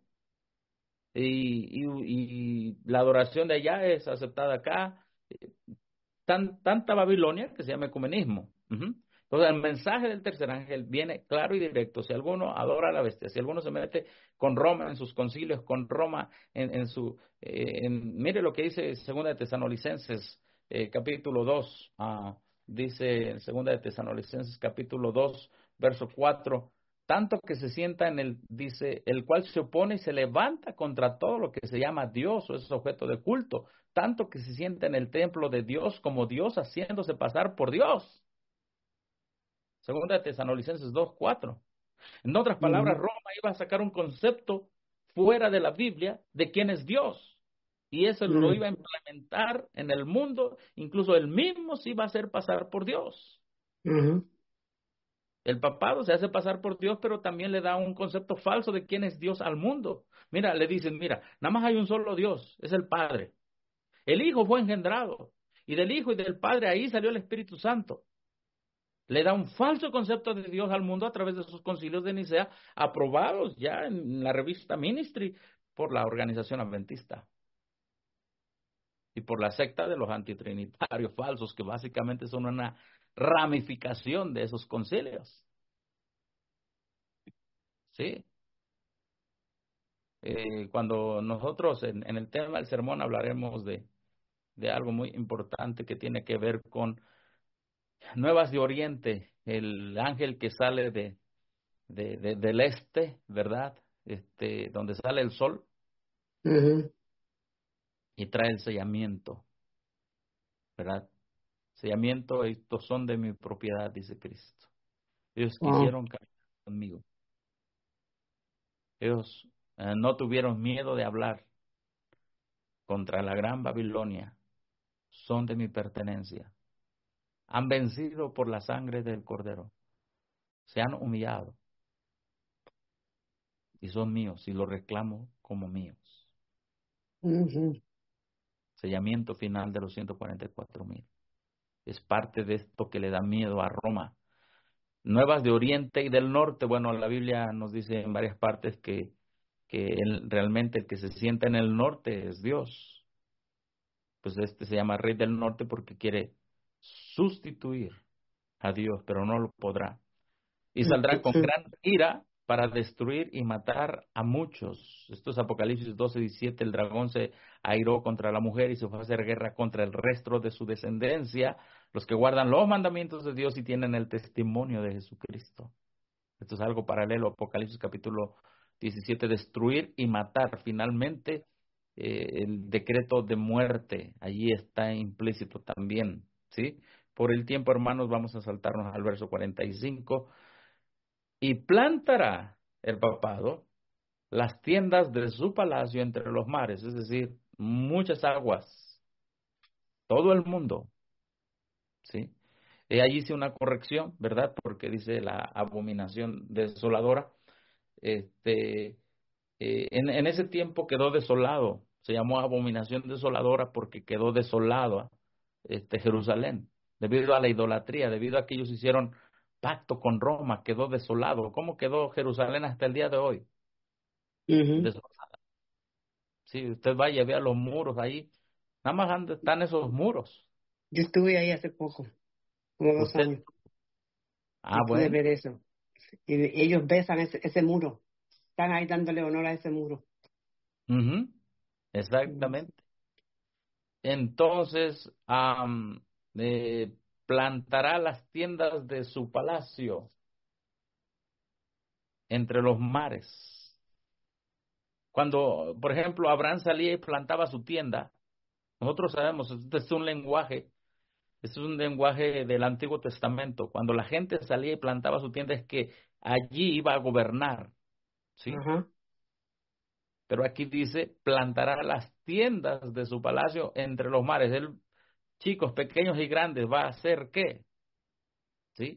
Y, y, y la adoración de allá es aceptada acá. Tan, tanta Babilonia que se llama ecumenismo. Ujú. Entonces, el mensaje del tercer ángel viene claro y directo. Si alguno adora a la bestia, si alguno se mete con Roma en sus concilios, con Roma en, en su... eh, en- mire lo que dice Segunda de Tesalonicenses, eh, capítulo dos. Ah, dice en Segunda de Tesalonicenses, capítulo dos, verso cuatro. Tanto que se sienta en el, dice, el cual se opone y se levanta contra todo lo que se llama Dios o es objeto de culto, tanto que se sienta en el templo de Dios como Dios haciéndose pasar por Dios. Segunda de Tesalonicenses dos cuatro. En otras palabras, Ujú. Roma iba a sacar un concepto fuera de la Biblia de quién es Dios. Y eso lo Mm, iba a implementar en el mundo, incluso él mismo se iba a hacer pasar por Dios. ujú. El papado se hace pasar por Dios, pero también le da un concepto falso de quién es Dios al mundo. Mira, le dicen, mira, nada más hay un solo Dios, es el Padre. El Hijo fue engendrado, y del Hijo y del Padre ahí salió el Espíritu Santo. Le da un falso concepto de Dios al mundo a través de sus concilios de Nicea, aprobados ya en la revista Ministry por la organización adventista y por la secta de los antitrinitarios falsos, que básicamente son una ramificación de esos concilios. ¿Sí? Eh, cuando nosotros en, en el tema del sermón hablaremos de, de algo muy importante que tiene que ver con Nuevas de Oriente, el ángel que sale de, de, de- del este, ¿verdad? Este, donde sale el sol Ujú. y trae el sellamiento, ¿verdad? Sellamiento, estos son de mi propiedad, dice Cristo. Ellos Wow. quisieron caminar conmigo. Ellos eh, no tuvieron miedo de hablar contra la gran Babilonia. Son de mi pertenencia. Han vencido por la sangre del Cordero. Se han humillado. Y son míos y los reclamo como míos. Ujú. Sellamiento final de los ciento cuarenta y cuatro mil. Es parte de esto que le da miedo a Roma. Nuevas de Oriente y del Norte. Bueno, la Biblia nos dice en varias partes que, que el, realmente el que se sienta en el norte es Dios. Pues este se llama Rey del Norte porque quiere sustituir a Dios, pero no lo podrá. Y saldrá con gran ira para destruir y matar a muchos. Esto es Apocalipsis doce, diecisiete. El dragón se airó contra la mujer y se fue a hacer guerra contra el resto de su descendencia, los que guardan los mandamientos de Dios y tienen el testimonio de Jesucristo. Esto es algo paralelo a Apocalipsis capítulo diecisiete. Destruir y matar. Finalmente, eh, el decreto de muerte, allí está implícito también, ¿sí? Por el tiempo, hermanos, vamos a saltarnos al verso cuarenta y cinco. Y plantará el papado las tiendas de su palacio entre los mares, es decir, muchas aguas, todo el mundo, ¿sí? Y allí hice una corrección, ¿verdad? Porque dice la abominación desoladora. Este, eh, en, en ese tiempo quedó desolado, se llamó abominación desoladora porque quedó desolado este, Jerusalén, debido a la idolatría, debido a que ellos hicieron pacto con Roma, quedó desolado. ¿Cómo quedó Jerusalén hasta el día de hoy? Ujú. Desolada. Sí, usted vaya y vea los muros ahí, nada más ande- están esos muros. Yo estuve ahí hace poco, como dos Usted, años, ah, y pude bueno, ver eso. Y ellos besan ese, ese muro. Están ahí dándole honor a ese muro. ujú, Ujú. exactamente. Entonces, am, eh, plantará las tiendas de su palacio entre los mares. Cuando, por ejemplo, Abraham salía y plantaba su tienda, nosotros sabemos, este es un lenguaje, este es un lenguaje del Antiguo Testamento. Cuando la gente salía y plantaba su tienda es que allí iba a gobernar, ¿sí? Ajá. Pero aquí dice, plantará las tiendas de su palacio entre los mares. Él, chicos, pequeños y grandes, va a hacer ¿qué? ¿Sí?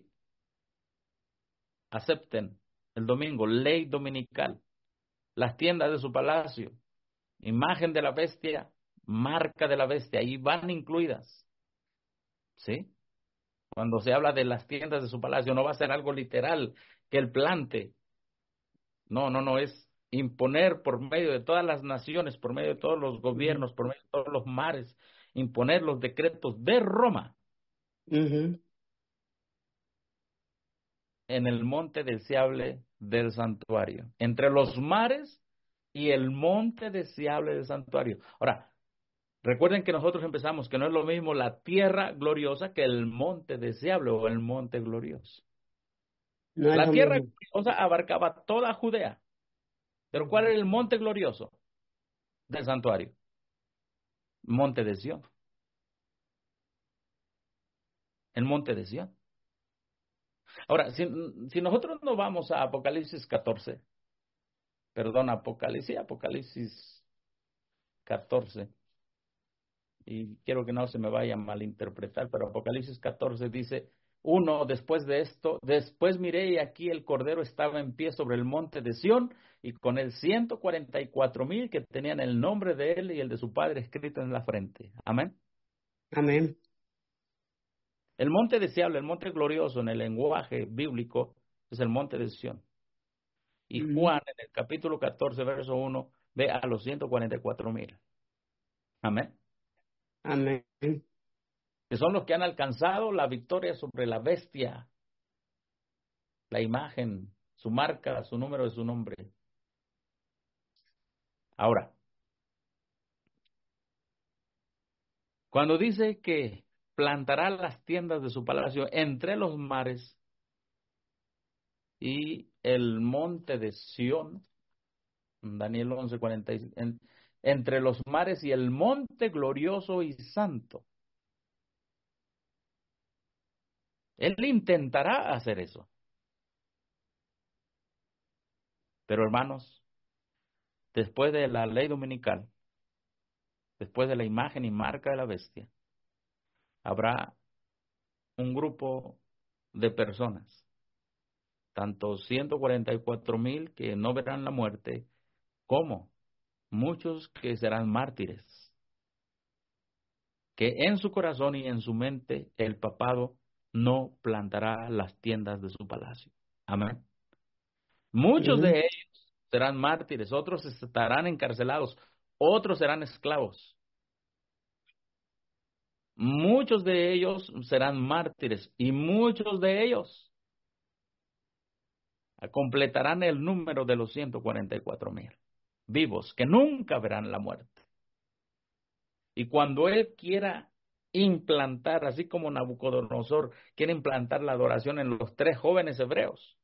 Acepten el domingo, ley dominical, las tiendas de su palacio, imagen de la bestia, marca de la bestia, ahí van incluidas, ¿sí? Cuando se habla de las tiendas de su palacio, no va a ser algo literal que él plante, no, no, no, es imponer por medio de todas las naciones, por medio de todos los Ujú. gobiernos, por medio de todos los mares, imponer los decretos de Roma Ujú. en el monte deseable del santuario, entre los mares y el monte deseable del santuario. Ahora, recuerden que nosotros empezamos que no es lo mismo la tierra gloriosa que el monte deseable o el monte glorioso. No es La lo tierra mismo. gloriosa abarcaba toda Judea, pero ¿cuál Ujú. era el monte glorioso del santuario? Monte de Sión, el monte de Sión. Ahora, si, si nosotros no vamos a Apocalipsis catorce, perdón, Apocalipsis, Apocalipsis catorce, y quiero que no se me vaya a malinterpretar, pero Apocalipsis catorce dice, uno, después de esto, después miré y aquí el Cordero estaba en pie sobre el monte de Sión, y con él ciento cuarenta y cuatro mil que tenían el nombre de él y el de su Padre escrito en la frente. Amén. Amén. El monte deseable, el monte glorioso en el lenguaje bíblico, es el monte de Sión. Y Ujú. Juan, en el capítulo catorce, verso uno, ve a los ciento cuarenta y cuatro mil. Amén. Amén. Que son los que han alcanzado la victoria sobre la bestia, la imagen, su marca, su número de su nombre. Ahora, cuando dice que plantará las tiendas de su palacio entre los mares y el monte de Sión, Daniel once cuarenta, en, entre los mares y el monte glorioso y santo. Él intentará hacer eso. Pero hermanos, después de la ley dominical, después de la imagen y marca de la bestia, habrá un grupo de personas, tanto ciento cuarenta y cuatro mil que no verán la muerte, como muchos que serán mártires, que en su corazón y en su mente el papado no plantará las tiendas de su palacio. Amén. Muchos Ujú. de ellos serán mártires, otros estarán encarcelados, otros serán esclavos. Muchos de ellos serán mártires y muchos de ellos completarán el número de los ciento cuarenta y cuatro mil vivos que nunca verán la muerte. Y cuando Él quiera implantar, así como Nabucodonosor quiere implantar la adoración en los tres jóvenes hebreos,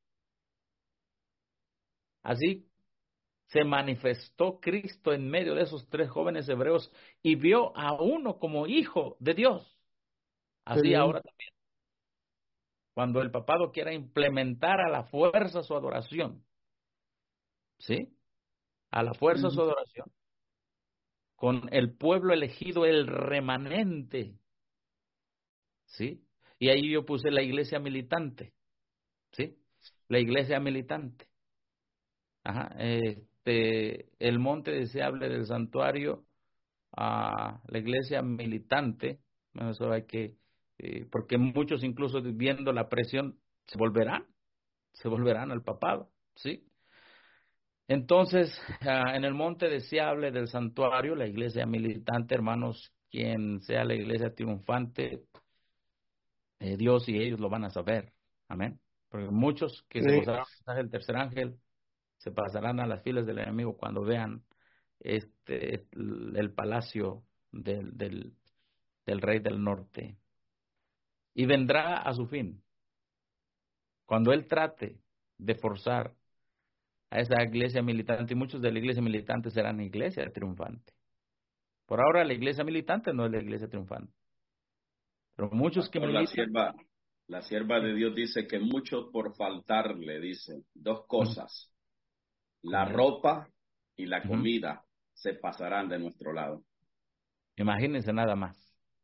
así se manifestó Cristo en medio de esos tres jóvenes hebreos y vio a uno como hijo de Dios. Así Amén. ahora también, cuando el papado quiera implementar a la fuerza su adoración, ¿sí? A la fuerza su Ujú. adoración, con el pueblo elegido, el remanente, ¿sí? Y ahí yo puse la iglesia militante, ¿sí? La iglesia militante. Ajá. Este, el monte deseable del santuario, a la iglesia militante, bueno, eso hay que, eh, porque muchos incluso viendo la presión se volverán, se volverán al papado, ¿sí? Entonces, ah, en el monte deseable del santuario, la iglesia militante, hermanos, quien sea la iglesia triunfante, eh, Dios y ellos lo van a saber, amén. Porque muchos que se Amén. gozaron del mensaje del tercer ángel se pasarán a las filas del enemigo cuando vean este el, el palacio del, del, del rey del norte. Y vendrá a su fin. Cuando él trate de forzar a esa iglesia militante, y muchos de la iglesia militante serán iglesia triunfante. Por ahora la iglesia militante no es la iglesia triunfante. Pero muchos que Pastor, la militan, sierva, la sierva de Dios dice que muchos por faltarle, dice, dos cosas, la comida. ropa y la Ujú. comida se pasarán de nuestro lado. Imagínense nada más.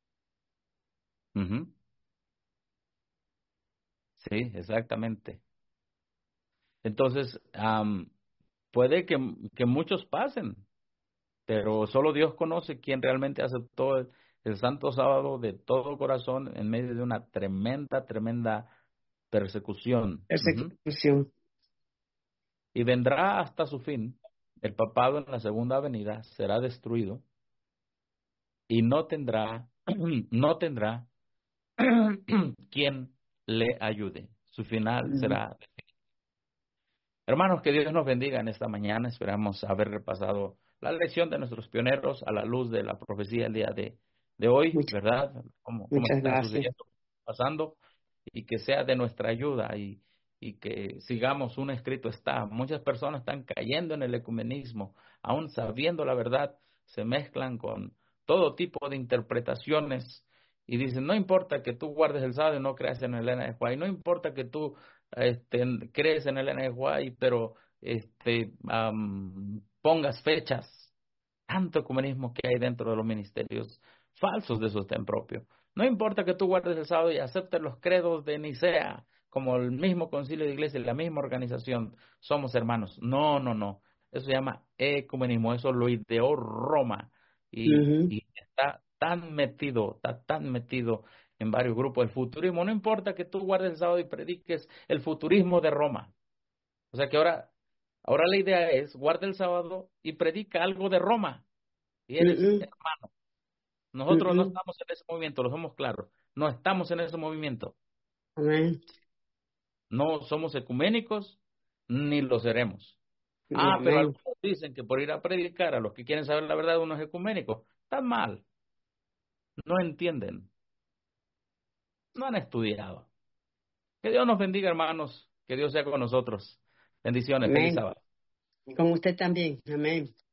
Ujú. Sí, exactamente. Entonces, am, puede que, que muchos pasen, pero solo Dios conoce quién realmente aceptó el, el Santo Sábado de todo corazón en medio de una tremenda, tremenda persecución. Ujú. Persecución. Y vendrá hasta su fin. El papado en la segunda venida será destruido y no tendrá, no tendrá quien le ayude. Su final Ujú. será. Hermanos, que Dios nos bendiga en esta mañana. Esperamos haber repasado la lección de nuestros pioneros a la luz de la profecía el día de, de hoy, Muchas, ¿verdad? Cómo, cómo muchas están gracias. sucediendo, pasando, y que sea de nuestra ayuda y, y que sigamos un escrito está. Muchas personas están cayendo en el ecumenismo, aún sabiendo la verdad, se mezclan con todo tipo de interpretaciones y dicen, no importa que tú guardes el sábado y no creas en el N H Y, no importa que tú este, crees en el N H Y, pero este, am, pongas fechas. Tanto ecumenismo que hay dentro de los ministerios falsos de sostén propio. No importa que tú guardes el sábado y aceptes los credos de Nicea, como el mismo concilio de iglesia y la misma organización, somos hermanos. No, no, no. Eso se llama ecumenismo, eso lo ideó Roma y, Ujú. y está tan metido, está tan metido en varios grupos. El futurismo, no importa que tú guardes el sábado y prediques el futurismo de Roma. O sea que ahora, ahora la idea es, guarda el sábado y predica algo de Roma. Y eres Ujú. hermano. Nosotros no Ujú. estamos en ese movimiento, lo somos claros. No estamos en ese movimiento. Amén. No somos ecuménicos, ni lo seremos. Ah, pero Amén. algunos dicen que por ir a predicar a los que quieren saber la verdad uno es ecuménico. Están mal. No entienden. No han estudiado. Que Dios nos bendiga, hermanos. Que Dios sea con nosotros. Bendiciones. Feliz Amén. sábado. Con usted también. Amén.